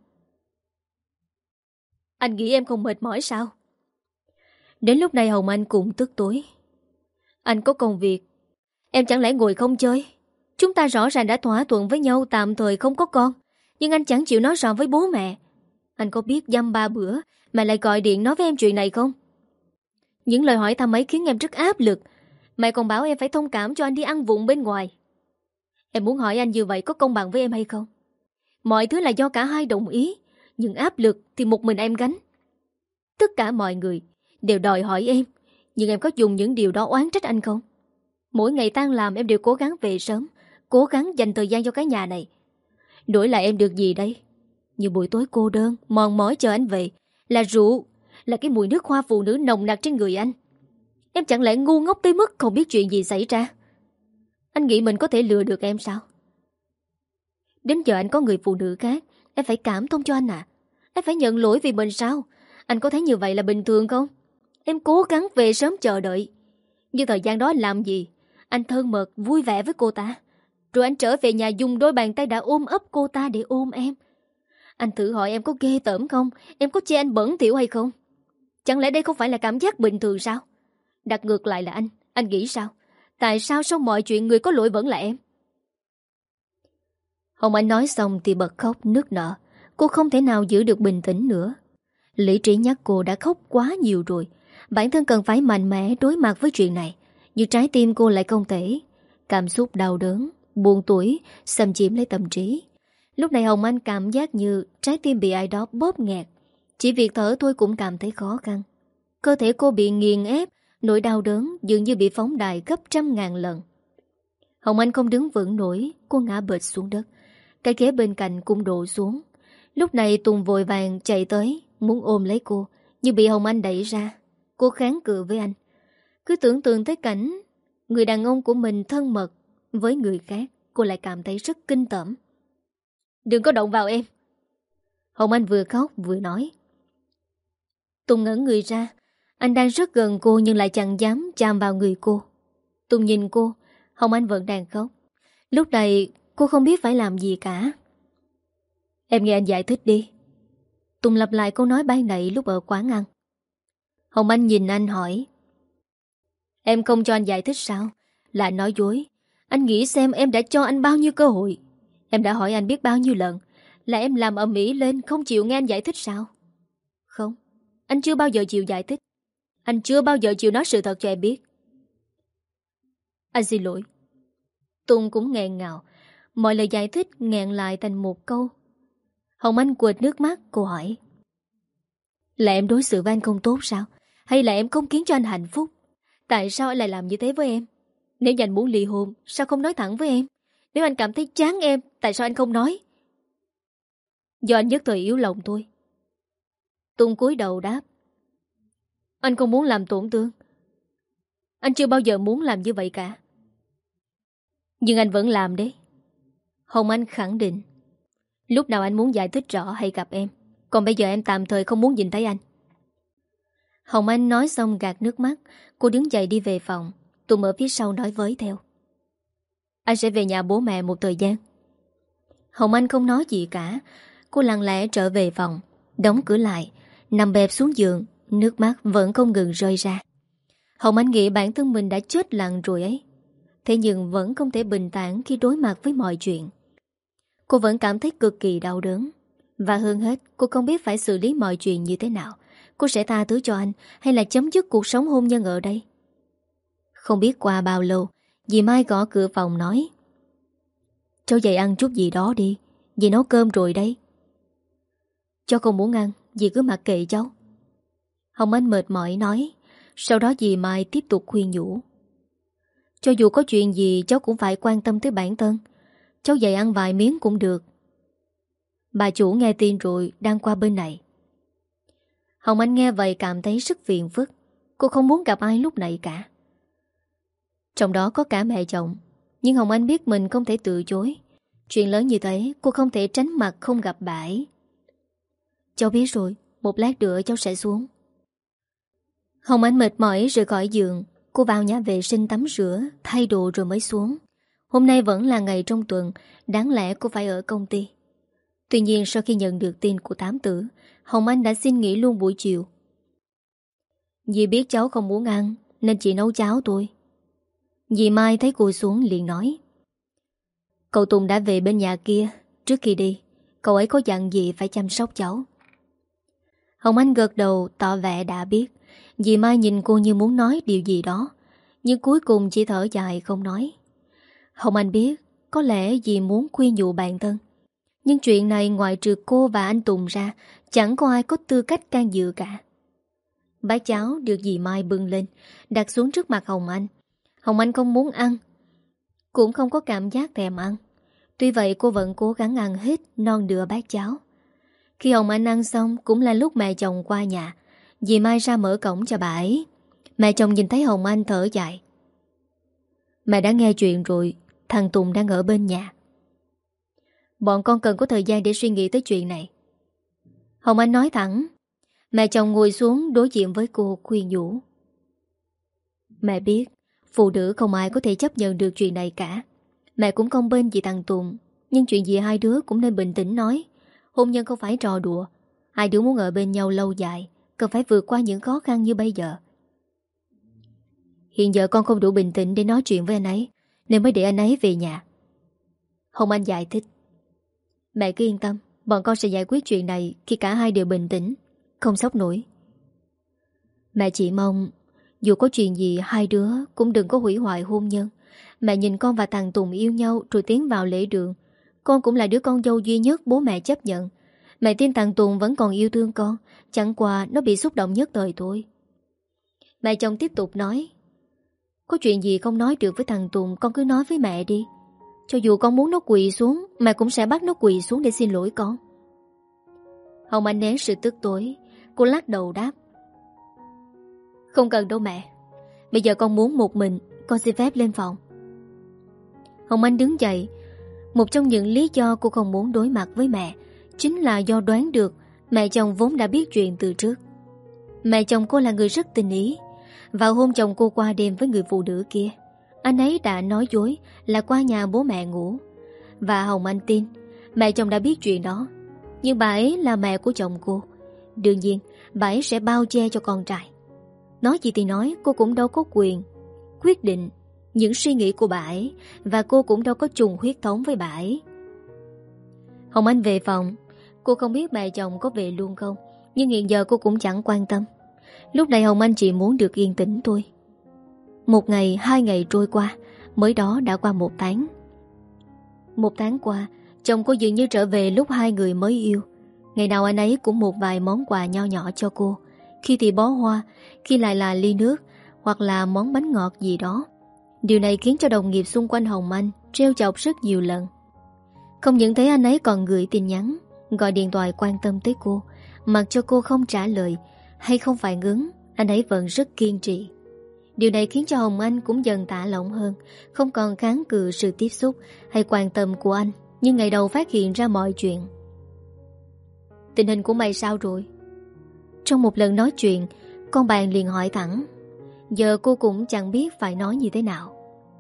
Anh nghĩ em không mệt mỏi sao? Đến lúc này Hồng Anh cũng tức tối. Anh có công việc, em chẳng lẽ ngồi không chơi? Chúng ta rõ ràng đã thỏa thuận với nhau tạm thời không có con, nhưng anh chẳng chịu nói rõ với bố mẹ. Anh có biết dăm ba bữa mà lại gọi điện nói với em chuyện này không? Những lời hỏi thăm ấy khiến em rất áp lực. Mẹ còn bảo em phải thông cảm cho anh đi ăn vụng bên ngoài. Em muốn hỏi anh như vậy có công bằng với em hay không? Mọi thứ là do cả hai đồng ý, nhưng áp lực thì một mình em gánh. Tất cả mọi người đều đòi hỏi em, nhưng em có dùng những điều đó oán trách anh không? Mỗi ngày tan làm em đều cố gắng về sớm, cố gắng dành thời gian cho cái nhà này. Đổi lại em được gì đây? Như buổi tối cô đơn, mòn mỏi chờ anh về, là rượu, là cái mùi nước hoa phụ nữ nồng nặc trên người anh. Em chẳng lẽ ngu ngốc tới mức không biết chuyện gì xảy ra? Anh nghĩ mình có thể lừa được em sao? Đến giờ anh có người phụ nữ khác, em phải cảm thông cho anh à? Em phải nhận lỗi vì mình sao? Anh có thấy như vậy là bình thường không? Em cố gắng về sớm chờ đợi. Nhưng thời gian đó anh làm gì? Anh thân mật, vui vẻ với cô ta. Rồi anh trở về nhà dùng đôi bàn tay đã ôm ấp cô ta để ôm em. Anh thử hỏi em có ghê tởm không? Em có chê anh bẩn thỉu hay không? Chẳng lẽ đây không phải là cảm giác bình thường sao? Đặt ngược lại là anh nghĩ sao? Tại sao sau mọi chuyện người có lỗi vẫn là em? Hồng Anh nói xong thì bật khóc nức nở. Cô không thể nào giữ được bình tĩnh nữa. Lý trí nhắc cô đã khóc quá nhiều rồi. Bản thân cần phải mạnh mẽ đối mặt với chuyện này. Nhưng trái tim cô lại không thể. Cảm xúc đau đớn, buồn tủi xâm chiếm lấy tâm trí. Lúc này Hồng Anh cảm giác như trái tim bị ai đó bóp nghẹt. Chỉ việc thở thôi cũng cảm thấy khó khăn. Cơ thể cô bị nghiền ép, nỗi đau đớn dường như bị phóng đại gấp 100.000 lần. Hồng Anh không đứng vững nổi, cô ngã bệt xuống đất. Cái ghế bên cạnh cũng đổ xuống. Lúc này Tùng vội vàng chạy tới, muốn ôm lấy cô, nhưng bị Hồng Anh đẩy ra. Cô kháng cự với anh. Cứ tưởng tượng tới cảnh người đàn ông của mình thân mật với người khác, cô lại cảm thấy rất kinh tởm. Đừng có động vào em. Hồng Anh vừa khóc vừa nói. Tùng ngẩn người ra. Anh đang rất gần cô nhưng lại chẳng dám chạm vào người cô. Tùng nhìn cô, Hồng Anh vẫn đang khóc. Lúc này cô không biết phải làm gì cả. Em nghe anh giải thích đi. Tùng lặp lại câu nói ban nãy lúc ở quán ăn. Hồng Anh nhìn anh hỏi. Em không cho anh giải thích sao? Là anh nói dối. Anh nghĩ xem em đã cho anh bao nhiêu cơ hội. Em đã hỏi anh biết bao nhiêu lần. Là em làm ầm ĩ lên không chịu nghe anh giải thích sao? Không, anh chưa bao giờ chịu giải thích. Anh chưa bao giờ chịu nói sự thật cho em biết. Anh xin lỗi. Tùng cũng nghẹn ngào. Mọi lời giải thích nghẹn lại thành một câu. Hồng Anh quệt nước mắt, cô hỏi. Là em đối xử với anh không tốt sao? Hay là em không khiến cho anh hạnh phúc? Tại sao anh lại làm như thế với em? Nếu như anh muốn ly hôn, sao không nói thẳng với em? Nếu anh cảm thấy chán em, tại sao anh không nói? Do anh nhất thời yếu lòng thôi. Tùng cúi đầu đáp. Anh không muốn làm tổn thương. Anh chưa bao giờ muốn làm như vậy cả. Nhưng anh vẫn làm đấy. Hồng Anh khẳng định. Lúc nào anh muốn giải thích rõ hãy gặp em. Còn bây giờ em tạm thời không muốn nhìn thấy anh. Hồng Anh nói xong gạt nước mắt. Cô đứng dậy đi về phòng. Tùng ở phía sau nói với theo. Anh sẽ về nhà bố mẹ một thời gian. Hồng Anh không nói gì cả. Cô lặng lẽ trở về phòng, đóng cửa lại, nằm bẹp xuống giường, nước mắt vẫn không ngừng rơi ra. Hồng Anh nghĩ bản thân mình đã chết lặng rồi ấy. Thế nhưng vẫn không thể bình tĩnh khi đối mặt với mọi chuyện. Cô vẫn cảm thấy cực kỳ đau đớn. Và hơn hết, cô không biết phải xử lý mọi chuyện như thế nào. Cô sẽ tha thứ cho anh hay là chấm dứt cuộc sống hôn nhân ở đây? Không biết qua bao lâu, dì Mai gõ cửa phòng nói: "Cháu dậy ăn chút gì đó đi, dì nấu cơm rồi đây." "Cháu không muốn ăn, dì cứ mặc kệ cháu." Hồng Anh mệt mỏi nói. Sau đó dì Mai tiếp tục khuyên nhủ: "Cho dù có chuyện gì cháu cũng phải quan tâm tới bản thân. Cháu dậy ăn vài miếng cũng được. Bà chủ nghe tin rồi đang qua bên này." Hồng Anh nghe vậy cảm thấy rất phiền phức. Cô không muốn gặp ai lúc này cả. Trong đó có cả mẹ chồng. Nhưng Hồng Anh biết mình không thể từ chối. Chuyện lớn như thế cô không thể tránh mặt không gặp bà ấy. "Cháu biết rồi, một lát nữa cháu sẽ xuống." Hồng Anh mệt mỏi rời khỏi giường. Cô vào nhà vệ sinh tắm rửa, thay đồ rồi mới xuống. Hôm nay vẫn là ngày trong tuần, đáng lẽ cô phải ở công ty. Tuy nhiên sau khi nhận được tin của Tám Tử, Hồng Anh đã xin nghỉ luôn buổi chiều. "Dì biết cháu không muốn ăn nên chị nấu cháo thôi." Dì Mai thấy cô xuống liền nói: "Cậu Tùng đã về bên nhà kia. Trước khi đi, cậu ấy có dặn dì phải chăm sóc cháu." Hồng Anh gật đầu tỏ vẻ đã biết. Dì Mai nhìn cô như muốn nói điều gì đó, nhưng cuối cùng chỉ thở dài không nói. Hồng Anh biết có lẽ dì muốn khuyên nhủ bản thân, nhưng chuyện này ngoại trừ cô và anh Tùng ra, chẳng có ai có tư cách can dự cả. Bát cháo được dì Mai bưng lên, đặt xuống trước mặt Hồng Anh. Hồng Anh không muốn ăn, cũng không có cảm giác thèm ăn. Tuy vậy cô vẫn cố gắng ăn hết non nửa bát cháo. Khi Hồng Anh ăn xong cũng là lúc mẹ chồng qua nhà. Dì Mai ra mở cổng cho bà ấy. Mẹ chồng nhìn thấy Hồng Anh thở dài: "Mẹ đã nghe chuyện rồi, thằng Tùng đang ở bên nhà. Bọn con cần có thời gian để suy nghĩ tới chuyện này." Hồng Anh nói thẳng. Mẹ chồng ngồi xuống đối diện với cô khuyên nhủ: "Mẹ biết phụ nữ không ai có thể chấp nhận được chuyện này cả. Mẹ cũng không bên gì thằng Tùng, nhưng chuyện gì hai đứa cũng nên bình tĩnh nói. Hôn nhân không phải trò đùa. Hai đứa muốn ở bên nhau lâu dài, cần phải vượt qua những khó khăn như bây giờ. Hiện giờ con không đủ bình tĩnh để nói chuyện với anh ấy, nên mới để anh ấy về nhà." Hồng Anh giải thích: "Mẹ cứ yên tâm, bọn con sẽ giải quyết chuyện này khi cả hai đều bình tĩnh, không sốc nổi. Mẹ chỉ mong dù có chuyện gì hai đứa cũng đừng có hủy hoại hôn nhân. Mẹ nhìn con và thằng Tùng yêu nhau rồi tiến vào lễ đường. Con cũng là đứa con dâu duy nhất bố mẹ chấp nhận. Mẹ tin thằng Tùng vẫn còn yêu thương con, chẳng qua nó bị xúc động nhất thời thôi." Mẹ chồng tiếp tục nói: "Có chuyện gì không nói được với thằng Tùng, con cứ nói với mẹ đi. Cho dù con muốn nó quỳ xuống, mẹ cũng sẽ bắt nó quỳ xuống để xin lỗi con." Hồng Anh nén sự tức tối. Cô lắc đầu đáp: "Không cần đâu mẹ. Bây giờ con muốn một mình, con xin phép lên phòng." Hồng Anh đứng dậy. Một trong những lý do cô không muốn đối mặt với mẹ chính là do đoán được mẹ chồng vốn đã biết chuyện từ trước. Mẹ chồng cô là người rất tình ý. Vào hôm chồng cô qua đêm với người phụ nữ kia, anh ấy đã nói dối là qua nhà bố mẹ ngủ. Và Hồng Anh tin mẹ chồng đã biết chuyện đó. Nhưng bà ấy là mẹ của chồng cô, đương nhiên bà ấy sẽ bao che cho con trai. Nói gì thì nói, cô cũng đâu có quyền quyết định những suy nghĩ của bà ấy, và cô cũng đâu có trùng huyết thống với bà ấy. Hồng Anh về phòng. Cô không biết mẹ chồng có về luôn không, nhưng hiện giờ cô cũng chẳng quan tâm. Lúc này Hồng Anh chỉ muốn được yên tĩnh thôi. Một ngày, hai ngày trôi qua, mới đó đã qua một tháng. Một tháng qua, chồng cô dường như trở về lúc hai người mới yêu. Ngày nào anh ấy cũng một vài món quà nho nhỏ cho cô. Khi thì bó hoa, khi lại là ly nước, hoặc là món bánh ngọt gì đó. Điều này khiến cho đồng nghiệp xung quanh Hồng Anh trêu chọc rất nhiều lần. Không những thế, anh ấy còn gửi tin nhắn, gọi điện thoại quan tâm tới cô. Mặc cho cô không trả lời hay không phản ứng, anh ấy vẫn rất kiên trì. Điều này khiến cho Hồng Anh cũng dần thả lỏng hơn, không còn kháng cự sự tiếp xúc hay quan tâm của anh. Nhưng ngày đầu phát hiện ra mọi chuyện. "Tình hình của mày sao rồi?" Trong một lần nói chuyện, con bạn liền hỏi thẳng. Giờ cô cũng chẳng biết phải nói như thế nào.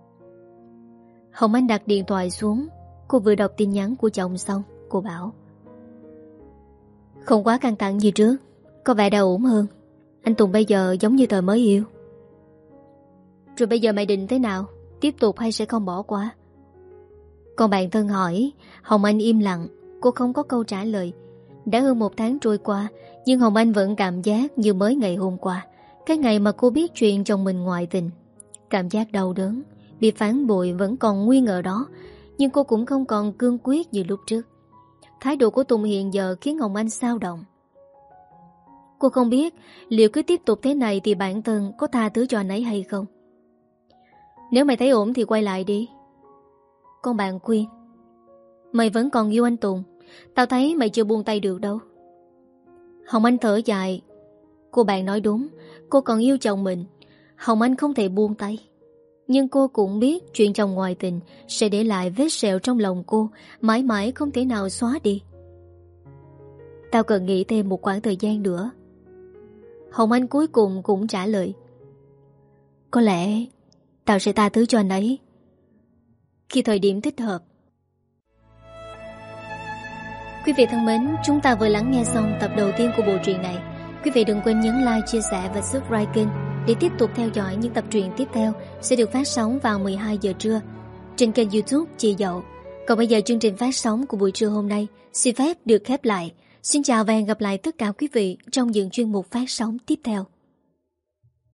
Hồng Anh đặt điện thoại xuống. Cô vừa đọc tin nhắn của chồng xong, cô bảo: "Không quá căng thẳng như trước, có vẻ đã ổn hơn. Anh Tùng bây giờ giống như thời mới yêu. Rồi bây giờ mày định thế nào? Tiếp tục hay sẽ không bỏ qua? Còn bạn thân hỏi. Hồng Anh im lặng. Cô không có câu trả lời. Đã hơn 1 tháng trôi qua, nhưng Hồng Anh vẫn cảm giác như mới ngày hôm qua, cái ngày mà cô biết chuyện chồng mình ngoại tình. Cảm giác đau đớn, bị phản bội vẫn còn nguyên ở đó. Nhưng cô cũng không còn cương quyết như lúc trước. Thái độ của Tùng hiện giờ khiến Hồng Anh xao động. Cô không biết liệu cứ tiếp tục thế này thì bản thân có tha thứ cho anh ấy hay không. Nếu mày thấy ổn thì quay lại đi. Con bạn khuyên. Mày vẫn còn yêu anh Tùng. Tao thấy mày chưa buông tay được đâu. Hồng Anh thở dài. Cô bạn nói đúng. Cô còn yêu chồng mình. Hồng Anh không thể buông tay. Nhưng cô cũng biết chuyện chồng ngoại tình sẽ để lại vết sẹo trong lòng cô, mãi mãi không thể nào xóa đi. Tao cần nghĩ thêm một khoảng thời gian nữa. Hồng Anh cuối cùng cũng trả lời. Có lẽ tao sẽ tha thứ cho anh ấy khi thời điểm thích hợp. Quý vị thân mến, chúng ta vừa lắng nghe xong tập đầu tiên của bộ truyện này. Quý vị đừng quên nhấn like, chia sẻ và subscribe kênh để tiếp tục theo dõi những tập truyện tiếp theo sẽ được phát sóng vào 12 giờ trưa trên kênh YouTube Chị Dậu. Còn bây giờ chương trình phát sóng của buổi trưa hôm nay xin phép được khép lại. Xin chào và hẹn gặp lại tất cả quý vị trong những chuyên mục phát sóng tiếp theo.